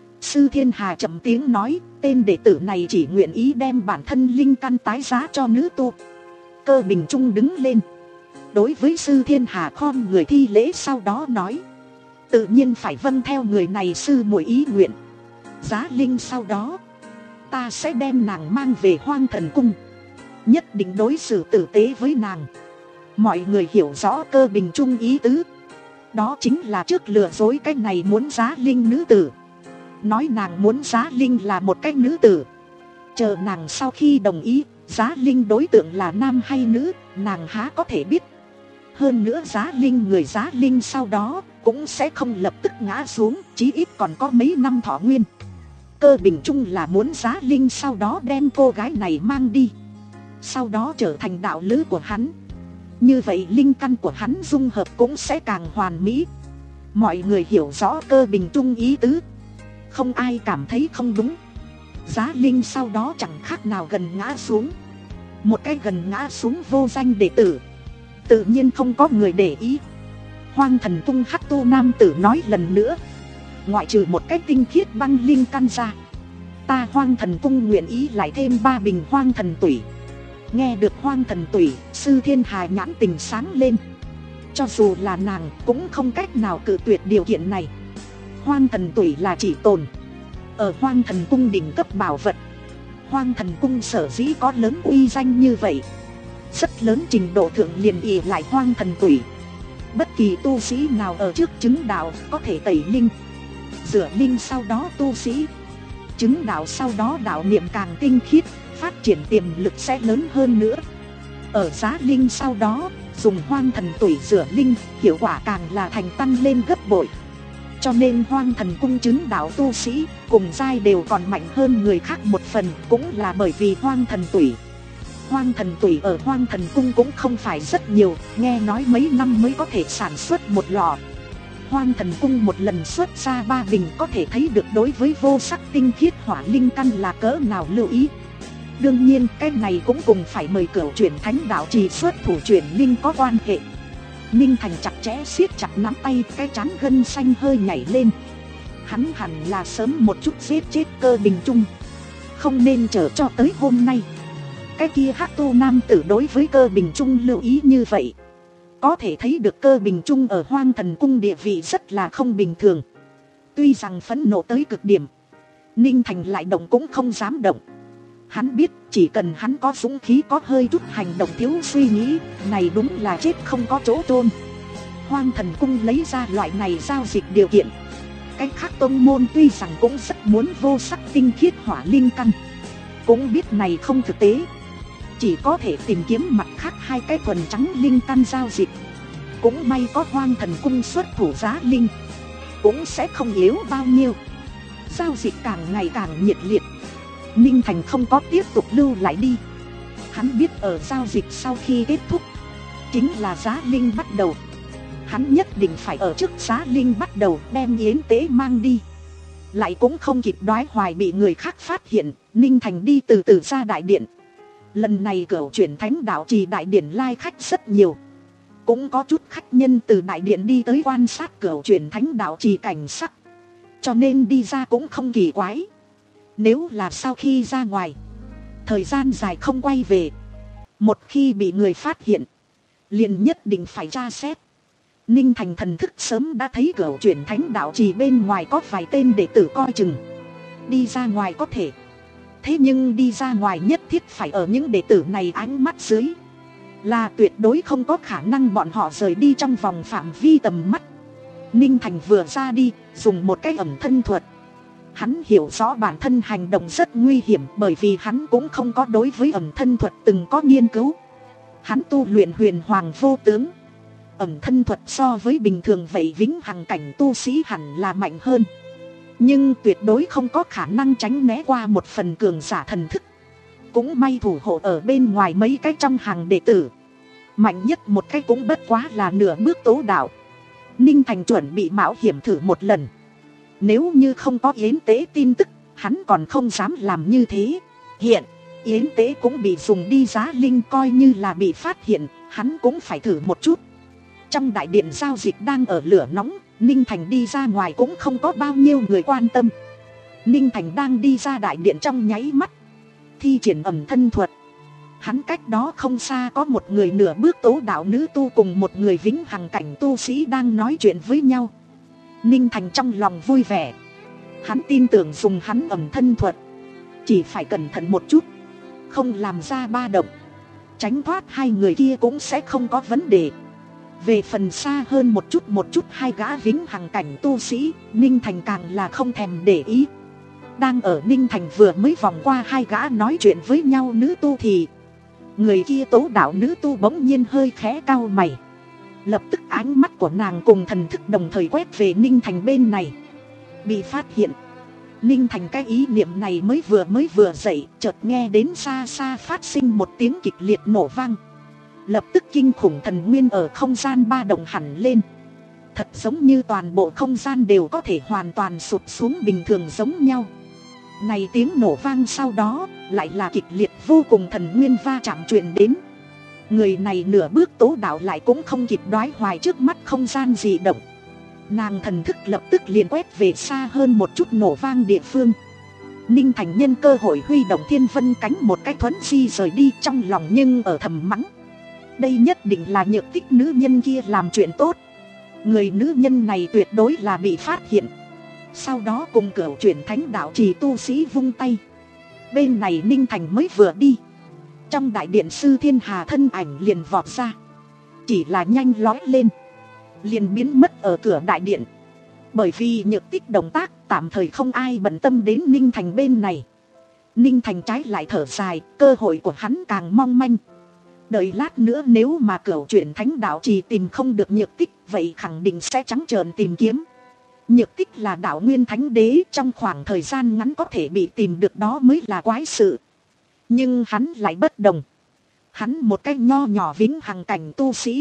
Sư Thiên Hà trầm tiếng nói, tên đệ tử này chỉ nguyện ý đem bản thân linh căn tái giá cho nữ tu. Cơ Bình Trung đứng lên, đối với Sư Thiên Hà khom người thi lễ, sau đó nói, tự nhiên phải vâng theo người này sư muội ý nguyện. Giá linh sau đó, ta sẽ đem nàng mang về Hoang Thần Cung, nhất định đối xử tử tế với nàng. Mọi người hiểu rõ Cơ Bình Trung ý tứ, đó chính là trước lừa dối cái này muốn giá linh nữ tử, nói nàng muốn giá linh là một cái nữ tử, Chờ nàng sau khi đồng ý, Giá Linh đối tượng là nam hay nữ, nàng há có thể biết. Hơn nữa Giá Linh người Giá Linh sau đó cũng sẽ không lập tức ngã xuống, chí ít còn có mấy năm thọ nguyên. Cơ Bình Trung là muốn Giá Linh sau đó đem cô gái này mang đi, sau đó trở thành đạo lữ của hắn. Như vậy linh căn của hắn dung hợp cũng sẽ càng hoàn mỹ. Mọi người hiểu rõ Cơ Bình Trung ý tứ, không ai cảm thấy không đúng. Giá Linh sau đó chẳng khác nào gần ngã xuống, một cái gần ngã xuống vô danh đệ tử, tự nhiên không có người để ý. Hoang Thần Cung Hắc Tu nam tử nói lần nữa, ngoại trừ một cái tinh khiết băng linh căn ra, ta Hoang Thần Cung nguyện ý lại thêm ba bình Hoang Thần Tủy. Nghe được Hoang Thần Tủy, Sư Thiên Hà nhãn tình sáng lên. Cho dù là nàng cũng không cách nào cự tuyệt điều kiện này. Hoang Thần Tủy là chỉ tồn ở Hoang Thần Cung đỉnh cấp bảo vật. Hoang Thần Cung sở dĩ có lớn uy danh như vậy, rất lớn trình độ thượng liền ỷ lại Hoang Thần Tủy. Bất kỳ tu sĩ nào ở trước chứng đạo có thể tẩy linh, rửa linh sau đó tu sĩ chứng đạo sau đó đạo niệm càng tinh khiết, phát triển tiềm lực sẽ lớn hơn nữa. Ở Giá Linh sau đó dùng Hoang Thần Tủy rửa linh, hiệu quả càng là thành tăng lên gấp bội. Cho nên Hoang Thần Cung chứng đạo tu sĩ cùng giai đều còn mạnh hơn người khác một phần, cũng là bởi vì Hoang Thần Tủy. Hoang Thần Tủy ở Hoang Thần Cung cũng không phải rất nhiều, nghe nói mấy năm mới có thể sản xuất một lọ. Hoang Thần Cung một lần xuất ra ba bình, có thể thấy được đối với vô sắc tinh khiết hỏa linh căn là cỡ nào lưu ý. Đương nhiên cái này cũng cùng phải mời Cửu Chuyển Thánh Đạo Trì xuất thủ chuyển linh có quan hệ. Ninh Thành chặt chẽ siết chặt nắm tay, cái trán gân xanh hơi nhảy lên. Hắn hẳn là sớm một chút giết chết Cơ Bình Trung, không nên chờ cho tới hôm nay. Cái kia Hắc Tu nam tử đối với Cơ Bình Trung lưu ý như vậy, có thể thấy được Cơ Bình Trung ở Hoang Thần Cung địa vị rất là không bình thường. Tuy rằng phẫn nộ tới cực điểm, Ninh Thành lại động cũng không dám động. Hắn biết chỉ cần hắn có dũng khí, có hơi chút hành động thiếu suy nghĩ, này đúng là chết không có chỗ chôn. Hoang Thần Cung lấy ra loại này giao dịch điều kiện. Cách khác tông môn tuy rằng cũng rất muốn vô sắc tinh khiết hỏa linh căn, cũng biết này không thực tế, chỉ có thể tìm kiếm mặt khác hai cái thuần trắng linh căn giao dịch. Cũng may có Hoang Thần Cung xuất thủ Giá Linh, cũng sẽ không yếu bao nhiêu. Giao dịch càng ngày càng nhiệt liệt. Ninh Thành không có tiếp tục lưu lại đi. Hắn biết ở giao dịch sau khi kết thúc chính là Giá Linh bắt đầu. Hắn nhất định phải ở trước Giá Linh bắt đầu đem yến tế mang đi. Lại cũng không kịp đoái hoài bị người khác phát hiện, Ninh Thành đi từ từ ra đại điện. Lần này Cửu Chuyển Thánh Đạo Trì đại điện lai khách rất nhiều. Cũng có chút khách nhân từ đại điện đi tới quan sát Cửu Chuyển Thánh Đạo Trì cảnh sắc, cho nên đi ra cũng không kỳ quái. Nếu là sau khi ra ngoài, thời gian dài không quay về, một khi bị người phát hiện, liền nhất định phải tra xét. Ninh Thành thần thức sớm đã thấy Cửu Chuyển Thánh Đạo Trì bên ngoài có vài tên đệ tử coi chừng. Đi ra ngoài có thể, thế nhưng đi ra ngoài nhất thiết phải ở những đệ tử này ánh mắt dưới, là tuyệt đối không có khả năng bọn họ rời đi trong vòng phạm vi tầm mắt. Ninh Thành vừa ra đi, dùng một cái ẩn thân thuật. Hắn hiểu rõ bản thân hành động rất nguy hiểm, bởi vì hắn cũng không có đối với ẩn thân thuật từng có nghiên cứu. Hắn tu luyện Huyền Hoàng Vô Tướng, ẩn thân thuật so với bình thường vậy vĩnh hằng cảnh tu sĩ hẳn là mạnh hơn, nhưng tuyệt đối không có khả năng tránh né qua một phần cường giả thần thức. Cũng may thủ hộ ở bên ngoài mấy cái trong hàng đệ tử, mạnh nhất một cái cũng bất quá là nửa bước tố đạo. Ninh Thành chuẩn bị mạo hiểm thử một lần. Nếu như không có yến tế tin tức, hắn còn không dám làm như thế. Hiện yến tế cũng bị dùng đi Giá Linh, coi như là bị phát hiện, hắn cũng phải thử một chút. Trong đại điện giao dịch đang ở lửa nóng, Ninh Thành đi ra ngoài cũng không có bao nhiêu người quan tâm. Ninh Thành đang đi ra đại điện trong nháy mắt, thi triển ẩm thân thuật. Hắn cách đó không xa có một người nửa bước tố đạo nữ tu cùng một người vĩnh hằng cảnh tu sĩ đang nói chuyện với nhau. Ninh Thành trong lòng vui vẻ. Hắn tin tưởng dùng hắn ẩm thân thuật, chỉ phải cẩn thận một chút, không làm ra ba động, tránh thoát hai người kia cũng sẽ không có vấn đề. Về phần xa hơn một chút một chút hai gã vĩnh hằng cảnh tu sĩ, Ninh Thành càng là không thèm để ý. Đang ở Ninh Thành vừa mới vòng qua hai gã nói chuyện với nhau nữ tu thì người kia tố đạo nữ tu bỗng nhiên hơi khẽ cau mày. Lập tức ánh mắt của nàng cùng thần thức đồng thời quét về Ninh Thành bên này. Bị phát hiện. Ninh Thành cái ý niệm này mới vừa mới vừa dậy, chợt nghe đến xa xa phát sinh một tiếng kịch liệt nổ vang. Lập tức kinh khủng thần nguyên ở không gian ba động hẳn lên. Thật giống như toàn bộ không gian đều có thể hoàn toàn sụp xuống bình thường giống nhau. Này tiếng nổ vang sau đó lại là kịch liệt vô cùng thần nguyên va chạm truyền đến. Người này nửa bước tố đạo lại cũng không kịp đoái hoài trước mắt không gian dị động. Nàng thần thức lập tức liền quét về xa hơn một chút nổ vang địa phương. Ninh Thành nhân cơ hội huy động thiên vân cánh một cách thuấn di rời đi, trong lòng nhưng ở thầm mắng. Đây nhất định là Nhược Tích nữ nhân kia làm chuyện tốt. Người nữ nhân này tuyệt đối là bị phát hiện. Sau đó cùng cửu chuyển thánh đạo trì tu sĩ vung tay. Bên này Ninh Thành mới vừa đi, trong đại điện sư Thiên Hà thân ảnh liền vọt ra. Chỉ là nhanh lói lên, liền biến mất ở cửa đại điện. Bởi vì Nhược Tích động tác, tạm thời không ai bận tâm đến Ninh Thành bên này. Ninh Thành trái lại thở dài, cơ hội của hắn càng mong manh. Đợi lát nữa nếu mà cửu chuyển thánh đạo trì tìm không được Nhược Tích, vậy khẳng định sẽ trắng trợn tìm kiếm. Nhược Tích là đạo nguyên thánh đế, trong khoảng thời gian ngắn có thể bị tìm được đó mới là quái sự. Nhưng hắn lại bất đồng. Hắn một cái nho nhỏ vĩnh hằng cảnh tu sĩ,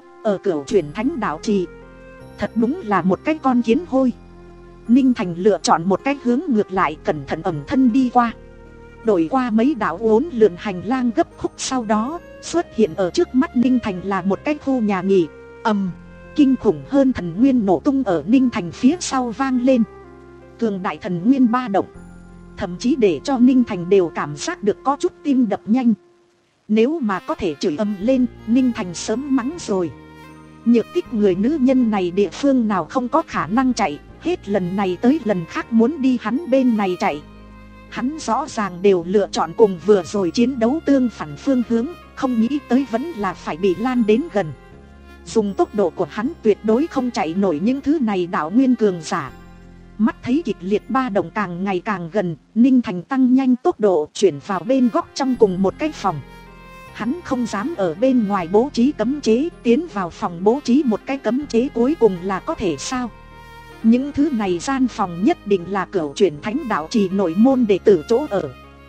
ở cửu chuyển thánh đạo trì, thật đúng là một cái con kiến hôi. Ninh Thành lựa chọn một cái hướng ngược lại, cẩn thận ẩm thân đi qua, đổi qua mấy đạo uốn lượn hành lang gấp khúc, sau đó xuất hiện ở trước mắt Ninh Thành là một cái khu nhà nghỉ. Ầm, kinh khủng hơn thần nguyên nổ tung ở Ninh Thành phía sau vang lên. Cường đại thần nguyên ba động, thậm chí để cho Ninh Thành đều cảm giác được có chút tim đập nhanh. Nếu mà có thể chửi ầm lên, Ninh Thành sớm mắng rồi. Nhược Tích người nữ nhân này địa phương nào không có khả năng chạy, hết lần này tới lần khác muốn đi hắn bên này chạy. Hắn rõ ràng đều lựa chọn cùng vừa rồi chiến đấu tương phản phương hướng, không nghĩ tới vẫn là phải bị lan đến gần. Dùng tốc độ của hắn tuyệt đối không chạy nổi những thứ này đạo nguyên cường giả. Mắt thấy kịch liệt ba động càng ngày càng gần, Ninh Thành tăng nhanh tốc độ chuyển vào bên góc trong cùng một cái phòng. Hắn không dám ở bên ngoài bố trí cấm chế, tiến vào phòng bố trí một cái cấm chế cuối cùng là có thể sao? Những thứ này gian phòng nhất định là cửu chuyển thánh đạo trì nội môn đệ tử chỗ ở.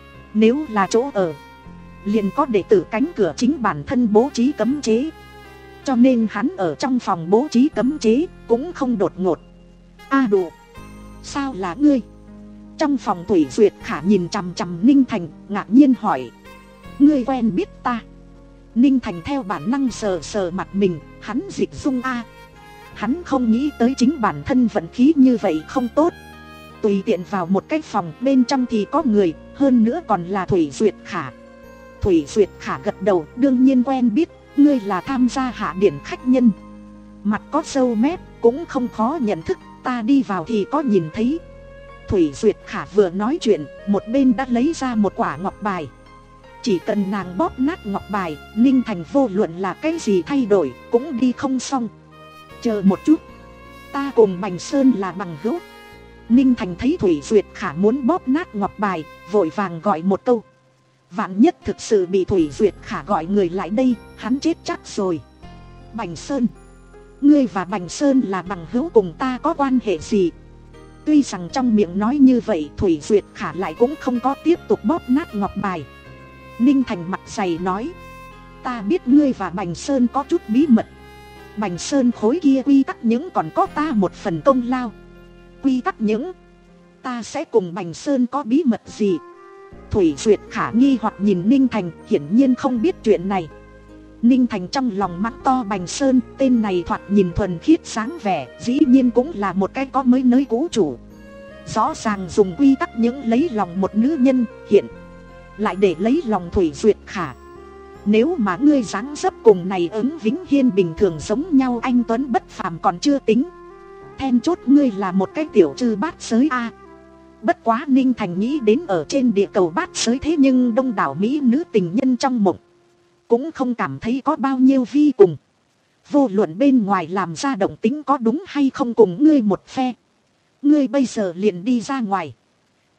Nếu là chỗ ở, liền có đệ tử cánh cửa chính bản thân bố trí cấm chế. Cho nên hắn ở trong phòng bố trí cấm chế cũng không đột ngột. A đủ, sao là ngươi? Trong phòng Thủy Duyệt Khả nhìn chằm chằm Ninh Thành, ngạc nhiên hỏi. Ngươi quen biết ta? Ninh Thành theo bản năng sờ sờ mặt mình, hắn dịch dung a. Hắn không nghĩ tới chính bản thân vận khí như vậy không tốt. Tùy tiện vào một cái phòng, bên trong thì có người, hơn nữa còn là Thủy Duyệt Khả. Thủy Duyệt Khả gật đầu, đương nhiên quen biết, ngươi là tham gia hạ điển khách nhân. Mặt có râu mép, cũng không khó nhận thức, ta đi vào thì có nhìn thấy. Thủy Duyệt Khả vừa nói chuyện, một bên đã lấy ra một quả ngọc bài. Chỉ cần nàng bóp nát ngọc bài, Ninh Thành vô luận là cái gì thay đổi, cũng đi không xong. Chờ một chút, ta cùng Bành Sơn là bằng hữu. Ninh Thành thấy Thủy Duyệt Khả muốn bóp nát ngọc bài, vội vàng gọi một câu. Vạn nhất thực sự bị Thủy Duyệt Khả gọi người lại đây, hắn chết chắc rồi. Bành Sơn, ngươi và Bành Sơn là bằng hữu, cùng ta có quan hệ gì? Tuy rằng trong miệng nói như vậy, Thủy Duyệt Khả lại cũng không có tiếp tục bóp nát ngọc bài. Ninh Thành mặt dày nói, ta biết ngươi và Bành Sơn có chút bí mật. Bành Sơn khối kia quy tắc những còn có ta một phần công lao. Quy tắc những, ta sẽ cùng Bành Sơn có bí mật gì? Thủy Duyệt Khả nghi hoặc nhìn Ninh Thành, hiển nhiên không biết chuyện này. Ninh Thành trong lòng mắng to Bành Sơn, tên này thoạt nhìn thuần khiết sáng vẻ, dĩ nhiên cũng là một cái có mới nới cũ chủ. Rõ ràng dùng quy tắc những lấy lòng một nữ nhân, hiện lại để lấy lòng Thủy Duyệt Khả. Nếu mà ngươi dáng dấp cùng này ứng Vĩnh Hiên bình thường giống nhau anh tuấn bất phàm còn chưa tính, then chốt ngươi là một cái tiểu trư bát giới a. Bất quá Ninh Thành nghĩ đến ở trên địa cầu bát giới thế nhưng đông đảo mỹ nữ tình nhân trong mộng, cũng không cảm thấy có bao nhiêu vi cùng. Vô luận bên ngoài làm ra động tính có đúng hay không cùng ngươi một phe, ngươi bây giờ liền đi ra ngoài.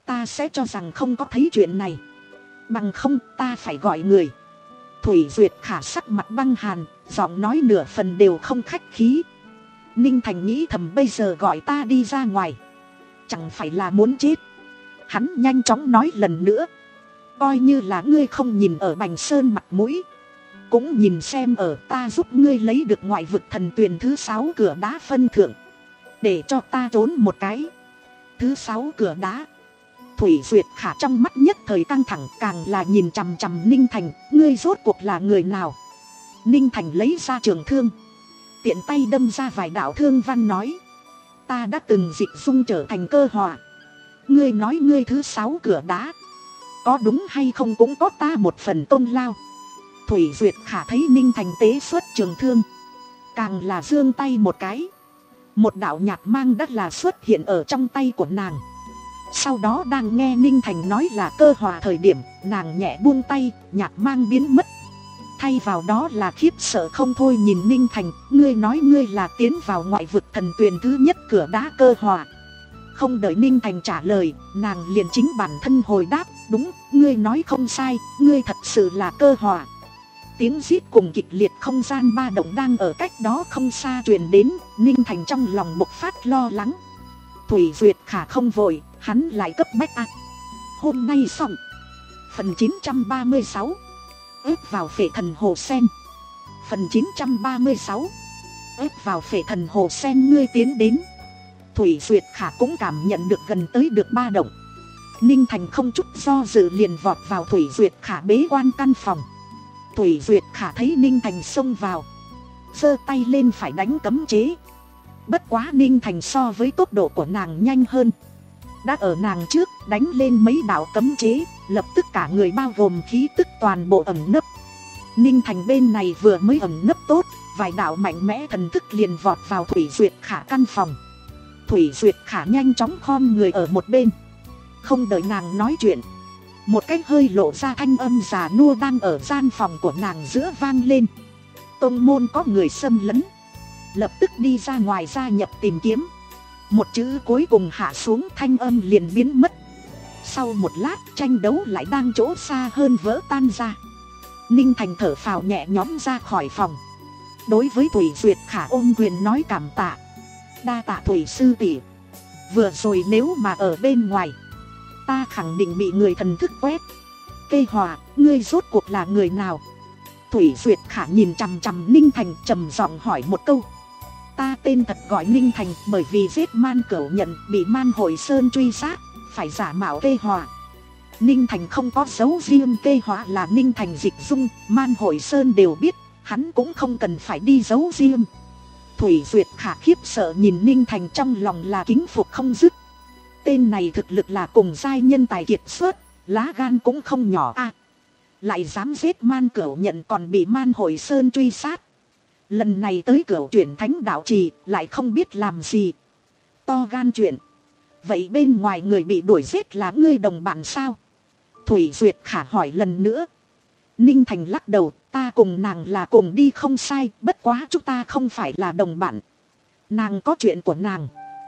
ta sẽ cho rằng không có thấy chuyện này. Bằng không ta phải gọi người. Thủy Duyệt Khả sắc mặt băng hàn, giọng nói nửa phần đều không khách khí. Ninh Thành nghĩ thầm bây giờ gọi ta đi ra ngoài, chẳng phải là muốn chết. Hắn nhanh chóng nói lần nữa. Coi như là ngươi không nhìn ở Bành Sơn mặt mũi, cũng nhìn xem ở ta giúp ngươi lấy được ngoại vực thần tuyền thứ sáu cửa đá phân thượng. Để cho ta trốn một cái. Thứ sáu cửa đá. Thủy Duyệt Khả trong mắt nhất thời căng thẳng, càng là nhìn chằm chằm Ninh Thành. Ngươi rốt cuộc là người nào? Ninh Thành lấy ra trường thương, tiện tay đâm ra vài đạo thương văn nói. Ta đã từng dịch dung trở thành cơ hỏa. Ngươi nói ngươi thứ sáu cửa đá, có đúng hay không cũng có ta một phần công lao. Thủy Duyệt Khả thấy Ninh Thành tế xuất trường thương, càng là giương tay một cái. Một đạo nhạt mang đã là xuất hiện ở trong tay của nàng. Sau đó đang nghe Ninh Thành nói là cơ hòa thời điểm, nàng nhẹ buông tay, nhạt mang biến mất. Thay vào đó là khiếp sợ không thôi nhìn Ninh Thành. Ngươi nói ngươi là tiến vào ngoại vực thần tuyền thứ nhất cửa đá cơ hòa. Không đợi Ninh Thành trả lời, nàng liền chính bản thân hồi đáp. Đúng, ngươi nói không sai, ngươi thật sự là cơ hòa. Tiếng rít cùng kịch liệt không gian ba động đang ở cách đó không xa truyền đến. Ninh Thành trong lòng bộc phát lo lắng. Thủy Duyệt Khả không vội, hắn lại cấp bách ạ. À. Hôm nay xong. Phần chín trăm ba mươi sáu. Ép vào phệ thần hồ sen. Phần chín trăm ba mươi sáu. Ép vào phệ thần hồ sen ngươi tiến đến. Thủy Duyệt Khả cũng cảm nhận được gần tới được ba động. Ninh Thành không chút do dự liền vọt vào Thủy Duyệt Khả bế quan căn phòng. Thủy Duyệt Khả thấy Ninh Thành xông vào, giơ tay lên phải đánh cấm chế. Bất quá Ninh Thành so với tốc độ của nàng nhanh hơn, đã ở nàng trước đánh lên mấy đạo cấm chế, lập tức cả người bao gồm khí tức toàn bộ ẩn nấp. Ninh Thành bên này vừa mới ẩn nấp tốt, vài đạo mạnh mẽ thần thức liền vọt vào Thủy Duyệt Khả căn phòng. Thủy Duyệt Khả nhanh chóng khom người ở một bên. Không đợi nàng nói chuyện, một cái hơi lộ ra thanh âm già nua đang ở gian phòng của nàng giữa vang lên. Tông môn có người xâm lấn, lập tức đi ra ngoài gia nhập tìm kiếm. Một chữ cuối cùng hạ xuống, thanh âm liền biến mất. Sau một lát tranh đấu lại đang chỗ xa hơn vỡ tan ra. Ninh Thành thở phào nhẹ nhõm ra khỏi phòng. Đối với Thủy Duyệt Khả ôm quyền nói cảm tạ. Đa tạ Thủy sư tỷ. Vừa rồi nếu mà ở bên ngoài, ta khẳng định bị người thần thức quét. Cây Hòa, ngươi rốt cuộc là người nào? Thủy Duyệt Khả nhìn chằm chằm Ninh Thành trầm giọng hỏi một câu. Ta tên thật gọi Ninh Thành, bởi vì giết Man Cửu Nhận bị Man Hội Sơn truy sát, phải giả mạo Cây Hòa. Ninh Thành không có dấu riêng Cây Hòa là Ninh Thành dịch dung, Man Hội Sơn đều biết, hắn cũng không cần phải đi giấu riêng. Thủy Duyệt Khả khiếp sợ nhìn Ninh Thành, trong lòng là kính phục không dứt. Tên này thực lực là cùng giai nhân tài kiệt xuất, lá gan cũng không nhỏ a. À, lại dám giết Man Cửu Nhận còn bị Man Hội Sơn truy sát. Lần này tới Cửu Chuyển Thánh Đạo Trì lại không biết làm gì. To gan chuyện. Vậy bên ngoài người bị đuổi giết là ngươi đồng bạn sao? Thủy Duyệt Khả hỏi lần nữa. Ninh Thành lắc đầu, ta cùng nàng là cùng đi không sai, bất quá chúng ta không phải là đồng bạn. Nàng có chuyện của nàng,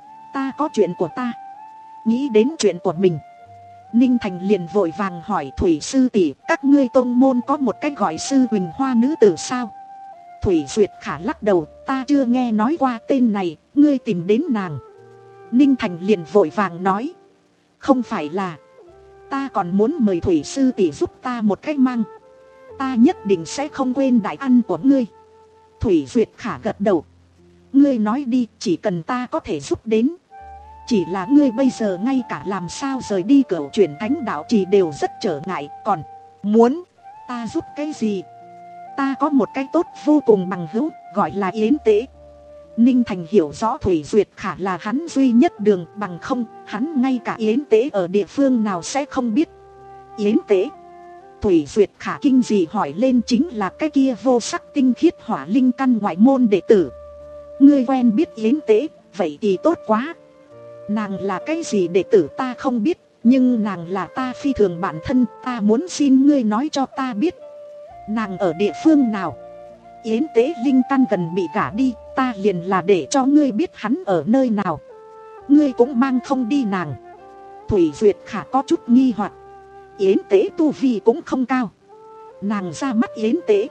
ta có chuyện của ta. Nghĩ đến chuyện của mình, Ninh Thành liền vội vàng hỏi Thủy sư tỷ, các ngươi tông môn có một cách gọi Sư Huỳnh Hoa nữ tử sao? Thủy Duyệt Khả lắc đầu, ta chưa nghe nói qua tên này, ngươi tìm đến nàng. Ninh Thành liền vội vàng nói, không phải là, ta còn muốn mời Thủy sư tỷ giúp ta một cách mang. Ta nhất định sẽ không quên đại ân của ngươi. Thủy Duyệt Khả gật đầu. Ngươi nói đi, chỉ cần ta có thể giúp đến. Chỉ là ngươi bây giờ ngay cả làm sao rời đi Cửu Chuyển Thánh Đạo Trì đều rất trở ngại. Còn muốn ta giúp cái gì? Ta có một cái tốt vô cùng bằng hữu, gọi là Yến Tế. Ninh Thành hiểu rõ Thủy Duyệt Khả là hắn duy nhất đường, bằng không hắn ngay cả Yến Tế ở địa phương nào sẽ không biết. Yến Tế? Thủy Duyệt Khả kinh dị hỏi lên, chính là cái kia vô sắc tinh khiết hỏa linh căn ngoại môn đệ tử. Ngươi quen biết Yến Tế, vậy thì tốt quá. Nàng là cái gì đệ tử ta không biết, nhưng nàng là ta phi thường bản thân, ta muốn xin ngươi nói cho ta biết. Nàng ở địa phương nào? Yến Tế linh căn gần bị gả đi, ta liền là để cho ngươi biết hắn ở nơi nào. Ngươi cũng mang không đi nàng. Thủy Duyệt Khả có chút nghi hoặc. Yến Tế tu vi cũng không cao. Nàng ra mắt Yến Tế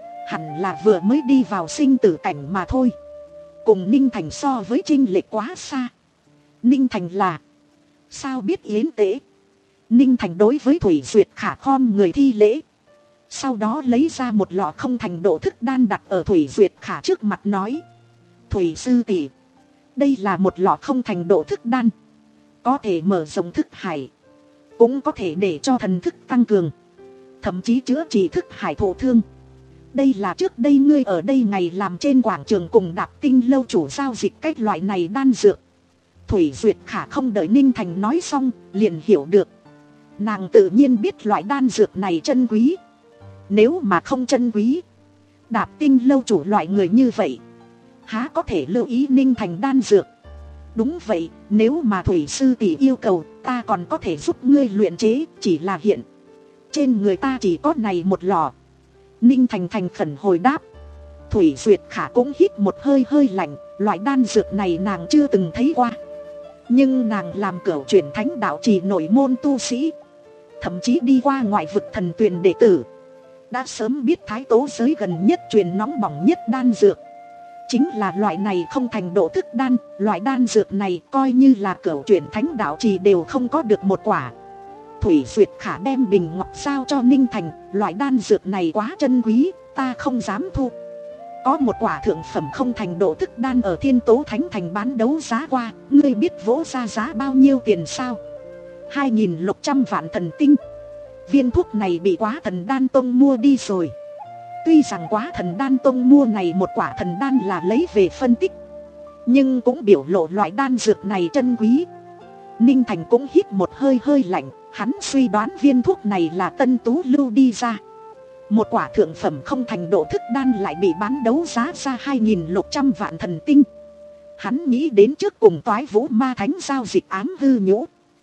hẳn là vừa mới đi vào sinh tử cảnh mà thôi. Cùng Ninh Thành so với chênh lệch quá xa. Ninh Thành là sao biết Yến Tế? Ninh Thành đối với Thủy Duyệt Khả khom người thi lễ. Sau đó lấy ra một lọ không thành độ thức đan đặt ở Thủy Duyệt Khả trước mặt nói. Thủy sư tỷ, đây là một lọ không thành độ thức đan. Có thể mở rộng thức hải, cũng có thể để cho thần thức tăng cường, thậm chí chữa trị thức hải thổ thương. Đây là trước đây ngươi ở đây ngày làm trên quảng trường cùng Đạp Tinh lâu chủ giao dịch cách loại này đan dược. Thủy Duyệt Khả không đợi Ninh Thành nói xong liền hiểu được. Nàng tự nhiên biết loại đan dược này chân quý. Nếu mà không chân quý, Đạp Tinh lâu chủ loại người như vậy há có thể lưu ý Ninh Thành đan dược. Đúng vậy, nếu mà Thủy sư tỷ yêu cầu, ta còn có thể giúp ngươi luyện chế. Chỉ là hiện trên người ta chỉ có này một lò. Ninh Thành thành khẩn hồi đáp. Thủy Duyệt Khả cũng hít một hơi hơi lạnh. Loại đan dược này nàng chưa từng thấy qua. Nhưng nàng làm cửu chuyển thánh đạo trì nội môn tu sĩ, thậm chí đi qua ngoại vực thần tuyền đệ tử, đã sớm biết thái tố giới gần nhất truyền nóng bỏng nhất đan dược chính là loại này không thành độ thức đan. Loại đan dược này coi như là cửu chuyển thánh đạo trì đều không có được một quả. Thủy Duyệt Khả đem bình ngọc giao cho Ninh Thành. Loại đan dược này quá chân quý, ta không dám thu. Có một quả thượng phẩm không thành độ thức đan ở Thiên Tố Thánh Thành bán đấu giá qua. Ngươi biết vỗ ra giá bao nhiêu tiền sao? Hai nghìn lục trăm vạn thần tinh. Viên thuốc này bị Quá Thần Đan Tông mua đi rồi. Tuy rằng Quá Thần Đan Tông mua này một quả thần đan là lấy về phân tích, nhưng cũng biểu lộ loại đan dược này chân quý. Ninh Thành cũng hít một hơi hơi lạnh. Hắn suy đoán viên thuốc này là Tân Tú lưu đi ra. Một quả thượng phẩm không thành độ thức đan lại bị bán đấu giá ra hai nghìn lục trăm vạn thần tinh. Hắn nghĩ đến trước cùng Toái Vũ Ma Thánh giao dịch ám hư nhũ,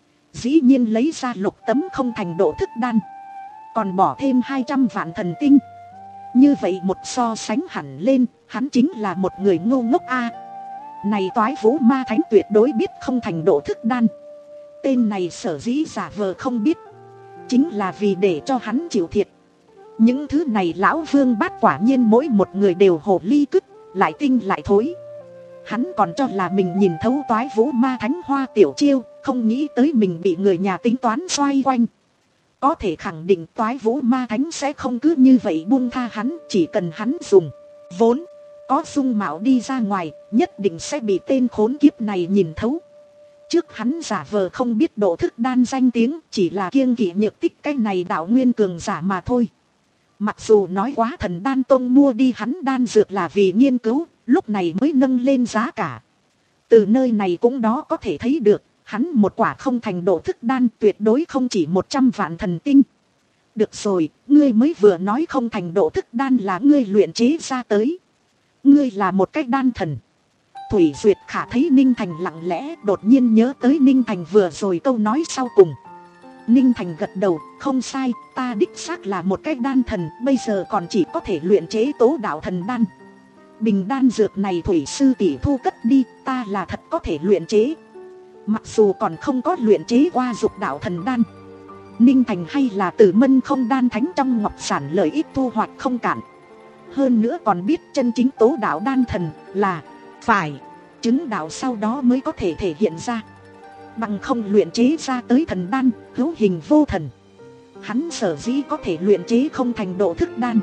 dĩ nhiên lấy ra lục tấm không thành độ thức đan, còn bỏ thêm hai trăm vạn thần tinh. Như vậy một so sánh hẳn lên, hắn chính là một người ngu ngốc a. Này Toái Vũ Ma Thánh tuyệt đối biết không thành độ thức đan. Tên này sở dĩ giả vờ không biết, chính là vì để cho hắn chịu thiệt. Những thứ này lão vương bát quả nhiên mỗi một người đều hồ ly cứt, lại tinh lại thối. Hắn còn cho là mình nhìn thấu Toái Vũ Ma Thánh hoa tiểu chiêu, không nghĩ tới mình bị người nhà tính toán xoay quanh. Có thể khẳng định Toái Vũ Ma Thánh sẽ không cứ như vậy buông tha hắn. Chỉ cần hắn dùng vốn có dung mạo đi ra ngoài, nhất định sẽ bị tên khốn kiếp này nhìn thấu. Trước hắn giả vờ không biết độ thức đan danh tiếng, chỉ là kiêng kỵ nhược tích cái này đạo nguyên cường giả mà thôi. Mặc dù nói Quá Thần Đan Tông mua đi hắn đan dược là vì nghiên cứu, lúc này mới nâng lên giá cả. Từ nơi này cũng đó có thể thấy được, hắn một quả không thành độ thức đan tuyệt đối không chỉ một trăm vạn thần tinh. Được rồi, ngươi mới vừa nói không thành độ thức đan là ngươi luyện chế ra tới. Ngươi là một cái đan thần. Thủy Duyệt Khả thấy Ninh Thành lặng lẽ, đột nhiên nhớ tới Ninh Thành vừa rồi câu nói sau cùng. Ninh Thành gật đầu, không sai, ta đích xác là một cái đan thần, bây giờ còn chỉ có thể luyện chế tố đạo thần đan. Bình đan dược này Thủy sư tỷ thu cất đi, ta là thật có thể luyện chế. Mặc dù còn không có luyện chế qua dục đạo thần đan, Ninh Thành hay là từ mân không đan thánh trong ngọc sản lợi ích thu hoạch không cạn. Hơn nữa còn biết chân chính tố đạo đan thần là phải chứng đạo sau đó mới có thể thể hiện ra. Bằng không luyện chế ra tới thần đan hữu hình vô thần. Hắn sở dĩ có thể luyện chế không thành độ thức đan,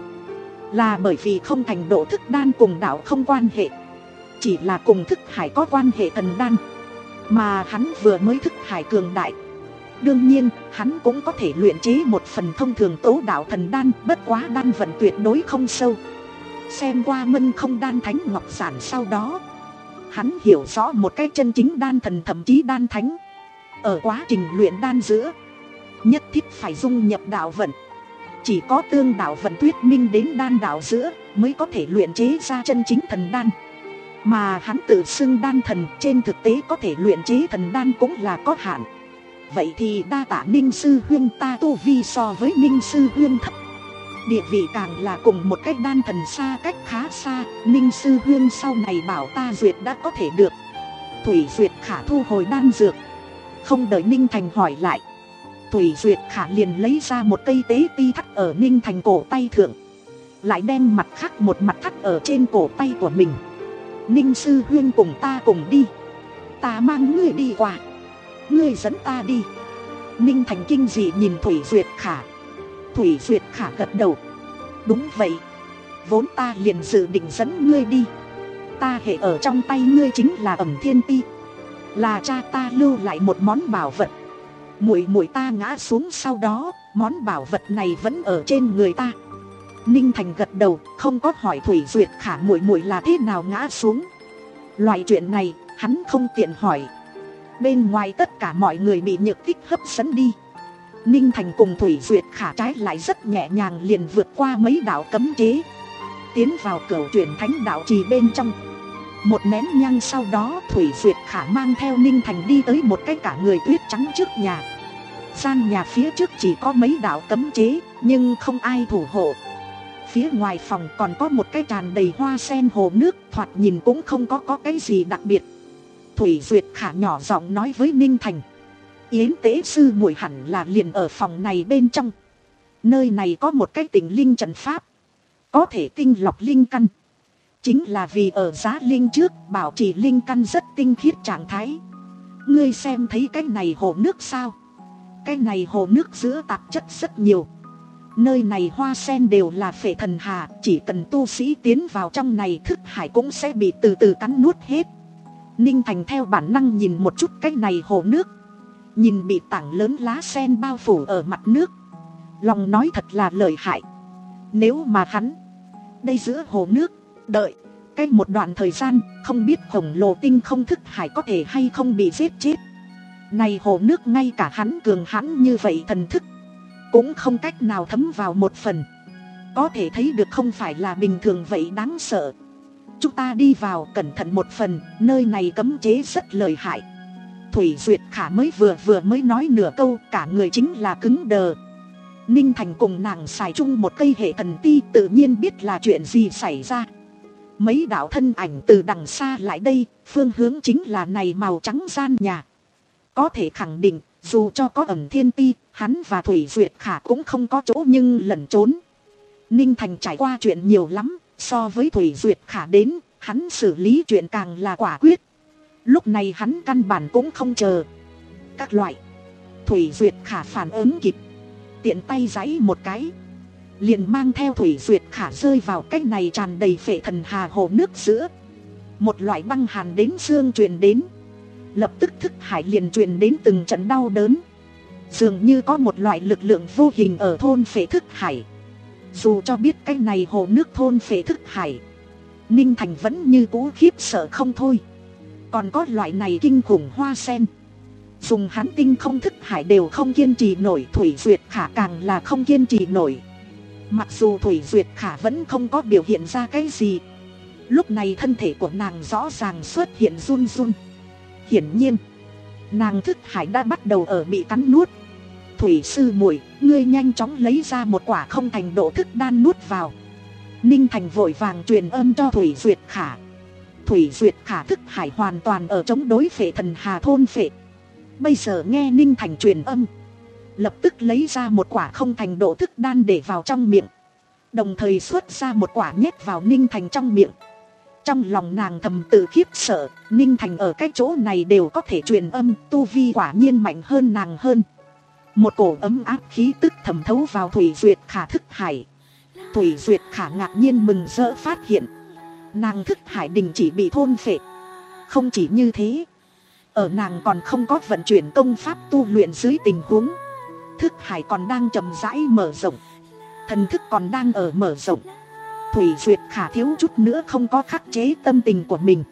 là bởi vì không thành độ thức đan cùng đạo không quan hệ, chỉ là cùng thức hải có quan hệ thần đan. Mà hắn vừa mới thức hải cường đại, đương nhiên hắn cũng có thể luyện chế một phần thông thường tố đạo thần đan, bất quá đan vận tuyệt đối không sâu. Xem qua mân không đan thánh ngọc giản sau đó, hắn hiểu rõ một cái chân chính đan thần thậm chí đan thánh, ở quá trình luyện đan giữa nhất thiết phải dung nhập đạo vận. Chỉ có tương đạo vận thuyết minh đến đan đạo giữa mới có thể luyện chế ra chân chính thần đan. Mà hắn tự xưng đan thần, trên thực tế có thể luyện chế thần đan cũng là có hạn. Vậy thì đa tạ Ninh sư huynh, ta tu vi so với Ninh sư huynh thấp, địa vị càng là cùng một cách đan thần xa cách khá xa. Ninh sư huynh sau này bảo ta duyệt đã có thể được. Thủy Duyệt Khả thu hồi đan dược, Không đợi Ninh Thành hỏi lại, Thủy Duyệt Khả liền lấy ra một cây tế ti thắt ở Ninh Thành cổ tay thượng, lại đem mặt khác một mặt thắt ở trên cổ tay của mình. Ninh sư huynh cùng ta cùng đi, ta mang ngươi đi qua, ngươi dẫn ta đi. Ninh Thành kinh dị nhìn Thủy Duyệt Khả. Thủy Duyệt Khả gật đầu, đúng vậy, vốn ta liền dự định dẫn ngươi đi. Ta hệ ở trong tay ngươi chính là Ẩm Thiên Ti, là cha ta lưu lại một món bảo vật. Muội muội ta ngã xuống sau đó, món bảo vật này vẫn ở trên người ta. Ninh Thành gật đầu, không có hỏi Thủy Duyệt Khả muội muội là thế nào ngã xuống. Loại chuyện này hắn không tiện hỏi. Bên ngoài tất cả mọi người bị Nhược Tích hấp dẫn đi. Ninh Thành cùng Thủy Duyệt Khả trái lại rất nhẹ nhàng liền vượt qua mấy đạo cấm chế, tiến vào cửu chuyển thánh đạo trì bên trong. Một nén nhang sau đó, Thủy Duyệt Khả mang theo Ninh Thành đi tới một cái cả người tuyết trắng trước nhà. Gian nhà phía trước chỉ có mấy đạo cấm chế, nhưng không ai thủ hộ. Phía ngoài phòng còn có một cái tràn đầy hoa sen hồ nước, thoạt nhìn cũng không có, có cái gì đặc biệt. Thủy Duyệt Khả nhỏ giọng nói với Ninh Thành, Yến tế sư muội hẳn là liền ở phòng này bên trong. Nơi này có một cái tịnh linh trận pháp, có thể tinh lọc linh căn. Chính là vì ở giá linh trước bảo trì linh căn rất tinh khiết trạng thái. Ngươi xem thấy cái này hồ nước sao? Cái này hồ nước giữa tạp chất rất nhiều. Nơi này hoa sen đều là phệ thần hà, chỉ cần tu sĩ tiến vào trong này, thức hải cũng sẽ bị từ từ cắn nuốt hết. Ninh Thành theo bản năng nhìn một chút cái này hồ nước, nhìn bị tảng lớn lá sen bao phủ ở mặt nước, lòng nói thật là lợi hại. Nếu mà hắn đây giữa hồ nước đợi cái một đoạn thời gian, không biết khổng lồ tinh không thức hải có thể hay không bị giết chết. Này hồ nước ngay cả hắn cường hãn như vậy thần thức cũng không cách nào thấm vào một phần, có thể thấy được không phải là bình thường vậy đáng sợ. Chúng ta đi vào cẩn thận một phần, nơi này cấm chế rất lợi hại. Thủy Duyệt Khả mới vừa vừa mới nói nửa câu, cả người chính là cứng đờ. Ninh Thành cùng nàng xài chung một cây hệ thần ti, tự nhiên biết là chuyện gì xảy ra. Mấy đạo thân ảnh từ đằng xa lại đây, phương hướng chính là này màu trắng gian nhà. Có thể khẳng định, dù cho có Ẩm Thiên Ti, hắn và Thủy Duyệt Khả cũng không có chỗ nhưng lẩn trốn. Ninh Thành trải qua chuyện nhiều lắm, so với Thủy Duyệt Khả đến, hắn xử lý chuyện càng là quả quyết. Lúc này hắn căn bản cũng không chờ các loại. Thủy Duyệt Khả phản ứng kịp, tiện tay giãy một cái, liền mang theo Thủy Duyệt Khả rơi vào cái này tràn đầy phệ thần hà hồ nước giữa. Một loại băng hàn đến xương truyền đến, lập tức thức hải liền truyền đến từng trận đau đớn. Dường như có một loại lực lượng vô hình ở thôn phệ thức hải. Dù cho biết cái này hồ nước thôn phệ thức hải, Ninh Thành vẫn như cũ khiếp sợ không thôi. Còn có loại này kinh khủng hoa sen, dùng hắn tinh không thức hải đều không kiên trì nổi, Thủy Duyệt Khả càng là không kiên trì nổi. Mặc dù Thủy Duyệt Khả vẫn không có biểu hiện ra cái gì, lúc này thân thể của nàng rõ ràng xuất hiện run run. Hiển nhiên, nàng thức hải đã bắt đầu ở bị cắn nuốt. Thủy sư muội, ngươi nhanh chóng lấy ra một quả không thành độ thức đan nuốt vào. Ninh Thành vội vàng truyền âm cho Thủy Duyệt Khả. Thủy Duyệt Khả thức hải hoàn toàn ở chống đối phệ thần hà thôn phệ. Bây giờ nghe Ninh Thành truyền âm, lập tức lấy ra một quả không thành độ thức đan để vào trong miệng, đồng thời xuất ra một quả nhét vào Ninh Thành trong miệng. Trong lòng nàng thầm tự khiếp sợ, Ninh Thành ở cái chỗ này đều có thể truyền âm, tu vi quả nhiên mạnh hơn nàng hơn. Một cổ ấm áp khí tức thẩm thấu vào Thủy Duyệt Khả thức hải. Thủy Duyệt Khả ngạc nhiên mừng rỡ phát hiện, nàng thức hải đình chỉ bị thôn phệ. Không chỉ như thế, ở nàng còn không có vận chuyển công pháp tu luyện dưới tình huống, thức hải còn đang chậm rãi mở rộng, thần thức còn đang ở mở rộng. Thủy Duyệt Khả thiếu chút nữa không có khắc chế tâm tình của mình.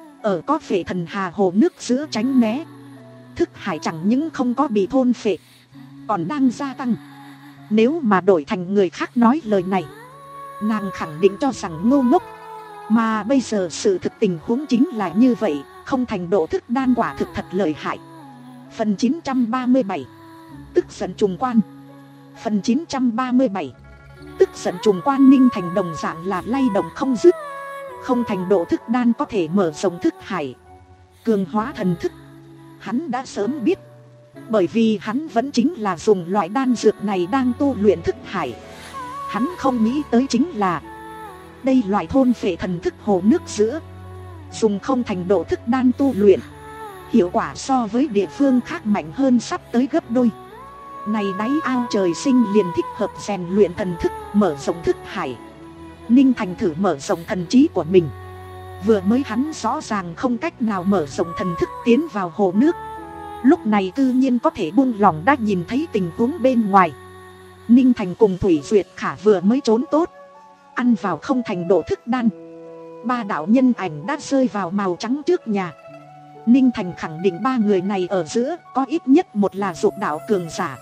Ở có phệ thần hà hồ nước giữa tránh né, thức hải chẳng những không có bị thôn phệ, còn đang gia tăng. Nếu mà đổi thành người khác nói lời này, nàng khẳng định cho rằng ngu ngốc. Mà bây giờ sự thực tình huống chính là như vậy, không thành độ thức đan quả thực thật lợi hại. Phần chín trăm ba mươi bảy, tức giận trùng quan. Phần chín trăm ba mươi bảy, tức giận trùng quan. Ninh Thành đồng dạng là lay động không dứt. Không thành độ thức đan có thể mở rộng thức hải, cường hóa thần thức. Hắn đã sớm biết, Bởi vì hắn vẫn chính là dùng loại đan dược này đang tu luyện thức hải. Hắn không nghĩ tới chính là đây loại thôn phệ thần thức hồ nước giữa, dùng không thành độ thức đan tu luyện, hiệu quả so với địa phương khác mạnh hơn sắp tới gấp đôi. Này đáy ao trời sinh liền thích hợp rèn luyện thần thức, mở rộng thức hải. Ninh Thành thử mở rộng thần trí của mình. Vừa mới hắn rõ ràng không cách nào mở rộng thần thức tiến vào hồ nước, lúc này tự nhiên có thể buông lòng đã nhìn thấy tình huống bên ngoài. Ninh Thành cùng Thủy Duyệt Khả vừa mới trốn tốt, ăn vào không thành độ thức đan. Ba đạo nhân ảnh đã rơi vào màu trắng trước nhà. Ninh Thành khẳng định ba người này ở giữa có ít nhất một là dục đạo cường giả.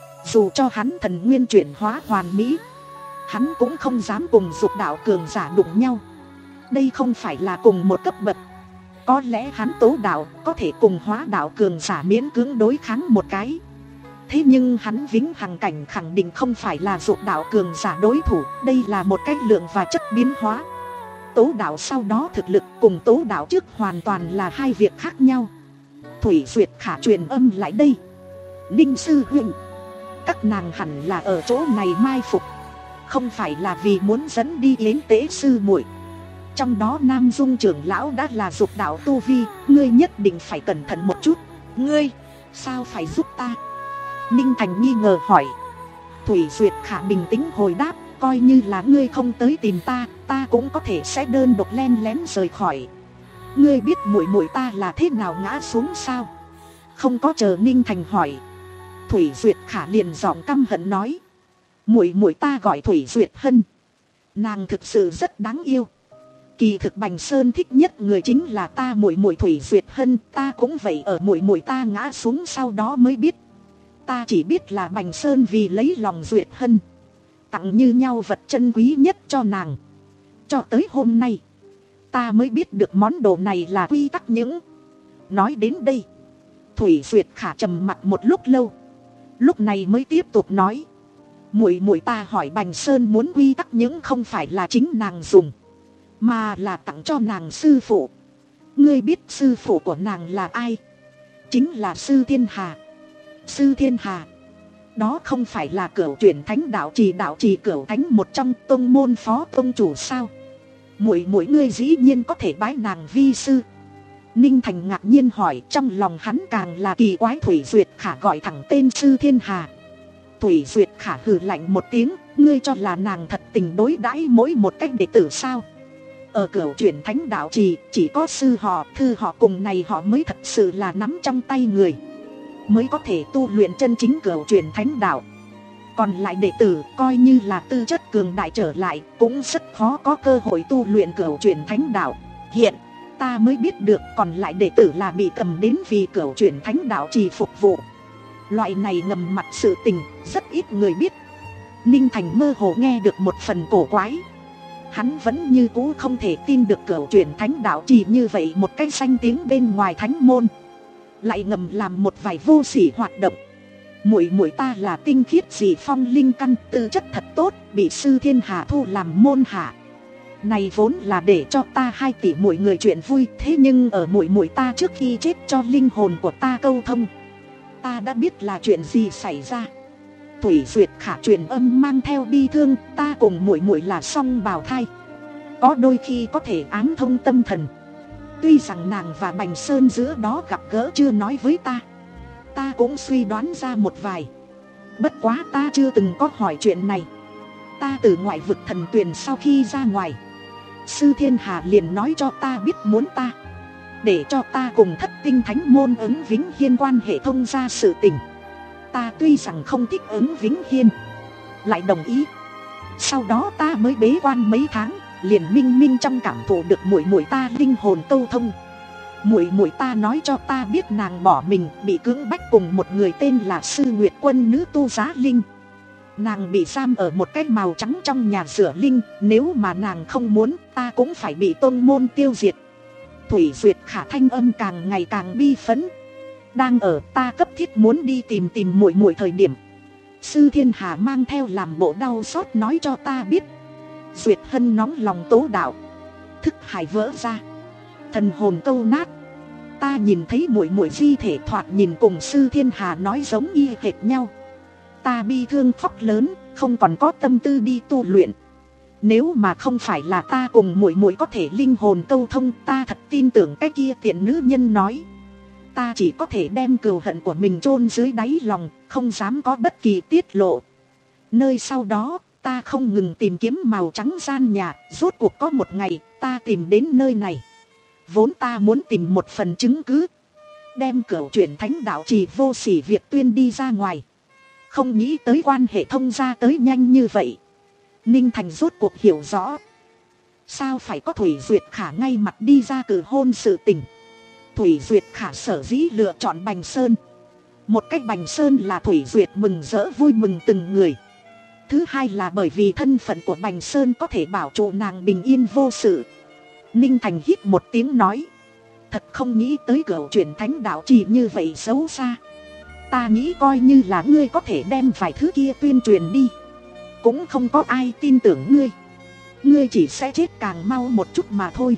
Dù cho hắn thần nguyên chuyển hóa hoàn mỹ, hắn cũng không dám cùng dục đạo cường giả đụng nhau. Đây không phải là cùng một cấp bậc. Có lẽ hắn tố đạo có thể cùng hóa đạo cường giả miễn cưỡng đối kháng một cái. Thế nhưng hắn vĩnh hằng cảnh khẳng định không phải là dục đạo cường giả đối thủ. Đây là một cái lượng và chất biến hóa. Tố đạo sau đó thực lực cùng tố đạo trước hoàn toàn là hai việc khác nhau. Thủy Duyệt Khả truyền âm lại đây. Ninh sư huynh, các nàng hẳn là ở chỗ này mai phục, không phải là vì muốn dẫn đi yến tế sư muội. Trong đó Nam Dung trưởng lão đã là dục đạo tu vi, ngươi nhất định phải cẩn thận một chút. Ngươi, sao phải giúp ta? Ninh Thành nghi ngờ hỏi. Thủy Duyệt Khả bình tĩnh hồi đáp, coi như là ngươi không tới tìm ta, ta cũng có thể sẽ đơn độc len lén rời khỏi. Ngươi biết muội muội ta là thế nào ngã xuống sao? Không có chờ Ninh Thành hỏi, Thủy Duyệt Khả liền giọng căm hận nói, muội muội ta gọi Thủy Duyệt Hân, nàng thực sự rất đáng yêu. Kỳ thực Bành Sơn thích nhất người chính là ta muội muội Thủy Duyệt Hân, ta cũng vậy, ở muội muội ta ngã xuống sau đó mới biết. Ta chỉ biết là Bành Sơn vì lấy lòng Duyệt Hân, tặng như nhau vật chân quý nhất cho nàng. Cho tới hôm nay, ta mới biết được món đồ này là quy tắc những. Nói đến đây, Thủy Duyệt Khả trầm mặc một lúc lâu, lúc này mới tiếp tục nói, muội muội ta hỏi Bành Sơn muốn quy tắc những không phải là chính nàng dùng, mà là tặng cho nàng sư phụ. Ngươi biết sư phụ của nàng là ai? Chính là Sư Thiên Hà. Sư Thiên Hà, đó không phải là Cửu Chuyển Thánh Đạo Trì đạo trì Cửu Thánh một trong tông môn phó tông chủ sao? Muội muội ngươi dĩ nhiên có thể bái nàng vi sư. Ninh Thành ngạc nhiên hỏi, trong lòng hắn càng là kỳ quái Thủy Duyệt Khả gọi thẳng tên Sư Thiên Hà. Thủy Duyệt Khả hừ lạnh một tiếng, ngươi cho là nàng thật tình đối đãi mỗi một cách đệ tử sao? Ở Cửu Chuyển Thánh Đạo Trì chỉ có sư họ, thư họ cùng này họ mới thật sự là nắm trong tay người, mới có thể tu luyện chân chính Cửu Chuyển Thánh Đạo. Còn lại đệ tử coi như là tư chất cường đại trở lại cũng rất khó có cơ hội tu luyện Cửu Chuyển Thánh Đạo. Hiện ta mới biết được còn lại đệ tử là bị cầm đến vì Cửu Chuyển Thánh Đạo Trì phục vụ. Loại này ngầm mặt sự tình rất ít người biết. Ninh Thành mơ hồ nghe được một phần cổ quái. Hắn vẫn như cũ không thể tin được Cửu Chuyển Thánh Đạo Trì như vậy một cái danh tiếng bên ngoài thánh môn lại ngầm làm một vài vô sỉ hoạt động. Muội muội ta là tinh khiết dị phong linh căn, tư chất thật tốt, bị Sư Thiên Hà thu làm môn hạ. Này vốn là để cho ta hai tỷ muội người chuyện vui, thế nhưng ở muội muội ta trước khi chết cho linh hồn của ta câu thông, ta đã biết là chuyện gì xảy ra. Thủy Duyệt Khả truyền âm mang theo bi thương, ta cùng muội muội là song bào thai, có đôi khi có thể ám thông tâm thần. Tuy rằng nàng và Bành Sơn giữa đó gặp gỡ chưa nói với ta, ta cũng suy đoán ra một vài. Bất quá ta chưa từng có hỏi chuyện này. Ta từ ngoại vực thần tuyền sau khi ra ngoài, Sư Thiên Hà liền nói cho ta biết muốn ta, để cho ta cùng Thất Tinh Thánh Môn ứng Vĩnh Hiên quan hệ thông ra sự tình. Ta tuy rằng không thích ứng Vĩnh Hiên, lại đồng ý. Sau đó ta mới bế quan mấy tháng, liền minh minh trong cảm thụ được muội muội ta linh hồn câu thông. Muội muội ta nói cho ta biết nàng bỏ mình, bị cưỡng bách cùng một người tên là Sư Nguyệt Quân nữ tu Giá Linh. Nàng bị giam ở một cái màu trắng trong nhà rửa linh, nếu mà nàng không muốn, ta cũng phải bị tôn môn tiêu diệt. Thủy Duyệt Khả thanh âm càng ngày càng bi phấn. Đang ở ta cấp thiết muốn đi tìm tìm muội muội thời điểm, Sư Thiên Hà mang theo làm bộ đau xót nói cho ta biết, Duyệt Hân nóng lòng tố đạo, thức hải vỡ ra, thần hồn câu nát. Ta nhìn thấy muội muội di thể thoạt nhìn cùng Sư Thiên Hà nói giống y hệt nhau. Ta bi thương khóc lớn, không còn có tâm tư đi tu luyện. Nếu mà không phải là ta cùng muội muội có thể linh hồn câu thông, ta thật tin tưởng cái kia tiện nữ nhân nói. Ta chỉ có thể đem cừu hận của mình chôn dưới đáy lòng, không dám có bất kỳ tiết lộ. Nơi sau đó, ta không ngừng tìm kiếm màu trắng gian nhà, rốt cuộc có một ngày, ta tìm đến nơi này. Vốn ta muốn tìm một phần chứng cứ, đem cửu chuyển thánh đạo trì vô sỉ việc tuyên đi ra ngoài. Không nghĩ tới quan hệ thông ra tới nhanh như vậy. Ninh Thành rốt cuộc hiểu rõ. Sao phải có Thủy Duyệt Khả ngay mặt đi ra cử hôn sự tình. Thủy Duyệt Khả sở dĩ lựa chọn Bành Sơn. Một cách Bành Sơn là Thủy Duyệt mừng rỡ vui mừng từng người. Thứ hai là bởi vì thân phận của Bành Sơn có thể bảo trụ nàng bình yên vô sự. Ninh Thành hít một tiếng nói. Thật không nghĩ tới cửu chuyển thánh đạo trì như vậy xấu xa. Ta nghĩ coi như là ngươi có thể đem vài thứ kia tuyên truyền đi, cũng không có ai tin tưởng ngươi. Ngươi chỉ sẽ chết càng mau một chút mà thôi.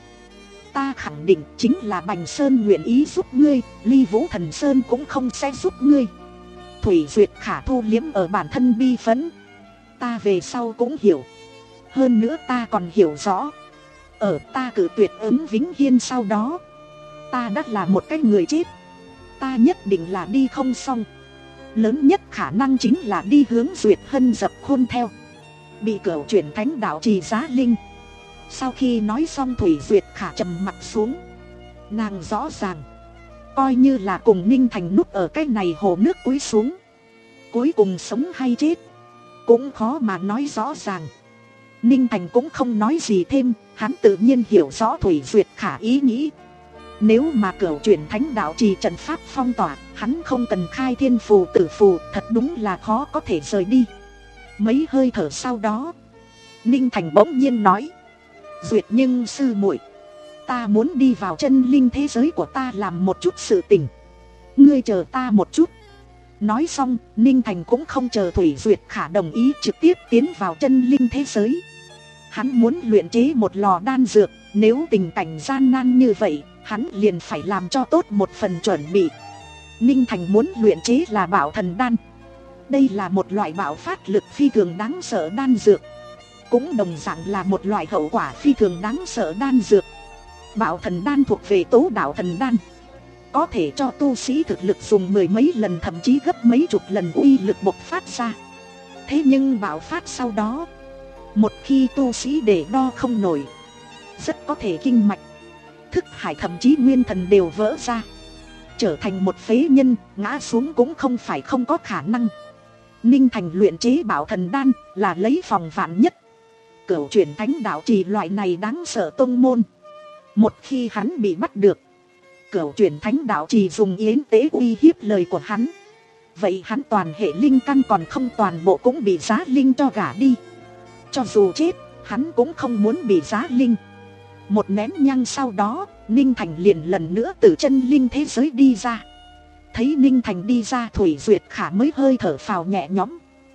Ta khẳng định chính là Bành Sơn nguyện ý giúp ngươi, Ly Vũ Thần Sơn cũng không sẽ giúp ngươi. Thủy Duyệt Khả thu liếm ở bản thân bi phấn. Ta về sau cũng hiểu. Hơn nữa ta còn hiểu rõ, ở ta cử tuyệt ứng Vĩnh Hiên sau đó, ta đã là một cái người chết. Ta nhất định là đi không xong. Lớn nhất khả năng chính là đi hướng Duyệt Hân dập khuôn theo. Bị cửu chuyển thánh đạo trì giá linh. Sau khi nói xong Thủy Duyệt Khả trầm mặt xuống. Nàng rõ ràng, coi như là cùng Ninh Thành núp ở cái này hồ nước cúi xuống, cuối cùng sống hay chết cũng khó mà nói rõ ràng. Ninh Thành cũng không nói gì thêm. Hắn tự nhiên hiểu rõ Thủy Duyệt Khả ý nghĩ. Nếu mà cửu chuyển thánh đạo trì trận pháp phong tỏa, hắn không cần khai thiên phù tử phù, thật đúng là khó có thể rời đi. Mấy hơi thở sau đó, Ninh Thành bỗng nhiên nói. Duyệt nhưng sư muội, ta muốn đi vào chân linh thế giới của ta làm một chút sự tình. Ngươi chờ ta một chút. Nói xong, Ninh Thành cũng không chờ Thủy Duyệt Khả đồng ý, trực tiếp tiến vào chân linh thế giới. Hắn muốn luyện chế một lò đan dược, nếu tình cảnh gian nan như vậy, hắn liền phải làm cho tốt một phần chuẩn bị. Ninh Thành muốn luyện chế là Bảo Thần Đan. Đây là một loại bạo phát lực phi thường đáng sợ đan dược, cũng đồng dạng là một loại hậu quả phi thường đáng sợ đan dược. Bảo Thần Đan thuộc về tố đạo thần đan, có thể cho tu sĩ thực lực dùng mười mấy lần thậm chí gấp mấy chục lần uy lực bộc phát ra. Thế nhưng bạo phát sau đó, một khi tu sĩ để đo không nổi, rất có thể kinh mạch, thức hải thậm chí nguyên thần đều vỡ ra, trở thành một phế nhân, ngã xuống cũng không phải không có khả năng. Ninh Thành luyện chế Bảo Thần Đan là lấy phòng vạn nhất. Cửu chuyển thánh đạo trì loại này đáng sợ tông môn, một khi hắn bị bắt được, cửu chuyển thánh đạo trì dùng yến tế uy hiếp lời của hắn, vậy hắn toàn hệ linh căn còn không toàn bộ cũng bị giá linh cho gả đi. Cho dù chết, hắn cũng không muốn bị giá linh. Một nén nhang sau đó, Ninh Thành liền lần nữa từ chân linh thế giới đi ra. Thấy Ninh Thành đi ra, Thủy Duyệt Khả mới hơi thở phào nhẹ nhõm.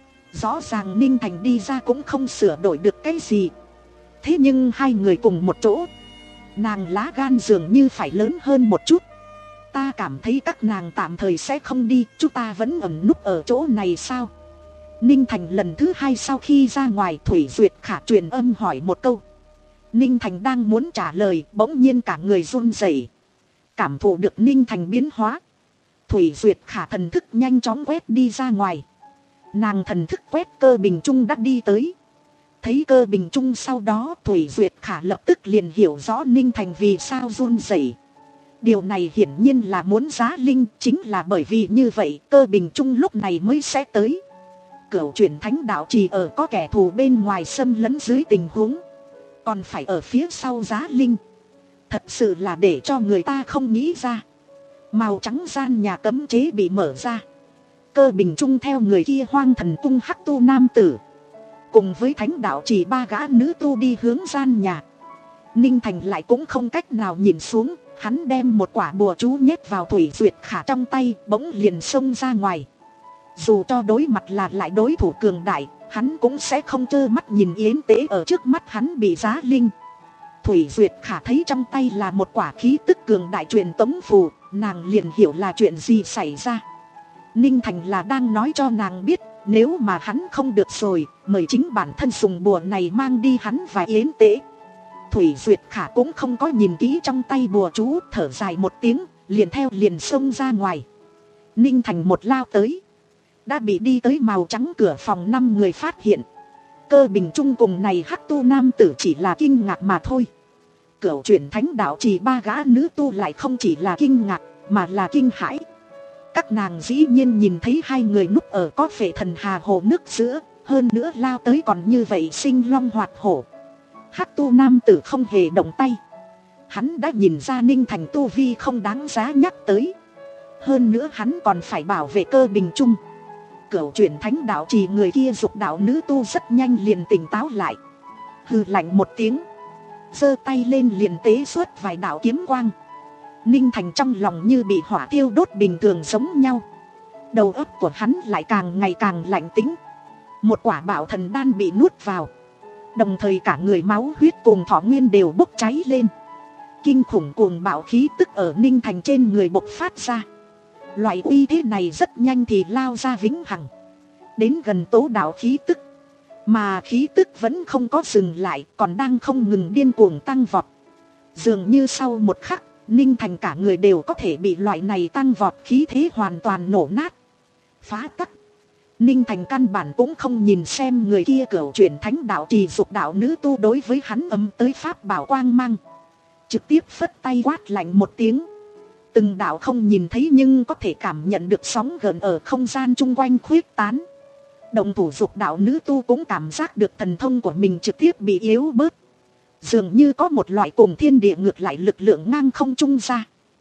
Rõ ràng Ninh Thành đi ra cũng không sửa đổi được cái gì. Thế nhưng hai người cùng một chỗ, nàng lá gan dường như phải lớn hơn một chút. Ta cảm thấy các nàng tạm thời sẽ không đi, chúng ta vẫn ẩn núp ở chỗ này sao? Ninh Thành lần thứ hai sau khi ra ngoài, Thủy Duyệt Khả truyền âm hỏi một câu. Ninh Thành đang muốn trả lời, bỗng nhiên cả người run rẩy. Cảm thụ được Ninh Thành biến hóa, Thủy Duyệt Khả thần thức nhanh chóng quét đi ra ngoài. Nàng thần thức quét Cơ Bình Trung đã đi tới. Thấy Cơ Bình Trung sau đó, Thủy Duyệt Khả lập tức liền hiểu rõ Ninh Thành vì sao run rẩy. Điều này hiển nhiên là muốn giá linh, chính là bởi vì như vậy Cơ Bình Trung lúc này mới sẽ tới. Cửu chuyển thánh đạo trì ở có kẻ thù bên ngoài xâm lấn dưới tình huống, còn phải ở phía sau giá linh, thật sự là để cho người ta không nghĩ ra. Màu trắng gian nhà cấm chế bị mở ra. Cơ Bình Trung theo người kia Hoang Thần Cung hắc tu nam tử, cùng với thánh đạo trì ba gã nữ tu đi hướng gian nhà. Ninh Thành lại cũng không cách nào nhìn xuống. Hắn đem một quả bùa chú nhét vào Thủy Duyệt Khả trong tay, bỗng liền xông ra ngoài. Dù cho đối mặt là lại đối thủ cường đại, hắn cũng sẽ không trơ mắt nhìn yến tế ở trước mắt hắn bị giá linh. Thủy Duyệt Khả thấy trong tay là một quả khí tức cường đại truyền tống phù, nàng liền hiểu là chuyện gì xảy ra. Ninh Thành là đang nói cho nàng biết, nếu mà hắn không được rồi, mời chính bản thân dùng bùa này mang đi hắn và Yến Tế. Thủy Duyệt Khả cũng không có nhìn kỹ trong tay bùa chú, thở dài một tiếng, liền theo liền xông ra ngoài. Ninh Thành một lao tới, đã bị đi tới màu trắng cửa phòng năm người phát hiện. Cơ Bình Trung cùng này hắc tu nam tử chỉ là kinh ngạc mà thôi. Cửu chuyển thánh đạo chỉ ba gã nữ tu lại không chỉ là kinh ngạc, mà là kinh hãi. Các nàng dĩ nhiên nhìn thấy hai người núp ở có phệ thần hà hồ nước giữa, hơn nữa lao tới còn như vậy sinh long hoạt hổ. Hắc tu nam tử không hề động tay. Hắn đã nhìn ra Ninh Thành tu vi không đáng giá nhắc tới. Hơn nữa hắn còn phải bảo vệ Cơ Bình Trung. Cửu chuyển thánh đạo chỉ người kia dục đạo nữ tu rất nhanh liền tỉnh táo lại. Hừ lạnh một tiếng, giơ tay lên liền tế xuất vài đạo kiếm quang. Ninh Thành trong lòng như bị hỏa thiêu đốt bình thường giống nhau. Đầu óc của hắn lại càng ngày càng lạnh tĩnh. Một quả bảo thần đan bị nuốt vào, đồng thời cả người máu huyết cùng thọ nguyên đều bốc cháy lên. Kinh khủng cuồng bạo khí tức ở Ninh Thành trên người bộc phát ra. Loại uy thế này rất nhanh thì lao ra vĩnh hằng, đến gần tố đạo khí tức. Mà khí tức vẫn không có dừng lại, còn đang không ngừng điên cuồng tăng vọt. Dường như sau một khắc, Ninh Thành cả người đều có thể bị loại này tăng vọt khí thế hoàn toàn nổ nát, phá tắc. Ninh Thành căn bản cũng không nhìn xem người kia cửu chuyển thánh đạo trì dục đạo nữ tu đối với hắn ấm tới pháp bảo quang mang. Trực tiếp phất tay quát lạnh một tiếng. Từng đạo không nhìn thấy nhưng có thể cảm nhận được sóng gợn ở không gian chung quanh khuyết tán. Động thủ dục đạo nữ tu cũng cảm giác được thần thông của mình trực tiếp bị yếu bớt. Dường như có một loại cùng thiên địa ngược lại lực lượng ngang không trung ra.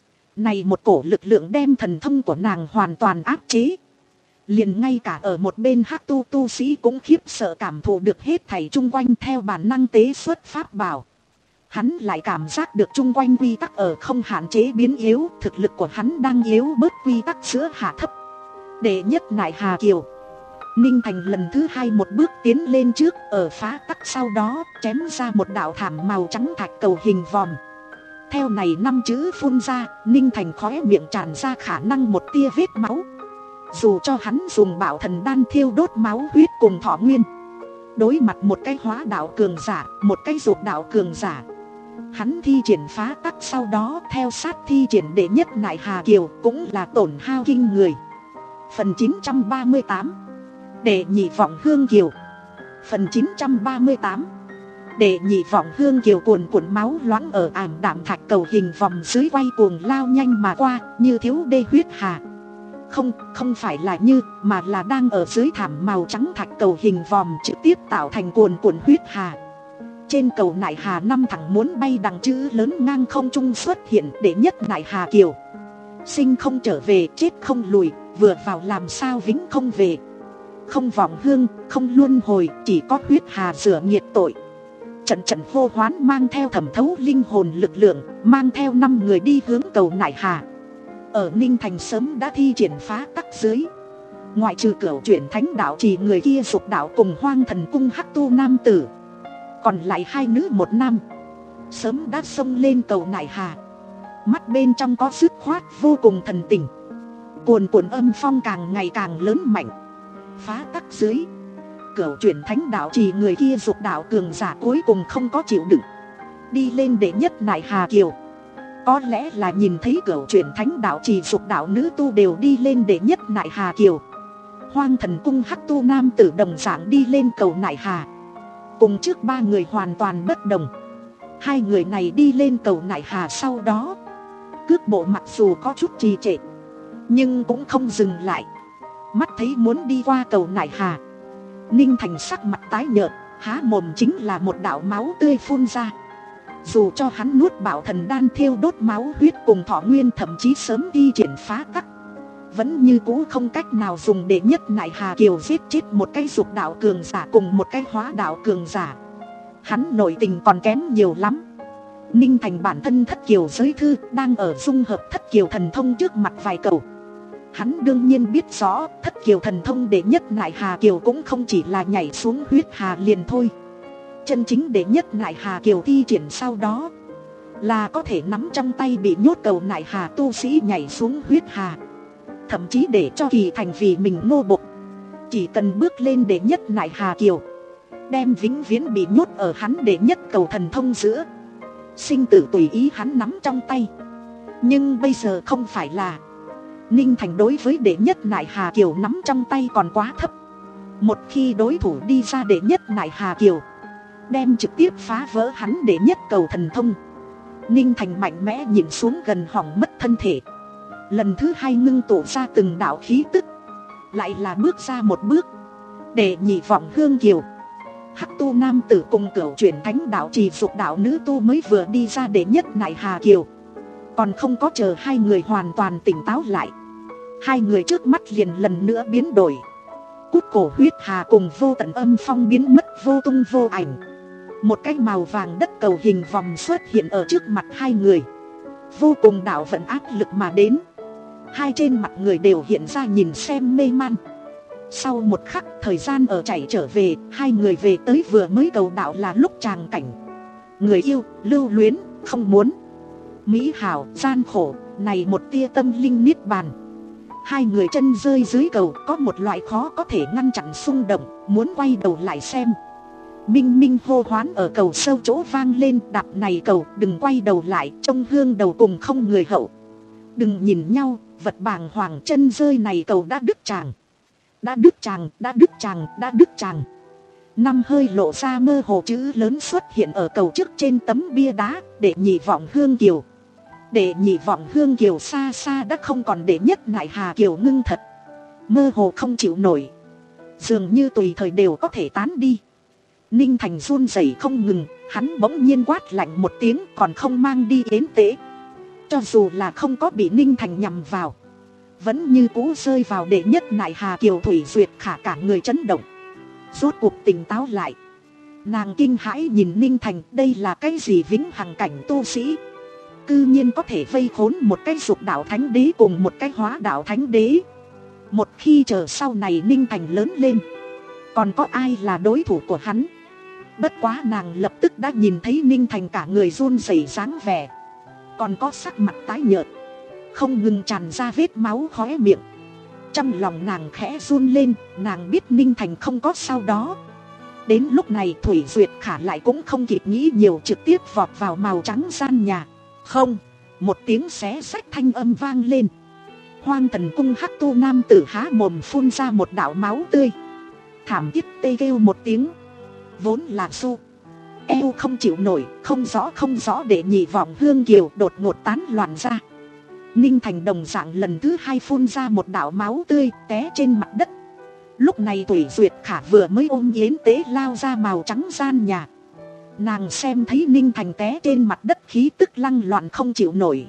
Này một cổ lực lượng đem thần thông của nàng hoàn toàn áp chế. Liền ngay cả ở một bên hắc tu tu sĩ cũng khiếp sợ cảm thụ được hết thảy chung quanh theo bản năng tế xuất pháp bảo. Hắn lại cảm giác được chung quanh quy tắc ở không hạn chế biến yếu, thực lực của hắn đang yếu bớt quy tắc giữa hạ thấp. Đệ nhất nại Hà Kiều. Ninh Thành lần thứ hai một bước tiến lên trước, ở phá tắc sau đó chém ra một đạo thảm màu trắng thạch cầu hình vòm. Theo này năm chữ phun ra, Ninh Thành khóe miệng tràn ra khả năng một tia vết máu. Dù cho hắn dùng bảo thần đan thiêu đốt máu huyết cùng thọ nguyên, đối mặt một cái hóa đạo cường giả, một cái dục đạo cường giả, hắn thi triển phá tắc sau đó theo sát thi triển đệ nhất nại Hà Kiều cũng là tổn hao kinh người. Phần chín trăm ba mươi tám, đệ nhị vọng hương kiều. Phần chín trăm ba mươi tám, đệ nhị vọng hương kiều cuồn cuộn máu loãng ở ảm đạm thạch cầu hình vòng dưới quay cuồng lao nhanh mà qua như thiếu đê huyết hà. Không, không phải là như, mà là đang ở dưới thảm màu trắng thạch cầu hình vòm trực tiếp tạo thành cuồn cuộn huyết hà. Trên cầu nại Hà năm thẳng muốn bay đằng chữ lớn ngang không trung xuất hiện đệ nhất nại Hà Kiều. Sinh không trở về, chết không lùi, vừa vào làm sao vĩnh không về. Không vọng hương, không luân hồi, chỉ có huyết hà rửa nhiệt tội. Trận trận hô hoán mang theo thẩm thấu linh hồn lực lượng, mang theo năm người đi hướng cầu nại Hà. Ở Ninh Thành sớm đã thi triển phá tắc dưới, ngoại trừ cửu chuyển thánh đạo chỉ người kia dục đạo cùng hoang thần cung hắc tu nam tử, còn lại hai nữ một nam, sớm đã xông lên cầu nại Hà. Mắt bên trong có dứt khoát vô cùng thần tình. Cuồn cuộn âm phong càng ngày càng lớn mạnh. Phá tắc dưới, cửu chuyển thánh đạo chỉ người kia dục đạo cường giả cuối cùng không có chịu đựng, đi lên đệ nhất nại Hà Kiều. Có lẽ là nhìn thấy cửu chuyển thánh đạo chỉ dục đạo nữ tu đều đi lên đệ nhất nại Hà Kiều, hoang thần cung hắc tu nam tử đồng dạng đi lên cầu nại Hà. Cùng trước ba người hoàn toàn bất đồng. Hai người này đi lên cầu nại Hà sau đó, cước bộ mặc dù có chút trì trệ, nhưng cũng không dừng lại. Mắt thấy muốn đi qua cầu nại Hà, Ninh Thành sắc mặt tái nhợt, há mồm chính là một đạo máu tươi phun ra. Dù cho hắn nuốt bảo thần đan thiêu đốt máu huyết cùng thọ nguyên, thậm chí sớm đi triển phá tắc, vẫn như cũ không cách nào dùng đệ nhất nại Hà Kiều giết chết một cái dục đạo cường giả cùng một cái hóa đạo cường giả. Hắn nội tình còn kém nhiều lắm. Ninh Thành bản thân thất kiều giới thư đang ở dung hợp thất kiều thần thông trước mặt vài cầu. Hắn đương nhiên biết rõ thất kiều thần thông đệ nhất nại Hà Kiều cũng không chỉ là nhảy xuống huyết hà liền thôi. Chân chính đệ nhất Nại Hà Kiều thi triển sau đó là có thể nắm trong tay bị nhốt cầu Nại Hà tu sĩ nhảy xuống huyết hà, thậm chí để cho Kỳ Thành vì mình nô bộc. Chỉ cần bước lên đệ nhất Nại Hà Kiều, đem vĩnh viễn bị nhốt ở hắn đệ nhất cầu thần thông giữa, sinh tử tùy ý hắn nắm trong tay. Nhưng bây giờ không phải là. Ninh Thành đối với đệ nhất Nại Hà Kiều nắm trong tay còn quá thấp. Một khi đối thủ đi ra đệ nhất Nại Hà Kiều, đem trực tiếp phá vỡ hắn đệ nhất cầu thần thông. Ninh Thành mạnh mẽ nhìn xuống gần hỏng mất thân thể, lần thứ hai ngưng tụ ra từng đạo khí tức, lại là bước ra một bước. Để nhị vọng hương kiều, Hắc tu nam tử cùng cửu chuyển thánh đạo trì dục đạo nữ tu mới vừa đi ra đệ nhất Nại Hà Kiều. Còn không có chờ hai người hoàn toàn tỉnh táo lại, hai người trước mắt liền lần nữa biến đổi. Cút cổ huyết hà cùng vô tận âm phong biến mất vô tung vô ảnh. Một cái màu vàng đất cầu hình vòng xuất hiện ở trước mặt hai người, vô cùng đạo vận áp lực mà đến. Hai trên mặt người đều hiện ra nhìn xem mê man. Sau một khắc thời gian ở chạy trở về, hai người về tới vừa mới cầu đạo là lúc tràng cảnh. Người yêu, lưu luyến, không muốn, mỹ hảo, gian khổ, này một tia tâm linh niết bàn. Hai người chân rơi dưới cầu, có một loại khó có thể ngăn chặn xung động, muốn quay đầu lại xem. Minh minh hô hoán ở cầu sâu chỗ vang lên, đạp này cầu, đừng quay đầu lại, trông hương đầu cùng không người hậu. Đừng nhìn nhau, vật bàng hoàng, chân rơi này cầu đã đứt tràng. Đã đứt tràng, đã đứt tràng, đã đứt tràng. Năm hơi lộ ra mơ hồ chữ lớn xuất hiện ở cầu trước trên tấm bia đá, để nhị vọng hương kiều. Để nhị vọng hương kiều xa xa đã không còn đệ nhất Nại Hà Kiều ngưng thật, mơ hồ không chịu nổi, dường như tùy thời đều có thể tán đi. Ninh Thành run rẩy không ngừng, hắn bỗng nhiên quát lạnh một tiếng, còn không mang đi yến tế. Cho dù là không có bị Ninh Thành nhằm vào, vẫn như cũ rơi vào đệ nhất Nại Hà Kiều. Thủy Duyệt Khả cả người chấn động, rốt cuộc tỉnh táo lại. Nàng kinh hãi nhìn Ninh Thành, đây là cái gì vĩnh hằng cảnh tu sĩ, cư nhiên có thể vây khốn một cái dục đạo thánh đế cùng một cái hóa đạo thánh đế. Một khi chờ sau này Ninh Thành lớn lên, còn có ai là đối thủ của hắn? Bất quá nàng lập tức đã nhìn thấy Ninh Thành cả người run rẩy dáng vẻ, còn có sắc mặt tái nhợt, không ngừng tràn ra vết máu khóe miệng. Trong lòng nàng khẽ run lên, nàng biết Ninh Thành không có sau đó. Đến lúc này Thủy Duyệt Khả lại cũng không kịp nghĩ nhiều, trực tiếp vọt vào màu trắng gian nhà. Không, một tiếng xé xách thanh âm vang lên. Hoang Thần Cung Hắc tu nam tử há mồm phun ra một đạo máu tươi, thảm thiết tê kêu một tiếng. Vốn là su eo không chịu nổi, không rõ không rõ để nhị vọng hương kiều đột ngột tán loạn ra. Ninh Thành đồng dạng lần thứ hai phun ra một đạo máu tươi, té trên mặt đất. Lúc này Thủy Duyệt Khả vừa mới ôm yến tế lao ra màu trắng gian nhà. Nàng xem thấy Ninh Thành té trên mặt đất, khí tức lăng loạn không chịu nổi.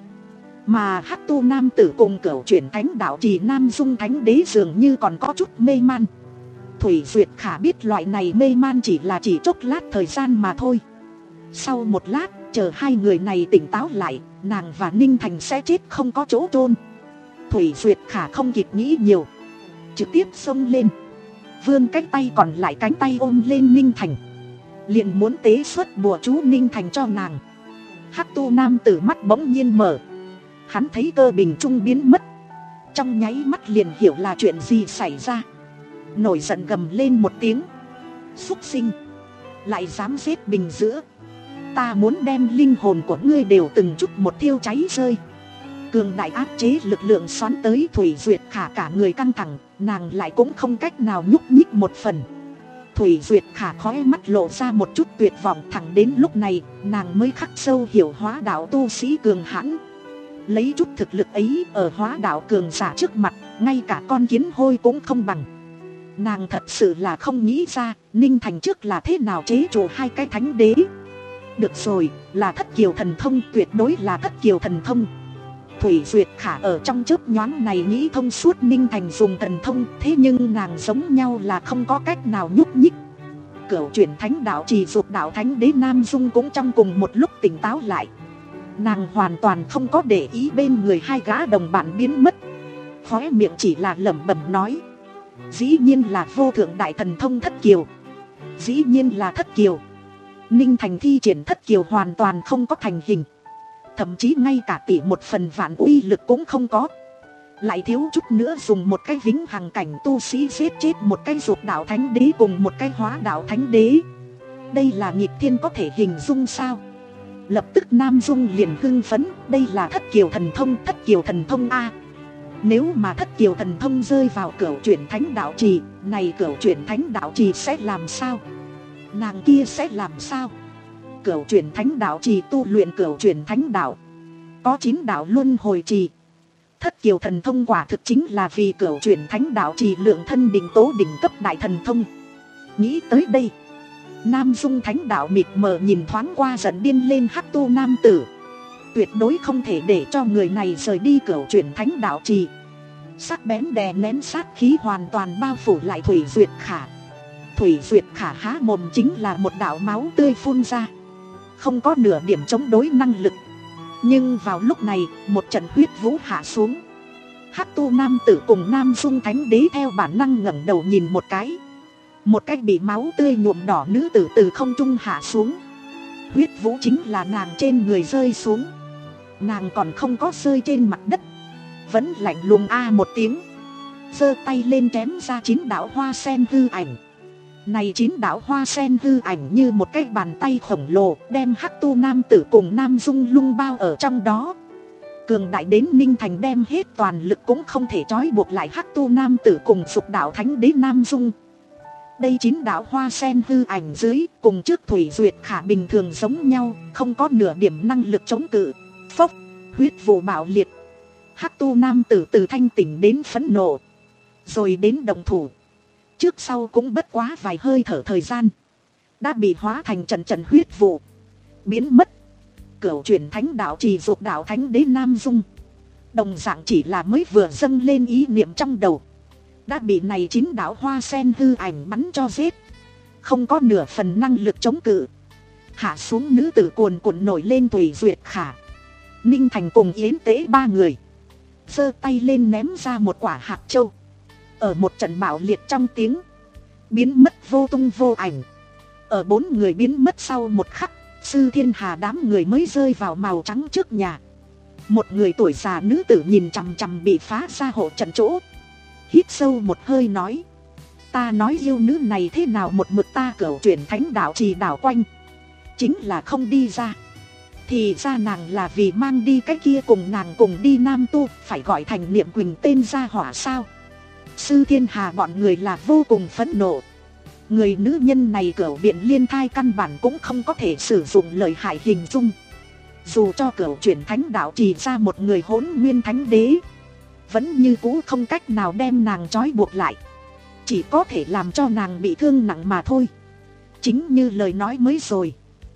Mà Hắc tu nam tử cùng cửu chuyển thánh đạo trì Nam Dung thánh đế dường như còn có chút mê man. Thủy Duyệt Khả biết loại này mê man chỉ là chỉ chốc lát thời gian mà thôi. Sau một lát, chờ hai người này tỉnh táo lại, nàng và Ninh Thành sẽ chết không có chỗ chôn. Thủy Duyệt Khả không kịp nghĩ nhiều, trực tiếp xông lên, vươn cái tay còn lại cánh tay ôm lên Ninh Thành, liền muốn tế xuất bùa chú Ninh Thành cho nàng. Hắc tu nam tử mắt bỗng nhiên mở, hắn thấy cơ bình trung biến mất, trong nháy mắt liền hiểu là chuyện gì xảy ra. Nổi giận gầm lên một tiếng, xúc sinh, lại dám giết bình giữa, ta muốn đem linh hồn của ngươi đều từng chút một thiêu cháy rơi. Cường đại áp chế lực lượng xoắn tới. Thủy Duyệt Khả cả người căng thẳng, nàng lại cũng không cách nào nhúc nhích một phần. Thủy Duyệt Khả khóe mắt lộ ra một chút tuyệt vọng, thẳng đến lúc này nàng mới khắc sâu hiểu hóa đạo tu sĩ cường hãn. Lấy chút thực lực ấy ở hóa đạo cường giả trước mặt, ngay cả con kiến hôi cũng không bằng. Nàng thật sự là không nghĩ ra Ninh Thành trước là thế nào chế trụ hai cái thánh đế. Được rồi, là thất kiều thần thông, tuyệt đối là thất kiều thần thông. Thủy Duyệt Khả ở trong chớp nhoáng này nghĩ thông suốt Ninh Thành dùng thần thông, thế nhưng nàng giống nhau là không có cách nào nhúc nhích. Cửu chuyển thánh đạo trì dục đạo thánh đế Nam Dung cũng trong cùng một lúc tỉnh táo lại. Nàng hoàn toàn không có để ý bên người hai gã đồng bạn biến mất, khóe miệng chỉ là lẩm bẩm nói, dĩ nhiên là vô thượng đại thần thông thất kiều, dĩ nhiên là thất kiều. Ninh Thành thi triển thất kiều hoàn toàn không có thành hình, thậm chí ngay cả tỷ một phần vạn uy lực cũng không có. Lại thiếu chút nữa dùng một cái vĩnh hằng cảnh tu sĩ giết chết một cái dục đạo thánh đế cùng một cái hóa đạo thánh đế. Đây là nghịch thiên có thể hình dung sao? Lập tức Nam Dung liền hưng phấn, đây là thất kiều thần thông, thất kiều thần thông a. Nếu mà thất kiều thần thông rơi vào cửu chuyển thánh đạo trì, này cửu chuyển thánh đạo trì sẽ làm sao? Nàng kia sẽ làm sao? Cửu chuyển thánh đạo trì tu luyện cửu chuyển thánh đạo, có chín đạo luân hồi trì. Thất kiều thần thông quả thực chính là vì cửu chuyển thánh đạo trì lượng thân đỉnh tố đỉnh cấp đại thần thông. Nghĩ tới đây, Nam Dung thánh đạo mịt mờ nhìn thoáng qua giận điên lên hắc tu nam tử. Tuyệt đối không thể để cho người này rời đi cửu chuyển thánh đạo trì. Sắc bén đè nén sát khí hoàn toàn bao phủ lại Thủy Duyệt Khả. Thủy Duyệt Khả há mồm chính là một đạo máu tươi phun ra, không có nửa điểm chống đối năng lực. Nhưng vào lúc này, một trận huyết vũ hạ xuống. Hắc tu nam tử cùng Nam Dung thánh đế theo bản năng ngẩng đầu nhìn một cái. Một cái bị máu tươi nhuộm đỏ nữ tử từ không trung hạ xuống. Huyết vũ chính là nàng trên người rơi xuống. Nàng còn không có rơi trên mặt đất, vẫn lạnh lùng a một tiếng, giơ tay lên chém ra chín đạo hoa sen hư ảnh. Này chín đạo hoa sen hư ảnh như một cái bàn tay khổng lồ, đem hắc tu nam tử cùng Nam Dung lung bao ở trong đó. Cường đại đến Ninh Thành đem hết toàn lực cũng không thể trói buộc lại hắc tu nam tử cùng dục đạo thánh đế Nam Dung. Đây chín đạo hoa sen hư ảnh dưới, cùng trước Thủy Duyệt Khả bình thường giống nhau, không có nửa điểm năng lực chống cự. Phốc, huyết vụ bạo liệt. Hắc tu nam tử từ thanh tỉnh đến phẫn nộ, rồi đến động thủ. Trước sau cũng bất quá vài hơi thở thời gian, đã bị hóa thành trận trận huyết vụ, biến mất. Cửu chuyển thánh đạo trì dục đạo thánh đế Nam Dung, đồng dạng chỉ là mới vừa dâng lên ý niệm trong đầu, đã bị này chín đạo hoa sen hư ảnh bắn cho giết. Không có nửa phần năng lực chống cự. Hạ xuống nữ tử cuồn cuộn nổi lên Thủy Duyệt Khả. Ninh Thành cùng Yến Tế ba người giơ tay lên ném ra một quả hạt châu. Ở một trận bạo liệt trong tiếng, biến mất vô tung vô ảnh. Ở bốn người biến mất sau một khắc, Sư Thiên Hà đám người mới rơi vào màu trắng trước nhà. Một người tuổi già nữ tử nhìn chằm chằm bị phá ra hộ trận chỗ, hít sâu một hơi nói: ta nói yêu nữ này thế nào một mực ta cửu chuyển thánh đạo trì đảo quanh, chính là không đi ra. Thì ra nàng là vì mang đi cái kia cùng nàng cùng đi nam tu, phải gọi thành Niệm Quỳnh tên gia hỏa sao? Sư Thiên Hà bọn người là vô cùng phẫn nộ. Người nữ nhân này cửu biện liên thai căn bản cũng không có thể sử dụng lời hại hình dung. Dù cho cửu chuyển thánh đạo trì ra một người hỗn nguyên thánh đế, vẫn như cũ không cách nào đem nàng trói buộc lại, chỉ có thể làm cho nàng bị thương nặng mà thôi. Chính như lời nói mới rồi,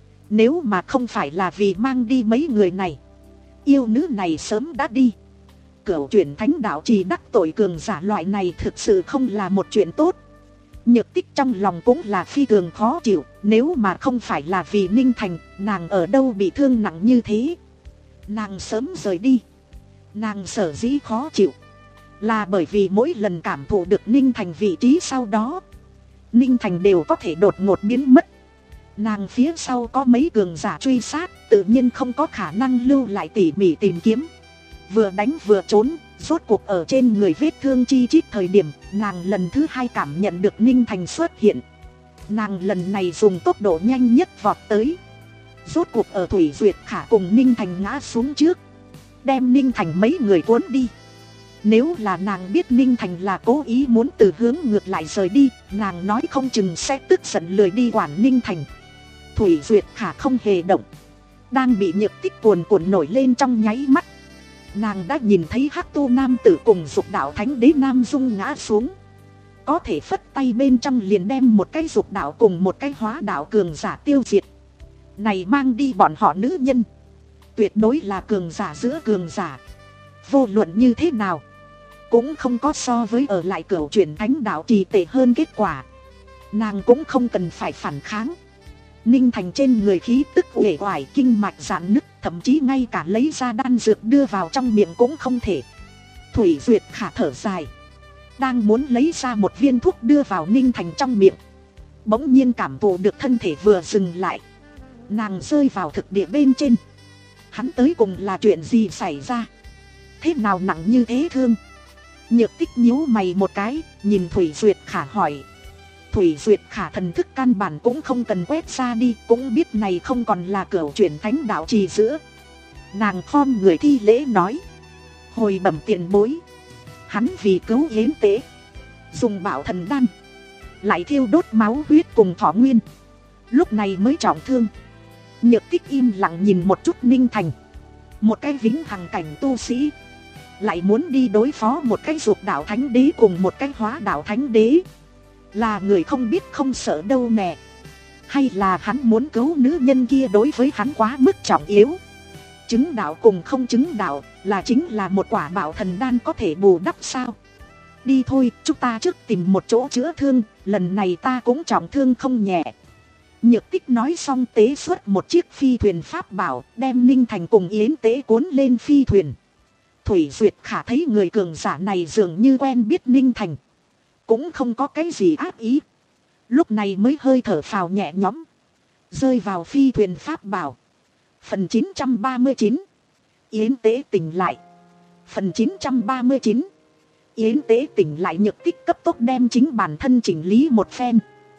nếu mà không phải là vì mang đi mấy người này, yêu nữ này sớm đã đi. Cửu chuyển thánh đạo trì đắc tội cường giả loại này thực sự không là một chuyện tốt. Nhược Tích trong lòng cũng là phi thường khó chịu. Nếu mà không phải là vì Ninh Thành, nàng ở đâu bị thương nặng như thế. Nàng sớm rời đi. Nàng sở dĩ khó chịu là bởi vì mỗi lần cảm thụ được Ninh Thành vị trí sau đó, Ninh Thành đều có thể đột ngột biến mất. Nàng phía sau có mấy cường giả truy sát, tự nhiên không có khả năng lưu lại tỉ mỉ tìm kiếm. Vừa đánh vừa trốn, rốt cuộc ở trên người vết thương chi chít thời điểm, nàng lần thứ hai cảm nhận được Ninh Thành xuất hiện. Nàng lần này dùng tốc độ nhanh nhất vọt tới, rốt cuộc ở Thủy Duyệt Khả cùng Ninh Thành ngã xuống trước, đem Ninh Thành mấy người cuốn đi. Nếu là nàng biết Ninh Thành là cố ý muốn từ hướng ngược lại rời đi, nàng nói không chừng sẽ tức giận lười đi quản Ninh Thành. Thủy Duyệt Khả không hề động, đang bị Nhược Tích cuồn cuộn nổi lên trong nháy mắt. Nàng đã nhìn thấy hắc tu nam tử cùng dục đạo thánh đế Nam Dung ngã xuống, có thể phất tay bên trong liền đem một cái dục đạo cùng một cái hóa đạo cường giả tiêu diệt. Này mang đi bọn họ nữ nhân, tuyệt đối là cường giả giữa cường giả. Vô luận như thế nào, cũng không có so với ở lại cửu chuyển thánh đạo trì tệ hơn kết quả. Nàng cũng không cần phải phản kháng. Ninh Thành trên người khí tức uể oải, kinh mạch giãn nứt, thậm chí ngay cả lấy ra đan dược đưa vào trong miệng cũng không thể. Thủy Duyệt Khả thở dài, đang muốn lấy ra một viên thuốc đưa vào Ninh Thành trong miệng, bỗng nhiên cảm thụ được thân thể vừa dừng lại, Nàng rơi vào thực địa bên trên. Hắn tới cùng là chuyện gì xảy ra? Thế nào nặng như thế thương? Nhược Tích nhíu mày một cái, nhìn Thủy Duyệt Khả hỏi. Thủy Duyệt Khả thần thức căn bản cũng không cần quét ra đi, cũng biết này không còn là cửu chuyển thánh đạo trì giữa. Nàng khom người thi lễ nói. Hồi bẩm tiền bối, hắn vì cứu Yến Tế dùng bảo thần đan, lại thiêu đốt máu huyết cùng thọ nguyên, lúc này mới trọng thương. Nhược Tích im lặng nhìn một chút Ninh Thành. Một cái vĩnh hằng cảnh tu sĩ, lại muốn đi đối phó một cái dục đạo thánh đế cùng một cái hóa đạo thánh đế. Là người không biết không sợ đâu nè. Hay là hắn muốn cứu nữ nhân kia đối với hắn quá mức trọng yếu? Chứng đạo cùng không chứng đạo là chính là một quả bảo thần đan có thể bù đắp sao? Đi thôi, chúng ta trước tìm một chỗ chữa thương, lần này ta cũng trọng thương không nhẹ. Nhược Tích nói xong tế xuất một chiếc phi thuyền pháp bảo, đem Ninh Thành cùng Yến Tế cuốn lên phi thuyền. Thủy Duyệt Khả thấy người cường giả này dường như quen biết Ninh Thành, cũng không có cái gì ác ý, lúc này mới hơi thở phào nhẹ nhõm, rơi vào phi thuyền pháp bảo. Phần chín trăm ba mươi chín, Yến Tế tỉnh lại. Phần chín trăm ba mươi chín, Yến Tế tỉnh lại. Nhược Tích cấp tốc đem chính bản thân chỉnh lý một phen,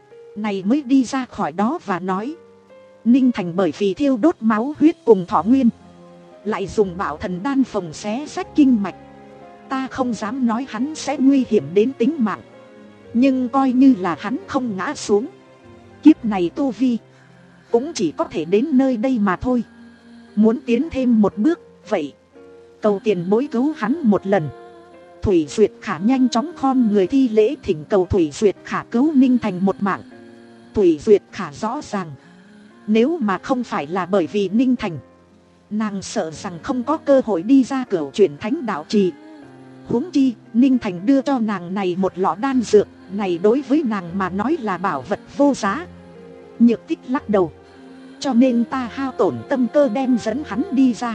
này mới đi ra khỏi đó và nói. Ninh Thành bởi vì thiêu đốt máu huyết cùng thọ nguyên, lại dùng bảo thần đan phồng xé rách kinh mạch. Ta không dám nói hắn sẽ nguy hiểm đến tính mạng, nhưng coi như là hắn không ngã xuống, kiếp này tu vi cũng chỉ có thể đến nơi đây mà thôi. Muốn tiến thêm một bước, vậy cầu tiền bối cứu hắn một lần. Thủy Duyệt Khả nhanh chóng khom người thi lễ thỉnh cầu Thủy Duyệt Khả cứu Ninh Thành một mạng. Thủy Duyệt Khả rõ ràng, nếu mà không phải là bởi vì Ninh Thành, nàng sợ rằng không có cơ hội đi ra cửu chuyển thánh đạo trì. Huống chi Ninh Thành đưa cho nàng này một lọ đan dược, này đối với nàng mà nói là bảo vật vô giá. Nhược Tích lắc đầu. Cho nên ta hao tổn tâm cơ đem dẫn hắn đi ra,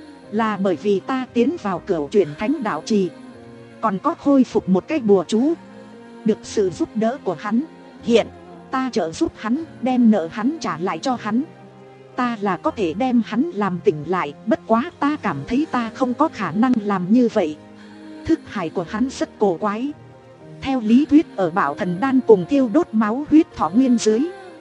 là bởi vì ta tiến vào cửu chuyển thánh đạo trì, còn có khôi phục một cái bùa chú. Được sự giúp đỡ của hắn, hiện ta trợ giúp hắn, đem nợ hắn trả lại cho hắn. Ta là có thể đem hắn làm tỉnh lại, bất quá ta cảm thấy ta không có khả năng làm như vậy. Thức hải của hắn rất cổ quái. Theo lý thuyết ở bảo thần đan cùng thiêu đốt máu huyết thọ nguyên dưới,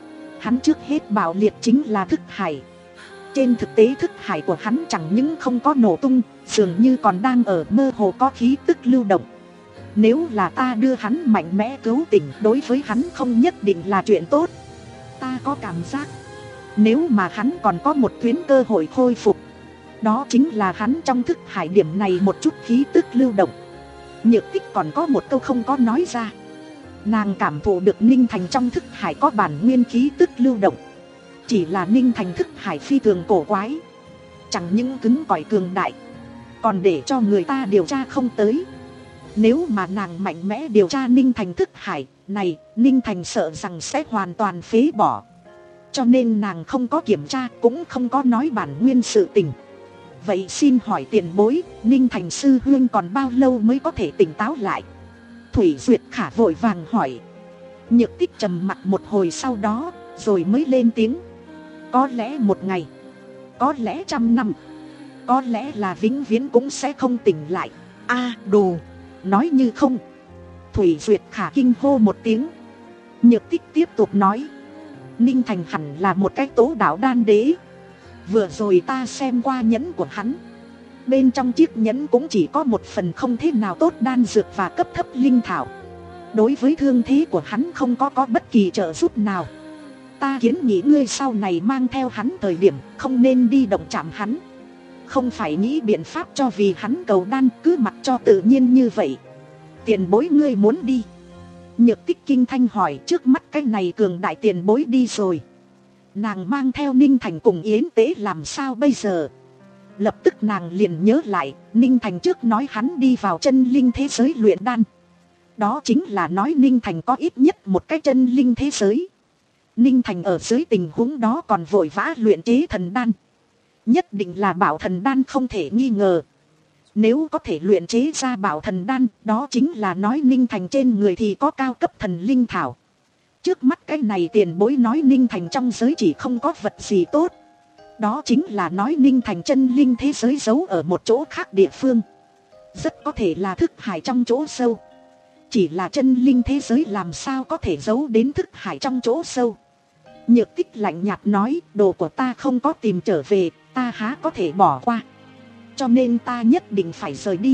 hắn trước hết bảo liệt chính là thức hải. Trên thực tế thức hải của hắn chẳng những không có nổ tung, dường như còn đang ở mơ hồ có khí tức lưu động. Nếu là ta đưa hắn mạnh mẽ cứu tỉnh, đối với hắn không nhất định là chuyện tốt. Ta có cảm giác, nếu mà hắn còn có một tuyến cơ hội khôi phục, đó chính là hắn trong thức hải điểm này một chút khí tức lưu động. Nhược Tích còn có một câu không có nói ra. Nàng cảm thụ được Ninh Thành trong thức hải có bản nguyên khí tức lưu động. Chỉ là Ninh Thành thức hải phi thường cổ quái, chẳng những cứng cỏi cường đại, còn để cho người ta điều tra không tới. Nếu mà nàng mạnh mẽ điều tra Ninh Thành thức hải này, Ninh Thành sợ rằng sẽ hoàn toàn phế bỏ. Cho nên nàng không có kiểm tra, cũng không có nói bản nguyên sự tình. Vậy xin hỏi tiền bối, Ninh Thành sư huynh còn bao lâu mới có thể tỉnh táo lại? Thủy Duyệt Khả vội vàng hỏi. Nhược Tích trầm mặc một hồi sau đó, rồi mới lên tiếng. Có lẽ một ngày, có lẽ trăm năm, có lẽ là vĩnh viễn cũng sẽ không tỉnh lại. A à, đồ, nói như không. Thủy Duyệt Khả kinh hô một tiếng. Nhược Tích tiếp tục nói. Ninh Thành hẳn là một cái tố đạo đan đế. Vừa rồi ta xem qua nhẫn của hắn, bên trong chiếc nhẫn cũng chỉ có một phần không thế nào tốt đan dược và cấp thấp linh thảo. Đối với thương thế của hắn không có có bất kỳ trợ giúp nào. Ta kiến nghị ngươi sau này mang theo hắn thời điểm không nên đi động chạm hắn. Không phải nghĩ biện pháp cho vì hắn cầu đan, cứ mặc cho tự nhiên như vậy. Tiền bối ngươi muốn đi? Nhược Tích kinh thanh hỏi. Trước mắt cái này cường đại tiền bối đi rồi, nàng mang theo Ninh Thành cùng Yến Tế làm sao bây giờ? Lập tức nàng liền nhớ lại, Ninh Thành trước nói hắn đi vào chân linh thế giới luyện đan. Đó chính là nói Ninh Thành có ít nhất một cái chân linh thế giới. Ninh Thành ở dưới tình huống đó còn vội vã luyện chế thần đan, nhất định là bảo thần đan không thể nghi ngờ. Nếu có thể luyện chế ra bảo thần đan, đó chính là nói Ninh Thành trên người thì có cao cấp thần linh thảo. Trước mắt cái này tiền bối nói Ninh Thành trong giới chỉ không có vật gì tốt. Đó chính là nói Ninh Thành chân linh thế giới giấu ở một chỗ khác địa phương. Rất có thể là thức hải trong chỗ sâu. Chỉ là chân linh thế giới làm sao có thể giấu đến thức hải trong chỗ sâu. Nhược Tích lạnh nhạt nói, đồ của ta không có tìm trở về, ta há có thể bỏ qua. Cho nên ta nhất định phải rời đi.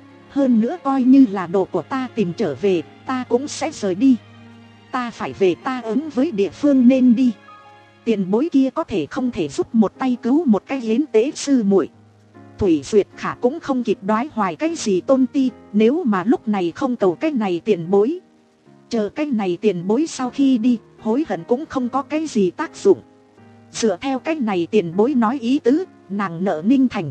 Hơn nữa coi như là đồ của ta tìm trở về, ta cũng sẽ rời đi. Ta phải về ta ứng với địa phương nên đi. Tiền bối kia có thể không thể giúp một tay cứu một cái yến tế sư muội. Thủy Duyệt Khả cũng không kịp đoái hoài cái gì tôn ti. Nếu mà lúc này không cầu cái này tiền bối, chờ cái này tiền bối sau khi đi, hối hận cũng không có cái gì tác dụng. Dựa theo cái này tiền bối nói ý tứ, nàng nợ Ninh Thành.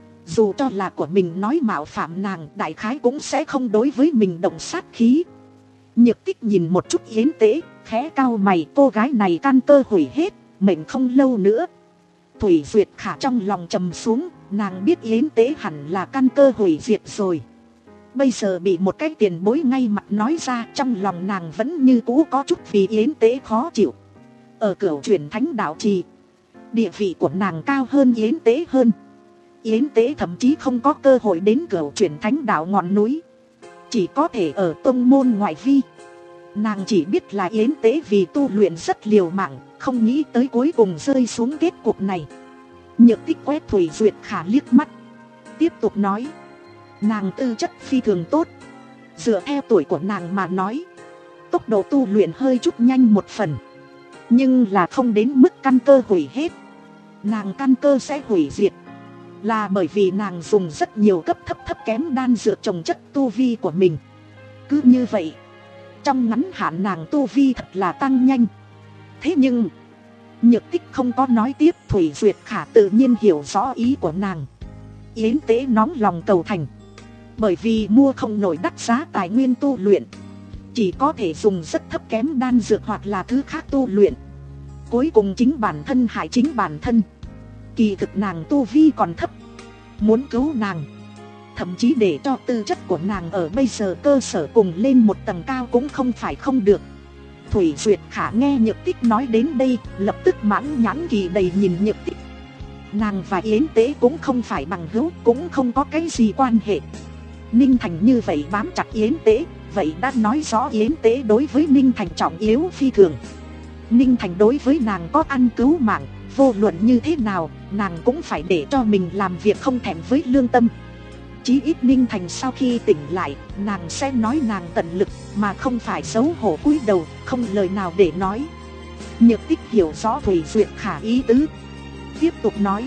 Dù cho là của mình nói mạo phạm nàng, đại khái cũng sẽ không đối với mình động sát khí. Nhược Tích nhìn một chút yến tế, khẽ cau mày, cô gái này căn cơ hủy hết, mệnh không lâu nữa. Thủy Duyệt Khả trong lòng trầm xuống, nàng biết yến tế hẳn là căn cơ hủy diệt rồi. Bây giờ bị một cái tiền bối ngay mặt nói ra, trong lòng nàng vẫn như cũ có chút vì yến tế khó chịu. Ở Cửu Chuyển Thánh Đạo Trì, địa vị của nàng cao hơn yến tế hơn. Yến tế thậm chí không có cơ hội đến Cửu Chuyển Thánh Đạo ngọn núi, chỉ có thể ở tông môn ngoại vi. Nàng chỉ biết là yến tế vì tu luyện rất liều mạng, không nghĩ tới cuối cùng rơi xuống kết cục này. Nhược Tích quét Thủy Duyệt Khả liếc mắt, tiếp tục nói, nàng tư chất phi thường tốt. Dựa theo tuổi của nàng mà nói, tốc độ tu luyện hơi chút nhanh một phần, nhưng là không đến mức căn cơ hủy hết. Nàng căn cơ sẽ hủy diệt là bởi vì nàng dùng rất nhiều cấp thấp thấp kém đan dược trồng chất tu vi của mình. Cứ như vậy, trong ngắn hạn nàng tu vi thật là tăng nhanh. Thế nhưng Nhược Tích không có nói tiếp. Thủy Duyệt Khả tự nhiên hiểu rõ ý của nàng. Yến tế nóng lòng cầu thành, bởi vì mua không nổi đắt giá tài nguyên tu luyện, chỉ có thể dùng rất thấp kém đan dược hoặc là thứ khác tu luyện. Cuối cùng chính bản thân hại chính bản thân. Kỳ thực nàng tu vi còn thấp, muốn cứu nàng, thậm chí để cho tư chất của nàng ở bây giờ cơ sở cùng lên một tầng cao cũng không phải không được. Thủy Duyệt Khả nghe Nhược Tích nói đến đây, lập tức mãn nhãn kỳ đầy nhìn Nhược Tích. Nàng và yến tế cũng không phải bằng hữu, cũng không có cái gì quan hệ. Ninh Thành như vậy bám chặt yến tế, vậy đã nói rõ yến tế đối với Ninh Thành trọng yếu phi thường. Ninh Thành đối với nàng có ăn cứu mạng, vô luận như thế nào, nàng cũng phải để cho mình làm việc không thèm với lương tâm. Chí ít Ninh Thành sau khi tỉnh lại, nàng sẽ nói nàng tận lực, mà không phải xấu hổ cúi đầu, không lời nào để nói. Nhược Tích hiểu rõ Thủy Duyệt Khả ý tứ, tiếp tục nói,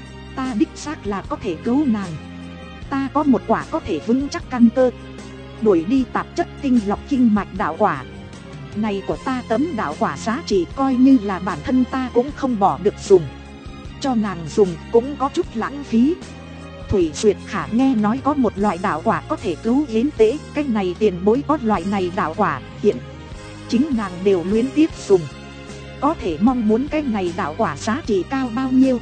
ta đích xác là có thể cứu nàng. Ta có một quả có thể vững chắc căn cơ, đuổi đi tạp chất tinh lọc kinh mạch đạo quả. Này của ta tấm đạo quả giá trị coi như là bản thân ta cũng không bỏ được dùng, cho nàng dùng cũng có chút lãng phí. Thủy Duyệt Khả nghe nói có một loại đạo quả có thể cứu yến tế, cái này tiền bối có loại này đạo quả, hiện chính nàng đều luyến tiếc dùng. Có thể mong muốn cái này đạo quả giá trị cao bao nhiêu.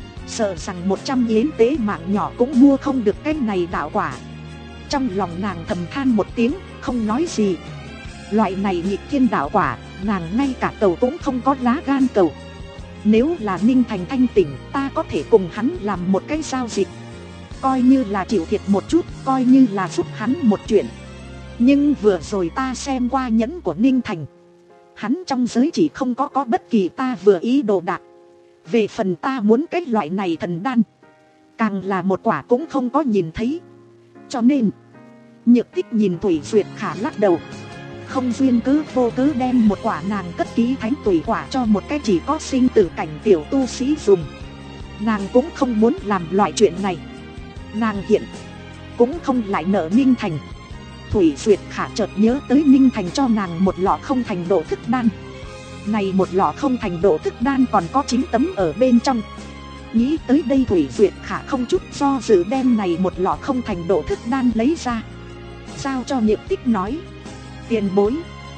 Sợ rằng một trăm yến tế mạng nhỏ cũng mua không được cái này đạo quả. Trong lòng nàng thầm than một tiếng, không nói gì. Loại này nghịch thiên đạo quả, nàng ngay cả cầu cũng không có lá gan cầu. Nếu là Ninh Thành thanh tỉnh, ta có thể cùng hắn làm một cái giao dịch, coi như là chịu thiệt một chút, coi như là giúp hắn một chuyện. Nhưng vừa rồi ta xem qua nhẫn của Ninh Thành, hắn trong giới chỉ không có có bất kỳ ta vừa ý đồ đạc. Về phần ta muốn cái loại này thần đan, càng là một quả cũng không có nhìn thấy. Cho nên Nhược Tích nhìn Thủy Duyệt Khả lắc đầu, không duyên cứ vô cớ đem một quả nàng cất ký thánh tùy quả cho một cái chỉ có sinh tử cảnh tiểu tu sĩ dùng. Nàng cũng không muốn làm loại chuyện này. Nàng hiện cũng không lại nợ Ninh Thành. Thủy Duyệt Khả chợt nhớ tới Ninh Thành cho nàng một lọ không thành độ thức đan. Này một lọ không thành độ thức đan còn có chín tấm ở bên trong. Nghĩ tới đây Thủy Duyệt Khả không chút do dự đem này một lọ không thành độ thức đan lấy ra, giao cho Nhược Tích nói, tiền bối,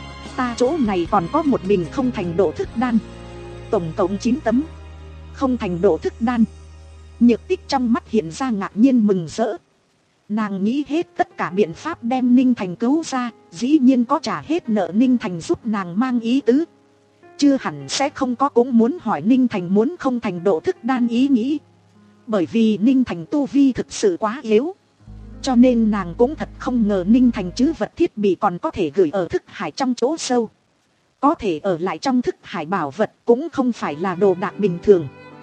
ta chỗ này còn có một bình không thành độ thức đan, tổng cộng chín tấm không thành độ thức đan. Nhược Tích trong mắt hiện ra ngạc nhiên mừng rỡ. Nàng nghĩ hết tất cả biện pháp đem Ninh Thành cứu ra, dĩ nhiên có trả hết nợ Ninh Thành giúp nàng mang ý tứ. Chưa hẳn sẽ không có, cũng muốn hỏi Ninh Thành muốn không thành độ thức đan ý nghĩ. Bởi vì Ninh Thành tu vi thực sự quá yếu, cho nên nàng cũng thật không ngờ Ninh Thành chứ vật thiết bị còn có thể gửi ở thức hải trong chỗ sâu. Có thể ở lại trong thức hải bảo vật cũng không phải là đồ đạc bình thường.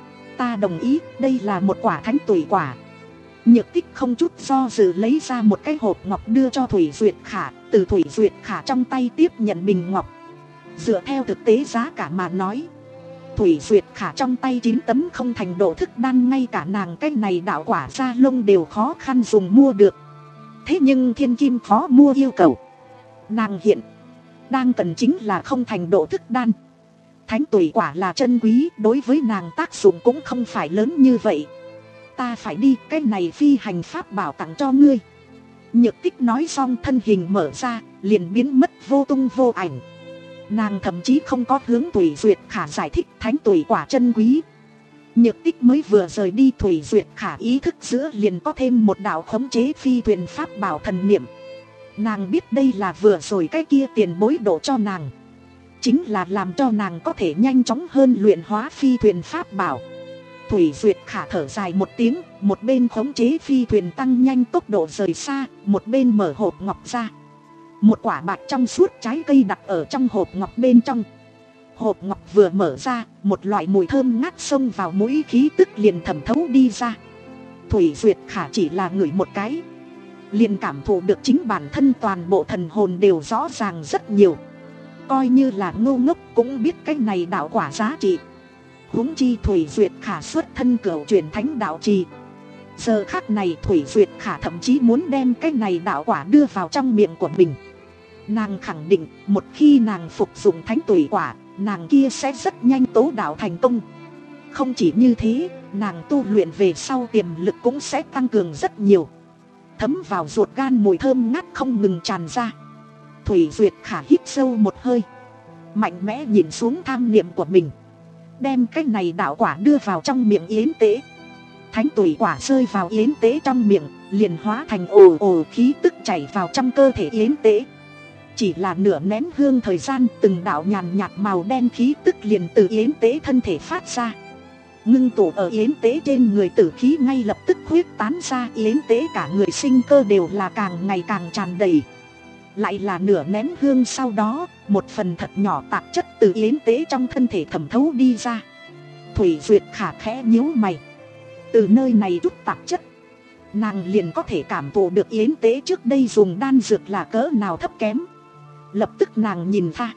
Ta đồng ý, đây là một quả thánh tùy quả. Nhược Tích không chút do dự lấy ra một cái hộp ngọc đưa cho Thủy Duyệt Khả. Từ Thủy Duyệt Khả trong tay tiếp nhận bình ngọc. Dựa theo thực tế giá cả mà nói, Thủy Duyệt Khả trong tay chín tấm không thành độ thức đan, ngay cả nàng cái này đạo quả da lông đều khó khăn dùng mua được. Thế nhưng thiên kim khó mua yêu cầu. Nàng hiện đang cần chính là không thành độ thức đan. Thánh tùy quả là chân quý, đối với nàng tác dụng cũng không phải lớn như vậy. Ta phải đi, cái này phi hành pháp bảo tặng cho ngươi. Nhược Tích nói xong thân hình mở ra, liền biến mất vô tung vô ảnh. Nàng thậm chí không có hướng Thủy Duyệt Khả giải thích thánh tùy quả chân quý. Nhược Tích mới vừa rời đi, Thủy Duyệt Khả ý thức giữa liền có thêm một đạo khống chế phi thuyền pháp bảo thần niệm. Nàng biết đây là vừa rồi cái kia tiền bối độ cho nàng, chính là làm cho nàng có thể nhanh chóng hơn luyện hóa phi thuyền pháp bảo. Thủy Duyệt Khả thở dài một tiếng, một bên khống chế phi thuyền tăng nhanh tốc độ rời xa, một bên mở hộp ngọc ra. Một quả bạc trong suốt trái cây đặt ở trong hộp ngọc bên trong. Hộp ngọc vừa mở ra, một loại mùi thơm ngát xông vào mũi, khí tức liền thẩm thấu đi ra. Thủy Duyệt Khả chỉ là ngửi một cái, liền cảm thụ được chính bản thân toàn bộ thần hồn đều rõ ràng rất nhiều. Coi như là ngu ngốc cũng biết cái này đạo quả giá trị. Huống chi Thủy Duyệt Khả xuất thân cửu truyền thánh đạo trì. Giờ khắc này Thủy Duyệt Khả thậm chí muốn đem cái này đạo quả đưa vào trong miệng của mình. Nàng khẳng định một khi nàng phục dụng thánh tùy quả, nàng kia sẽ rất nhanh tố đạo thành công. Không chỉ như thế, nàng tu luyện về sau tiềm lực cũng sẽ tăng cường rất nhiều. Thấm vào ruột gan mùi thơm ngát không ngừng tràn ra. Thủy Duyệt Khả hít sâu một hơi, mạnh mẽ nhìn xuống tham niệm của mình, đem cái này đạo quả đưa vào trong miệng Yến Tế. Thánh tùy quả rơi vào Yến Tế trong miệng, liền hóa thành ồ ồ khí tức chảy vào trong cơ thể Yến Tế. Chỉ là nửa nén hương thời gian, từng đạo nhàn nhạt màu đen khí tức liền từ Yến Tế thân thể phát ra, ngưng tụ ở Yến Tế trên người, tử khí ngay lập tức huyết tán ra. Yến Tế cả người sinh cơ đều là càng ngày càng tràn đầy. Lại là nửa nén hương sau đó, một phần thật nhỏ tạp chất từ Yến Tế trong thân thể thẩm thấu đi ra. Thủy Duyệt Khả khẽ nhíu mày. Từ nơi này chút tạp chất, nàng liền có thể cảm thụ được Yến Tế trước đây dùng đan dược là cỡ nào thấp kém. Lập tức nàng nhìn ra,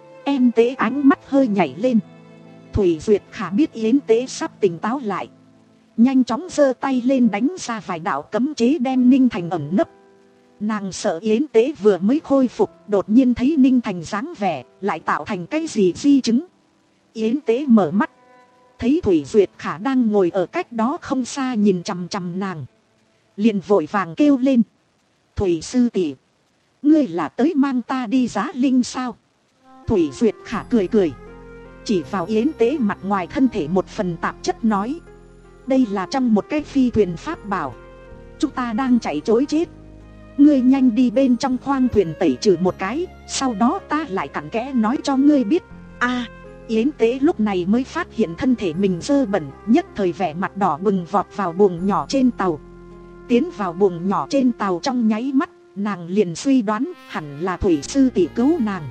em Tế ánh mắt hơi nhảy lên. Thủy Duyệt Khả biết Yến Tế sắp tỉnh táo lại, nhanh chóng giơ tay lên đánh ra vài đạo cấm chế đem Ninh Thành ẩn nấp. Nàng sợ Yến Tế vừa mới khôi phục, đột nhiên thấy Ninh Thành dáng vẻ, lại tạo thành cái gì di chứng. Yến Tế mở mắt, thấy Thủy Duyệt Khả đang ngồi ở cách đó không xa nhìn chằm chằm nàng, liền vội vàng kêu lên: Thủy sư tỷ, ngươi là tới mang ta đi Giá Linh sao? Thủy Duyệt Khả cười cười, chỉ vào Yến Tế mặt ngoài thân thể một phần tạp chất nói: đây là trong một cái phi thuyền pháp bảo, chúng ta đang chạy trối chết. Ngươi nhanh đi bên trong khoang thuyền tẩy trừ một cái, sau đó ta lại cặn kẽ nói cho ngươi biết. A, Yến Tế lúc này mới phát hiện thân thể mình dơ bẩn, nhất thời vẻ mặt đỏ bừng vọt vào buồng nhỏ trên tàu. Tiến vào buồng nhỏ trên tàu trong nháy mắt, nàng liền suy đoán hẳn là Thủy sư tỷ cứu nàng.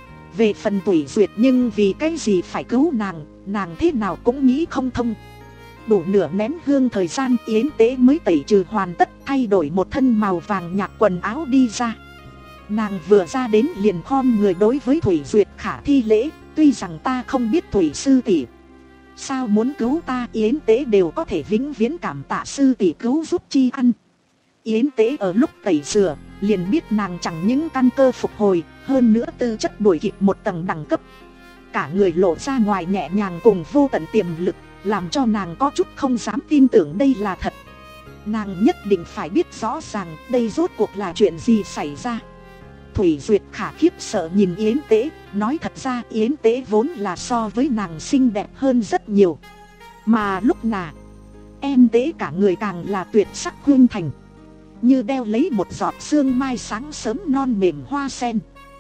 Về phần Thủy Duyệt nhưng vì cái gì phải cứu nàng, nàng thế nào cũng nghĩ không thông. Đủ nửa nén hương thời gian, Yến Tế mới tẩy trừ hoàn tất, thay đổi một thân màu vàng nhạt quần áo đi ra. Nàng vừa ra đến liền khom người đối với Thủy Duyệt Khả thi lễ: tuy rằng ta không biết Thủy sư tỷ sao muốn cứu ta, Yến Tế đều có thể vĩnh viễn cảm tạ sư tỷ cứu giúp chi ăn. Yến Tế ở lúc tẩy rửa liền biết nàng chẳng những căn cơ phục hồi, hơn nữa tư chất đuổi kịp một tầng đẳng cấp. Cả người lộ ra ngoài nhẹ nhàng cùng vô tận tiềm lực, làm cho nàng có chút không dám tin tưởng đây là thật. Nàng nhất định phải biết rõ ràng đây rốt cuộc là chuyện gì xảy ra. Thủy Duyệt Khả khiếp sợ nhìn Yến Tế, nói thật ra Yến Tế vốn là so với nàng xinh đẹp hơn rất nhiều. Mà lúc nào em Tế cả người càng là tuyệt sắc khuynh thành. như đeo lấy một giọt sương mai sáng sớm non mềm hoa sen.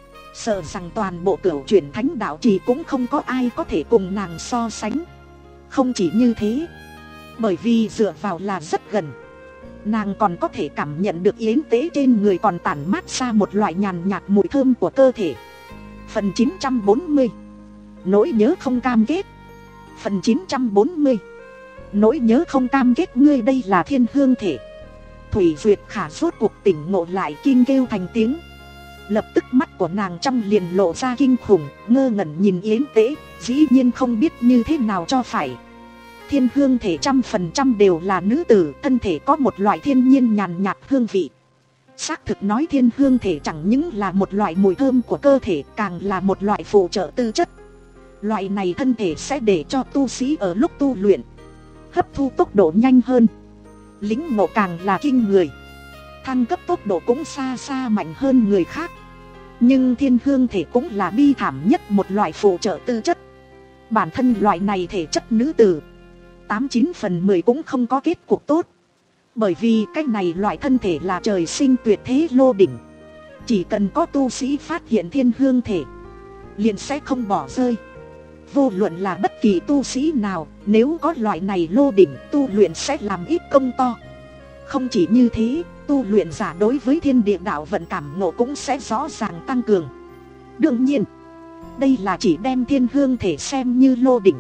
Sợ rằng toàn bộ cửu chuyển thánh đạo trì cũng không có ai có thể cùng nàng so sánh. Không chỉ như thế, bởi vì dựa vào là rất gần, nàng còn có thể cảm nhận được yến tế trên người còn tản mát ra một loại nhàn nhạt mùi thơm của cơ thể. Phần chín trăm bốn mươi. Nỗi nhớ không cam kết. Phần chín trăm bốn mươi. Nỗi nhớ không cam kết. Ngươi đây là thiên hương thể. Thủy Duyệt Khả rốt cuộc tỉnh ngộ lại, kinh kêu thành tiếng. Lập tức mắt của nàng trong liền lộ ra kinh khủng, ngơ ngẩn nhìn yến tế, dĩ nhiên không biết như thế nào cho phải. Thiên hương thể trăm phần trăm đều là nữ tử, thân thể có một loại thiên nhiên nhàn nhạt hương vị. Xác thực nói thiên hương thể chẳng những là một loại mùi thơm của cơ thể, càng là một loại phụ trợ tư chất. Loại này thân thể sẽ để cho tu sĩ ở lúc tu luyện hấp thu tốc độ nhanh hơn, lĩnh ngộ càng là kinh người, thăng cấp tốc độ cũng xa xa mạnh hơn người khác. Nhưng thiên hương thể cũng là bi thảm nhất một loại phụ trợ tư chất. Bản thân loại này thể chất nữ tử tám chín phần mười cũng không có kết cục tốt. Bởi vì cái này loại thân thể là trời sinh tuyệt thế lô đỉnh. Chỉ cần có tu sĩ phát hiện thiên hương thể, liền sẽ không bỏ rơi. Vô luận là bất kỳ tu sĩ nào, nếu có loại này lô đỉnh, tu luyện sẽ làm ít công to. Không chỉ như thế, tu luyện giả đối với thiên địa đạo vận cảm ngộ cũng sẽ rõ ràng tăng cường. Đương nhiên, đây là chỉ đem thiên hương thể xem như lô đỉnh.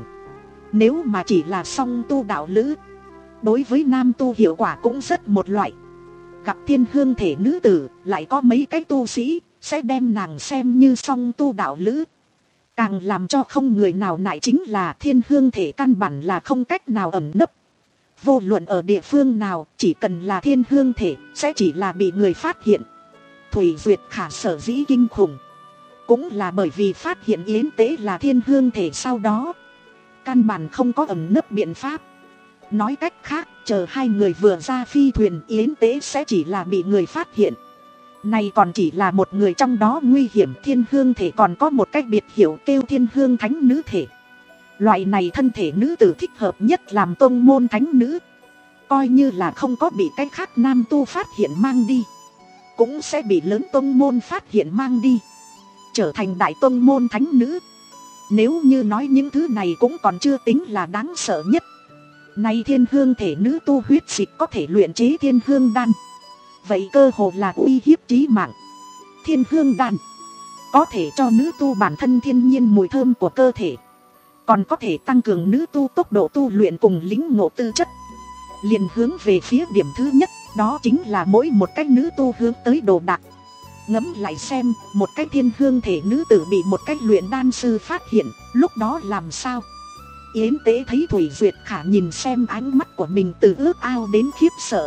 Nếu mà chỉ là song tu đạo lữ, đối với nam tu hiệu quả cũng rất một loại. Gặp thiên hương thể nữ tử, lại có mấy cái tu sĩ sẽ đem nàng xem như song tu đạo lữ. Càng làm cho không người nào nại chính là thiên hương thể căn bản là không cách nào ẩn nấp. Vô luận ở địa phương nào, chỉ cần là thiên hương thể, sẽ chỉ là bị người phát hiện. Thủy Duyệt Khả sở dĩ kinh khủng, cũng là bởi vì phát hiện yến tế là thiên hương thể sau đó, căn bản không có ẩn nấp biện pháp. Nói cách khác, chờ hai người vừa ra phi thuyền, yến tế sẽ chỉ là bị người phát hiện. Này còn chỉ là một người trong đó nguy hiểm. Thiên hương thể còn có một cách biệt hiểu kêu thiên hương thánh nữ thể. Loại này thân thể nữ tử thích hợp nhất làm tông môn thánh nữ. Coi như là không có bị cái khác nam tu phát hiện mang đi, cũng sẽ bị lớn tông môn phát hiện mang đi, trở thành đại tông môn thánh nữ. Nếu như nói những thứ này cũng còn chưa tính là đáng sợ nhất, nay thiên hương thể nữ tu huyết dịch có thể luyện chế thiên hương đan, vậy cơ hồ là uy hiếp chí mạng. Thiên hương đan có thể cho nữ tu bản thân thiên nhiên mùi thơm của cơ thể, còn có thể tăng cường nữ tu tốc độ tu luyện cùng lĩnh ngộ tư chất. Liền hướng về phía điểm thứ nhất, đó chính là mỗi một cách nữ tu hướng tới đồ đạc. Ngẫm lại xem, một cái thiên hương thể nữ tử bị một cách luyện đan sư phát hiện, lúc đó làm sao? Yến tế thấy Thủy Duyệt Khả nhìn xem ánh mắt của mình từ ước ao đến khiếp sợ,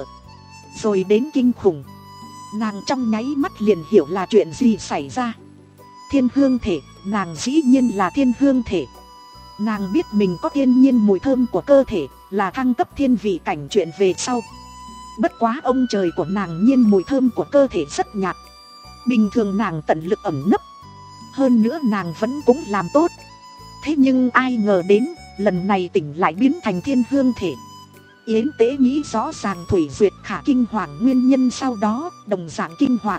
rồi đến kinh khủng. Nàng trong nháy mắt liền hiểu là chuyện gì xảy ra. Thiên hương thể, nàng dĩ nhiên là thiên hương thể. Nàng biết mình có thiên nhiên mùi thơm của cơ thể, là thăng cấp thiên vị cảnh chuyện về sau. Bất quá ông trời của nàng nhiên mùi thơm của cơ thể rất nhạt, bình thường nàng tận lực ẩn nấp, hơn nữa nàng vẫn cũng làm tốt. Thế nhưng ai ngờ đến, lần này tỉnh lại biến thành thiên hương thể. Yến tế nghĩ rõ ràng Thủy Duyệt Khả kinh hoàng nguyên nhân sau đó, đồng dạng kinh hoàng.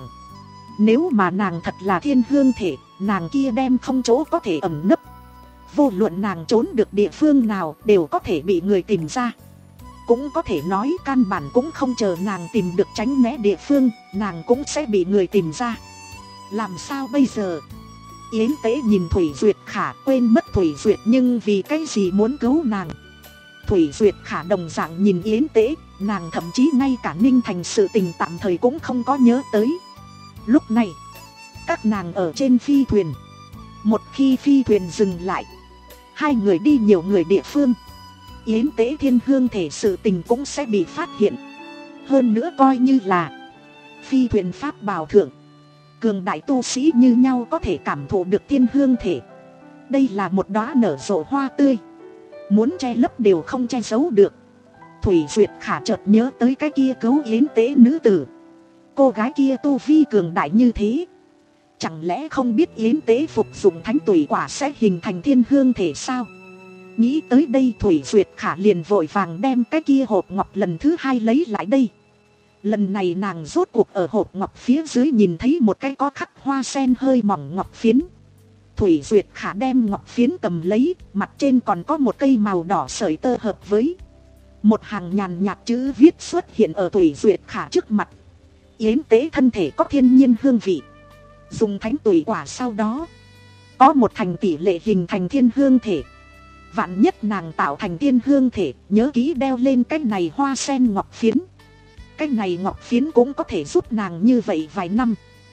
Nếu mà nàng thật là thiên hương thể, nàng kia đem không chỗ có thể ẩn nấp. Vô luận nàng trốn được địa phương nào đều có thể bị người tìm ra. Cũng có thể nói căn bản cũng không chờ nàng tìm được tránh né địa phương, nàng cũng sẽ bị người tìm ra. Làm sao bây giờ? Yến tế nhìn Thủy Duyệt Khả, quên mất Thủy Duyệt nhưng vì cái gì muốn cứu nàng. Thủy Duyệt Khả đồng dạng nhìn Yến tế, nàng thậm chí ngay cả Ninh Thành sự tình tạm thời cũng không có nhớ tới. Lúc này, các nàng ở trên phi thuyền. Một khi phi thuyền dừng lại, hai người đi nhiều người địa phương, Yến tế thiên hương thể sự tình cũng sẽ bị phát hiện. Hơn nữa coi như là phi thuyền pháp bảo thượng, cường đại tu sĩ như nhau có thể cảm thụ được thiên hương thể. Đây là một đóa nở rộ hoa tươi, muốn che lấp đều không che giấu được. Thủy Duyệt Khả chợt nhớ tới cái kia cứu Yến tế nữ tử. Cô gái kia tu vi cường đại như thế, chẳng lẽ không biết Yến tế phục dụng thánh tùy quả sẽ hình thành thiên hương thể sao? Nghĩ tới đây Thủy Duyệt Khả liền vội vàng đem cái kia hộp ngọc lần thứ hai lấy lại đây. Lần này nàng rốt cuộc ở hộp ngọc phía dưới nhìn thấy một cái có khắc hoa sen hơi mỏng ngọc phiến. Thủy Duyệt Khả đem ngọc phiến cầm lấy, mặt trên còn có một cây màu đỏ sợi tơ hợp với. Một hàng nhàn nhạt chữ viết xuất hiện ở Thủy Duyệt Khả trước mặt. Yến tế thân thể có thiên nhiên hương vị. Dùng thánh tùy quả sau đó. Có một thành tỷ lệ hình thành thiên hương thể. Vạn nhất nàng tạo thành thiên hương thể, nhớ kỹ đeo lên cái này hoa sen ngọc phiến. Cái này ngọc phiến cũng có thể giúp nàng như vậy vài năm.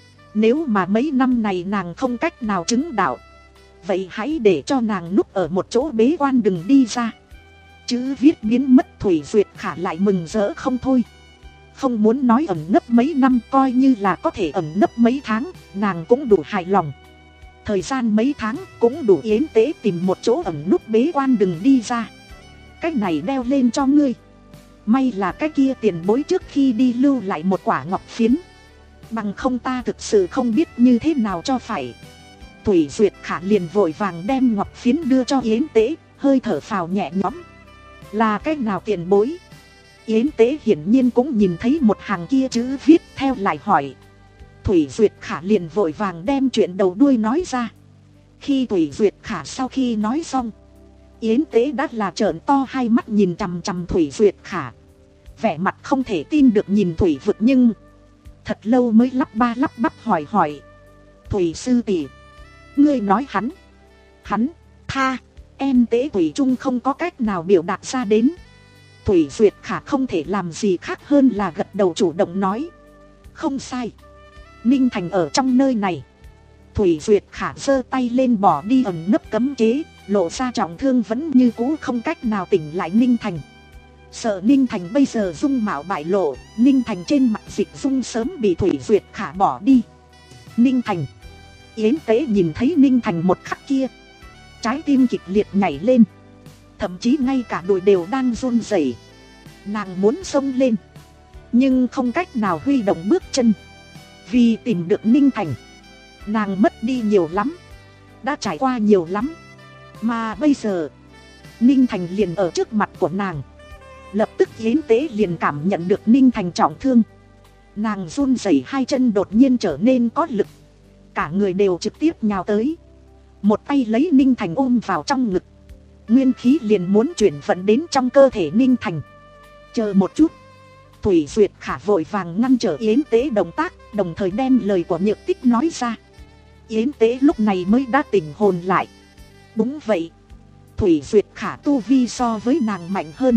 Nếu mà mấy năm này nàng không cách nào chứng đạo, vậy hãy để cho nàng núp ở một chỗ bế quan đừng đi ra. Chữ viết biến mất, Thủy Duyệt Khả lại mừng rỡ không thôi. Không muốn nói ẩn nấp mấy năm, coi như là có thể ẩn nấp mấy tháng, nàng cũng đủ hài lòng. Thời gian mấy tháng cũng đủ Yến tế tìm một chỗ ẩn núp bế quan đừng đi ra. Cái này đeo lên cho ngươi. May là cái kia tiền bối trước khi đi lưu lại một quả ngọc phiến. Bằng không ta thực sự không biết như thế nào cho phải. Thủy Duyệt Khả liền vội vàng đem ngọc phiến đưa cho Yến tế, hơi thở phào nhẹ nhõm. Là cái nào tiền bối? Yến tế hiển nhiên cũng nhìn thấy một hàng kia chữ viết, theo lại hỏi. Thủy Duyệt Khả liền vội vàng đem chuyện đầu đuôi nói ra. Khi Thủy Duyệt Khả sau khi nói xong, Yến tế đã là trợn to hai mắt nhìn chằm chằm Thủy Duyệt Khả. Vẻ mặt không thể tin được nhìn Thủy Vực, nhưng thật lâu mới lắp ba lắp bắp hỏi hỏi. Thủy sư tỷ, ngươi nói hắn, hắn, tha, em tế Thủy Trung không có cách nào biểu đạt ra đến. Thủy Duyệt Khả không thể làm gì khác hơn là gật đầu chủ động nói. Không sai, Ninh Thành ở trong nơi này. Thủy Duyệt Khả giơ tay lên bỏ đi ẩn nấp cấm chế, lộ ra trọng thương vẫn như cũ không cách nào tỉnh lại Ninh Thành. Sợ Ninh Thành bây giờ dung mạo bại lộ, Ninh Thành trên mặt dịch dung sớm bị Thủy Duyệt Khả bỏ đi. Ninh Thành. Yến tế nhìn thấy Ninh Thành một khắc kia, trái tim kịch liệt nhảy lên. Thậm chí ngay cả đùi đều đang run rẩy. Nàng muốn xông lên, nhưng không cách nào huy động bước chân. Vì tìm được Ninh Thành, nàng mất đi nhiều lắm, đã trải qua nhiều lắm. Mà bây giờ, Ninh Thành liền ở trước mặt của nàng. Lập tức Yến tế liền cảm nhận được Ninh Thành trọng thương. Nàng run rẩy hai chân đột nhiên trở nên có lực. Cả người đều trực tiếp nhào tới. Một tay lấy Ninh Thành ôm vào trong ngực. Nguyên khí liền muốn chuyển vận đến trong cơ thể Ninh Thành. Chờ một chút. Thủy Duyệt Khả vội vàng ngăn trở Yến tế động tác, đồng thời đem lời của Nhược Tích nói ra. Yến tế lúc này mới đã tỉnh hồn lại. Đúng vậy, Thủy Duyệt Khả tu vi so với nàng mạnh hơn.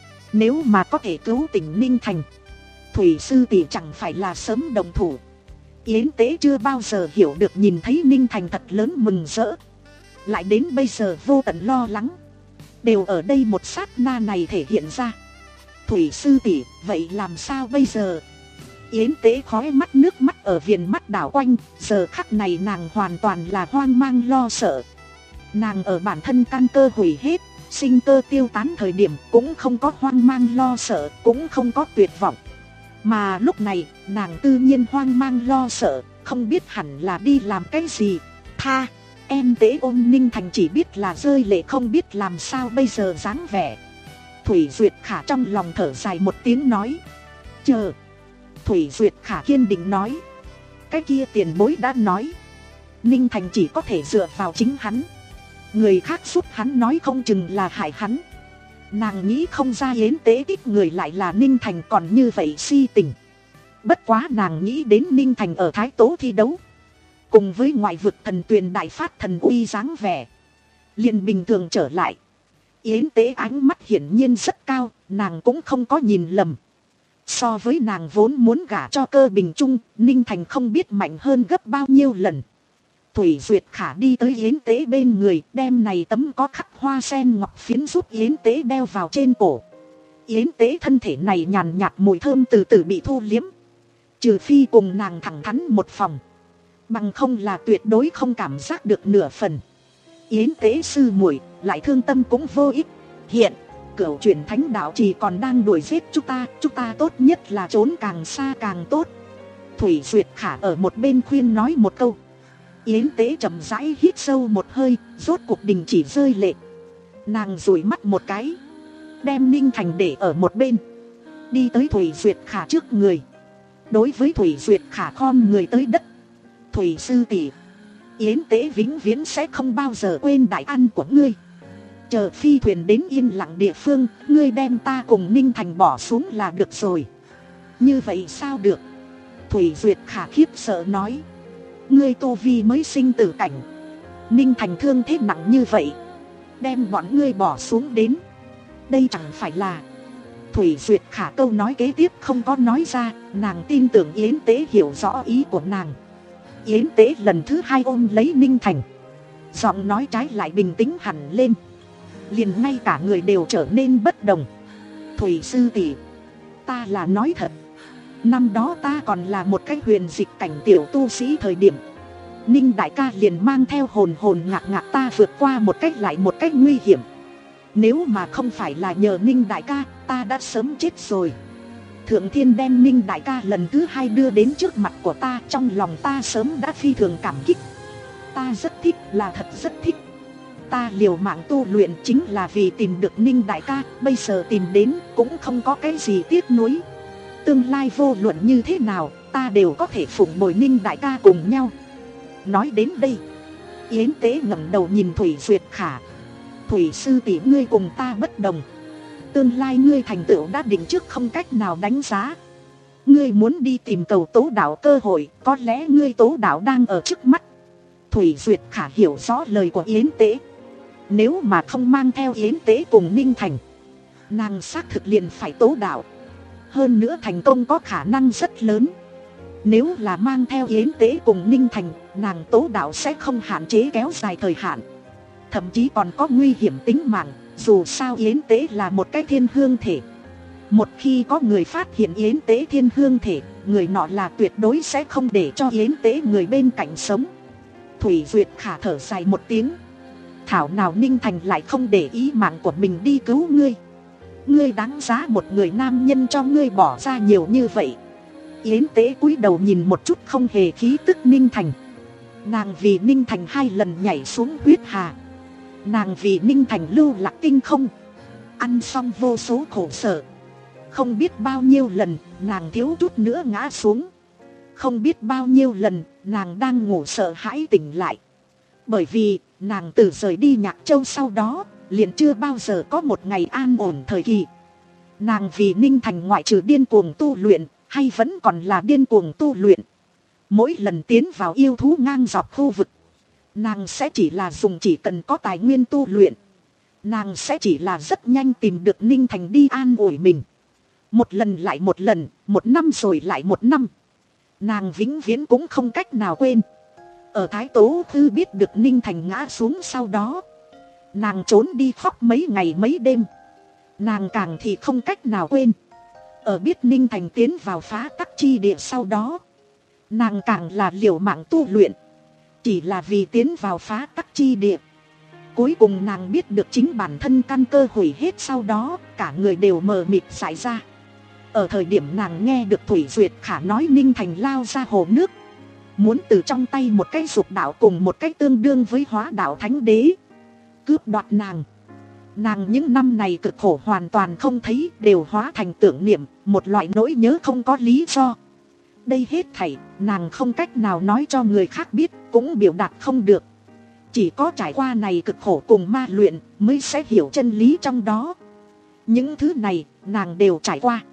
Nếu mà có thể cứu tỉnh Ninh Thành, Thủy sư tỷ chẳng phải là sớm đồng thủ. Yến tế chưa bao giờ hiểu được nhìn thấy Ninh Thành thật lớn mừng rỡ, lại đến bây giờ vô tận lo lắng, đều ở đây một sát na này thể hiện ra. Thủy sư tỷ, vậy làm sao bây giờ? Yến tế khói mắt nước mắt ở viền mắt đảo quanh. Giờ khắc này nàng hoàn toàn là hoang mang lo sợ. Nàng ở bản thân căn cơ hủy hết, sinh cơ tiêu tán thời điểm cũng không có hoang mang lo sợ, cũng không có tuyệt vọng. Mà lúc này nàng tự nhiên hoang mang lo sợ, không biết hẳn là đi làm cái gì. Tha, em tế ôm Ninh Thành chỉ biết là rơi lệ, không biết làm sao bây giờ dáng vẻ. Thủy Duyệt Khả trong lòng thở dài một tiếng nói. Chờ. Thủy Duyệt Khả kiên định nói. Cái kia tiền bối đã nói, Ninh Thành chỉ có thể dựa vào chính hắn. Người khác giúp hắn nói không chừng là hại hắn. Nàng nghĩ không ra Yến tế thích người lại là Ninh Thành còn như vậy si tình. Bất quá nàng nghĩ đến Ninh Thành ở Thái Tố thi đấu, cùng với ngoại vực thần tuyền đại phát thần uy dáng vẻ, liền bình thường trở lại. Yến tế ánh mắt hiển nhiên rất cao, nàng cũng không có nhìn lầm. So với nàng vốn muốn gả cho Cơ Bình Trung, Ninh Thành không biết mạnh hơn gấp bao nhiêu lần. Thủy Duyệt Khả đi tới Yến tế bên người, đem này tấm có khắc hoa sen ngọc phiến giúp Yến tế đeo vào trên cổ. Yến tế thân thể này nhàn nhạt mùi thơm từ từ bị thu liếm. Trừ phi cùng nàng thẳng thắn một phòng, bằng không là tuyệt đối không cảm giác được nửa phần. Yến tế sư muội lại thương tâm cũng vô ích. Hiện Cửu Chuyển Thánh Đạo chỉ còn đang đuổi giết chúng ta, chúng ta tốt nhất là trốn càng xa càng tốt. Thủy Duyệt Khả ở một bên khuyên nói một câu. Yến tế chậm rãi hít sâu một hơi, rốt cuộc đình chỉ rơi lệ. Nàng dụi mắt một cái, đem Ninh Thành để ở một bên. đi tới Thủy Duyệt Khả trước người. Đối với Thủy Duyệt Khả khom người tới đất. Thủy sư tỷ, Yến Tế vĩnh viễn sẽ không bao giờ quên đại ân của ngươi. Chờ phi thuyền đến yên lặng địa phương, ngươi đem ta cùng Ninh Thành bỏ xuống là được rồi. Như vậy sao được? Thủy Duyệt Khả khiếp sợ nói. Ngươi tu vi mới sinh tử cảnh, Ninh Thành thương thế nặng như vậy, đem bọn ngươi bỏ xuống đến, đây chẳng phải là... Thủy Duyệt Khả câu nói kế tiếp không có nói ra, nàng tin tưởng Yến Tế hiểu rõ ý của nàng. Yến Tế lần thứ hai ôm lấy Ninh Thành, giọng nói trái lại bình tĩnh hẳn lên, liền ngay cả người đều trở nên bất đồng. Thủy sư tỷ, ta là nói thật, năm đó ta còn là một cái huyền dịch cảnh tiểu tu sĩ thời điểm, Ninh đại ca liền mang theo hồn hồn ngạc ngạc ta vượt qua một cách lại một cách nguy hiểm. Nếu mà không phải là nhờ Ninh đại ca, ta đã sớm chết rồi. Thượng thiên đem Ninh đại ca lần thứ hai đưa đến trước mặt của ta, trong lòng ta sớm đã phi thường cảm kích. Ta rất thích, là thật rất thích. Ta liều mạng tu luyện chính là vì tìm được Ninh đại ca, bây giờ tìm đến cũng không có cái gì tiếc nuối. Tương lai vô luận như thế nào, ta đều có thể phụng bồi Ninh đại ca cùng nhau. Nói đến đây, Yến Tế ngẩng đầu nhìn Thủy Duyệt Khả. Thủy sư tỷ, ngươi cùng ta bất đồng, tương lai ngươi thành tựu đã định trước, không cách nào đánh giá. Ngươi muốn đi tìm cầu tố đạo cơ hội, có lẽ ngươi tố đạo đang ở trước mắt. Thủy Duyệt Khả hiểu rõ lời của Yến Tế. Nếu mà không mang theo Yến Tế cùng Ninh Thành, nàng xác thực liền phải tố đạo. Hơn nữa thành công có khả năng rất lớn. Nếu là mang theo Yến Tế cùng Ninh Thành, nàng tố đạo sẽ không hạn chế kéo dài thời hạn, thậm chí còn có nguy hiểm tính mạng. Dù sao Yến Tế là một cái thiên hương thể, một khi có người phát hiện Yến Tế thiên hương thể, người nọ là tuyệt đối sẽ không để cho Yến Tế người bên cạnh sống. Thủy Duyệt Khả thở dài một tiếng. Thảo nào Ninh Thành lại không để ý mạng của mình đi cứu ngươi. Ngươi đáng giá một người nam nhân cho ngươi bỏ ra nhiều như vậy. Yến Tế cúi đầu nhìn một chút không hề khí tức Ninh Thành. Nàng vì Ninh Thành hai lần nhảy xuống huyết hà, nàng vì Ninh Thành lưu lạc tinh không, ăn xong vô số khổ sở. Không biết bao nhiêu lần nàng thiếu chút nữa ngã xuống, không biết bao nhiêu lần nàng đang ngủ sợ hãi tỉnh lại. Bởi vì nàng từ rời đi Nhạc Châu sau đó liền chưa bao giờ có một ngày an ổn thời kỳ. Nàng vì Ninh Thành ngoại trừ điên cuồng tu luyện, hay vẫn còn là điên cuồng tu luyện. Mỗi lần tiến vào yêu thú ngang dọc khu vực, nàng sẽ chỉ là dùng chỉ cần có tài nguyên tu luyện. Nàng sẽ chỉ là rất nhanh tìm được Ninh Thành đi an ủi mình. Một lần lại một lần, một năm rồi lại một năm. Nàng vĩnh viễn cũng không cách nào quên. Ở Thái Tố Thư biết được Ninh Thành ngã xuống sau đó, nàng trốn đi khóc mấy ngày mấy đêm. Nàng càng thì không cách nào quên. Ở biết Ninh Thành tiến vào phá tắc chi địa sau đó, nàng càng là liều mạng tu luyện, chỉ là vì tiến vào phá tắc chi địa. Cuối cùng nàng biết được chính bản thân căn cơ hủy hết sau đó, cả người đều mờ mịt dại ra. Ở thời điểm nàng nghe được Thủy Duyệt Khả nói Ninh Thành lao ra hồ nước, muốn từ trong tay một cái dục đạo cùng một cái tương đương với hóa đạo thánh đế cướp đoạt nàng. Nàng những năm này cực khổ hoàn toàn không thấy, đều hóa thành tưởng niệm, một loại nỗi nhớ không có lý do. Đây hết thảy nàng không cách nào nói cho người khác biết, cũng biểu đạt không được. Chỉ có trải qua này cực khổ cùng ma luyện mới sẽ hiểu chân lý trong đó. Những thứ này nàng đều trải qua.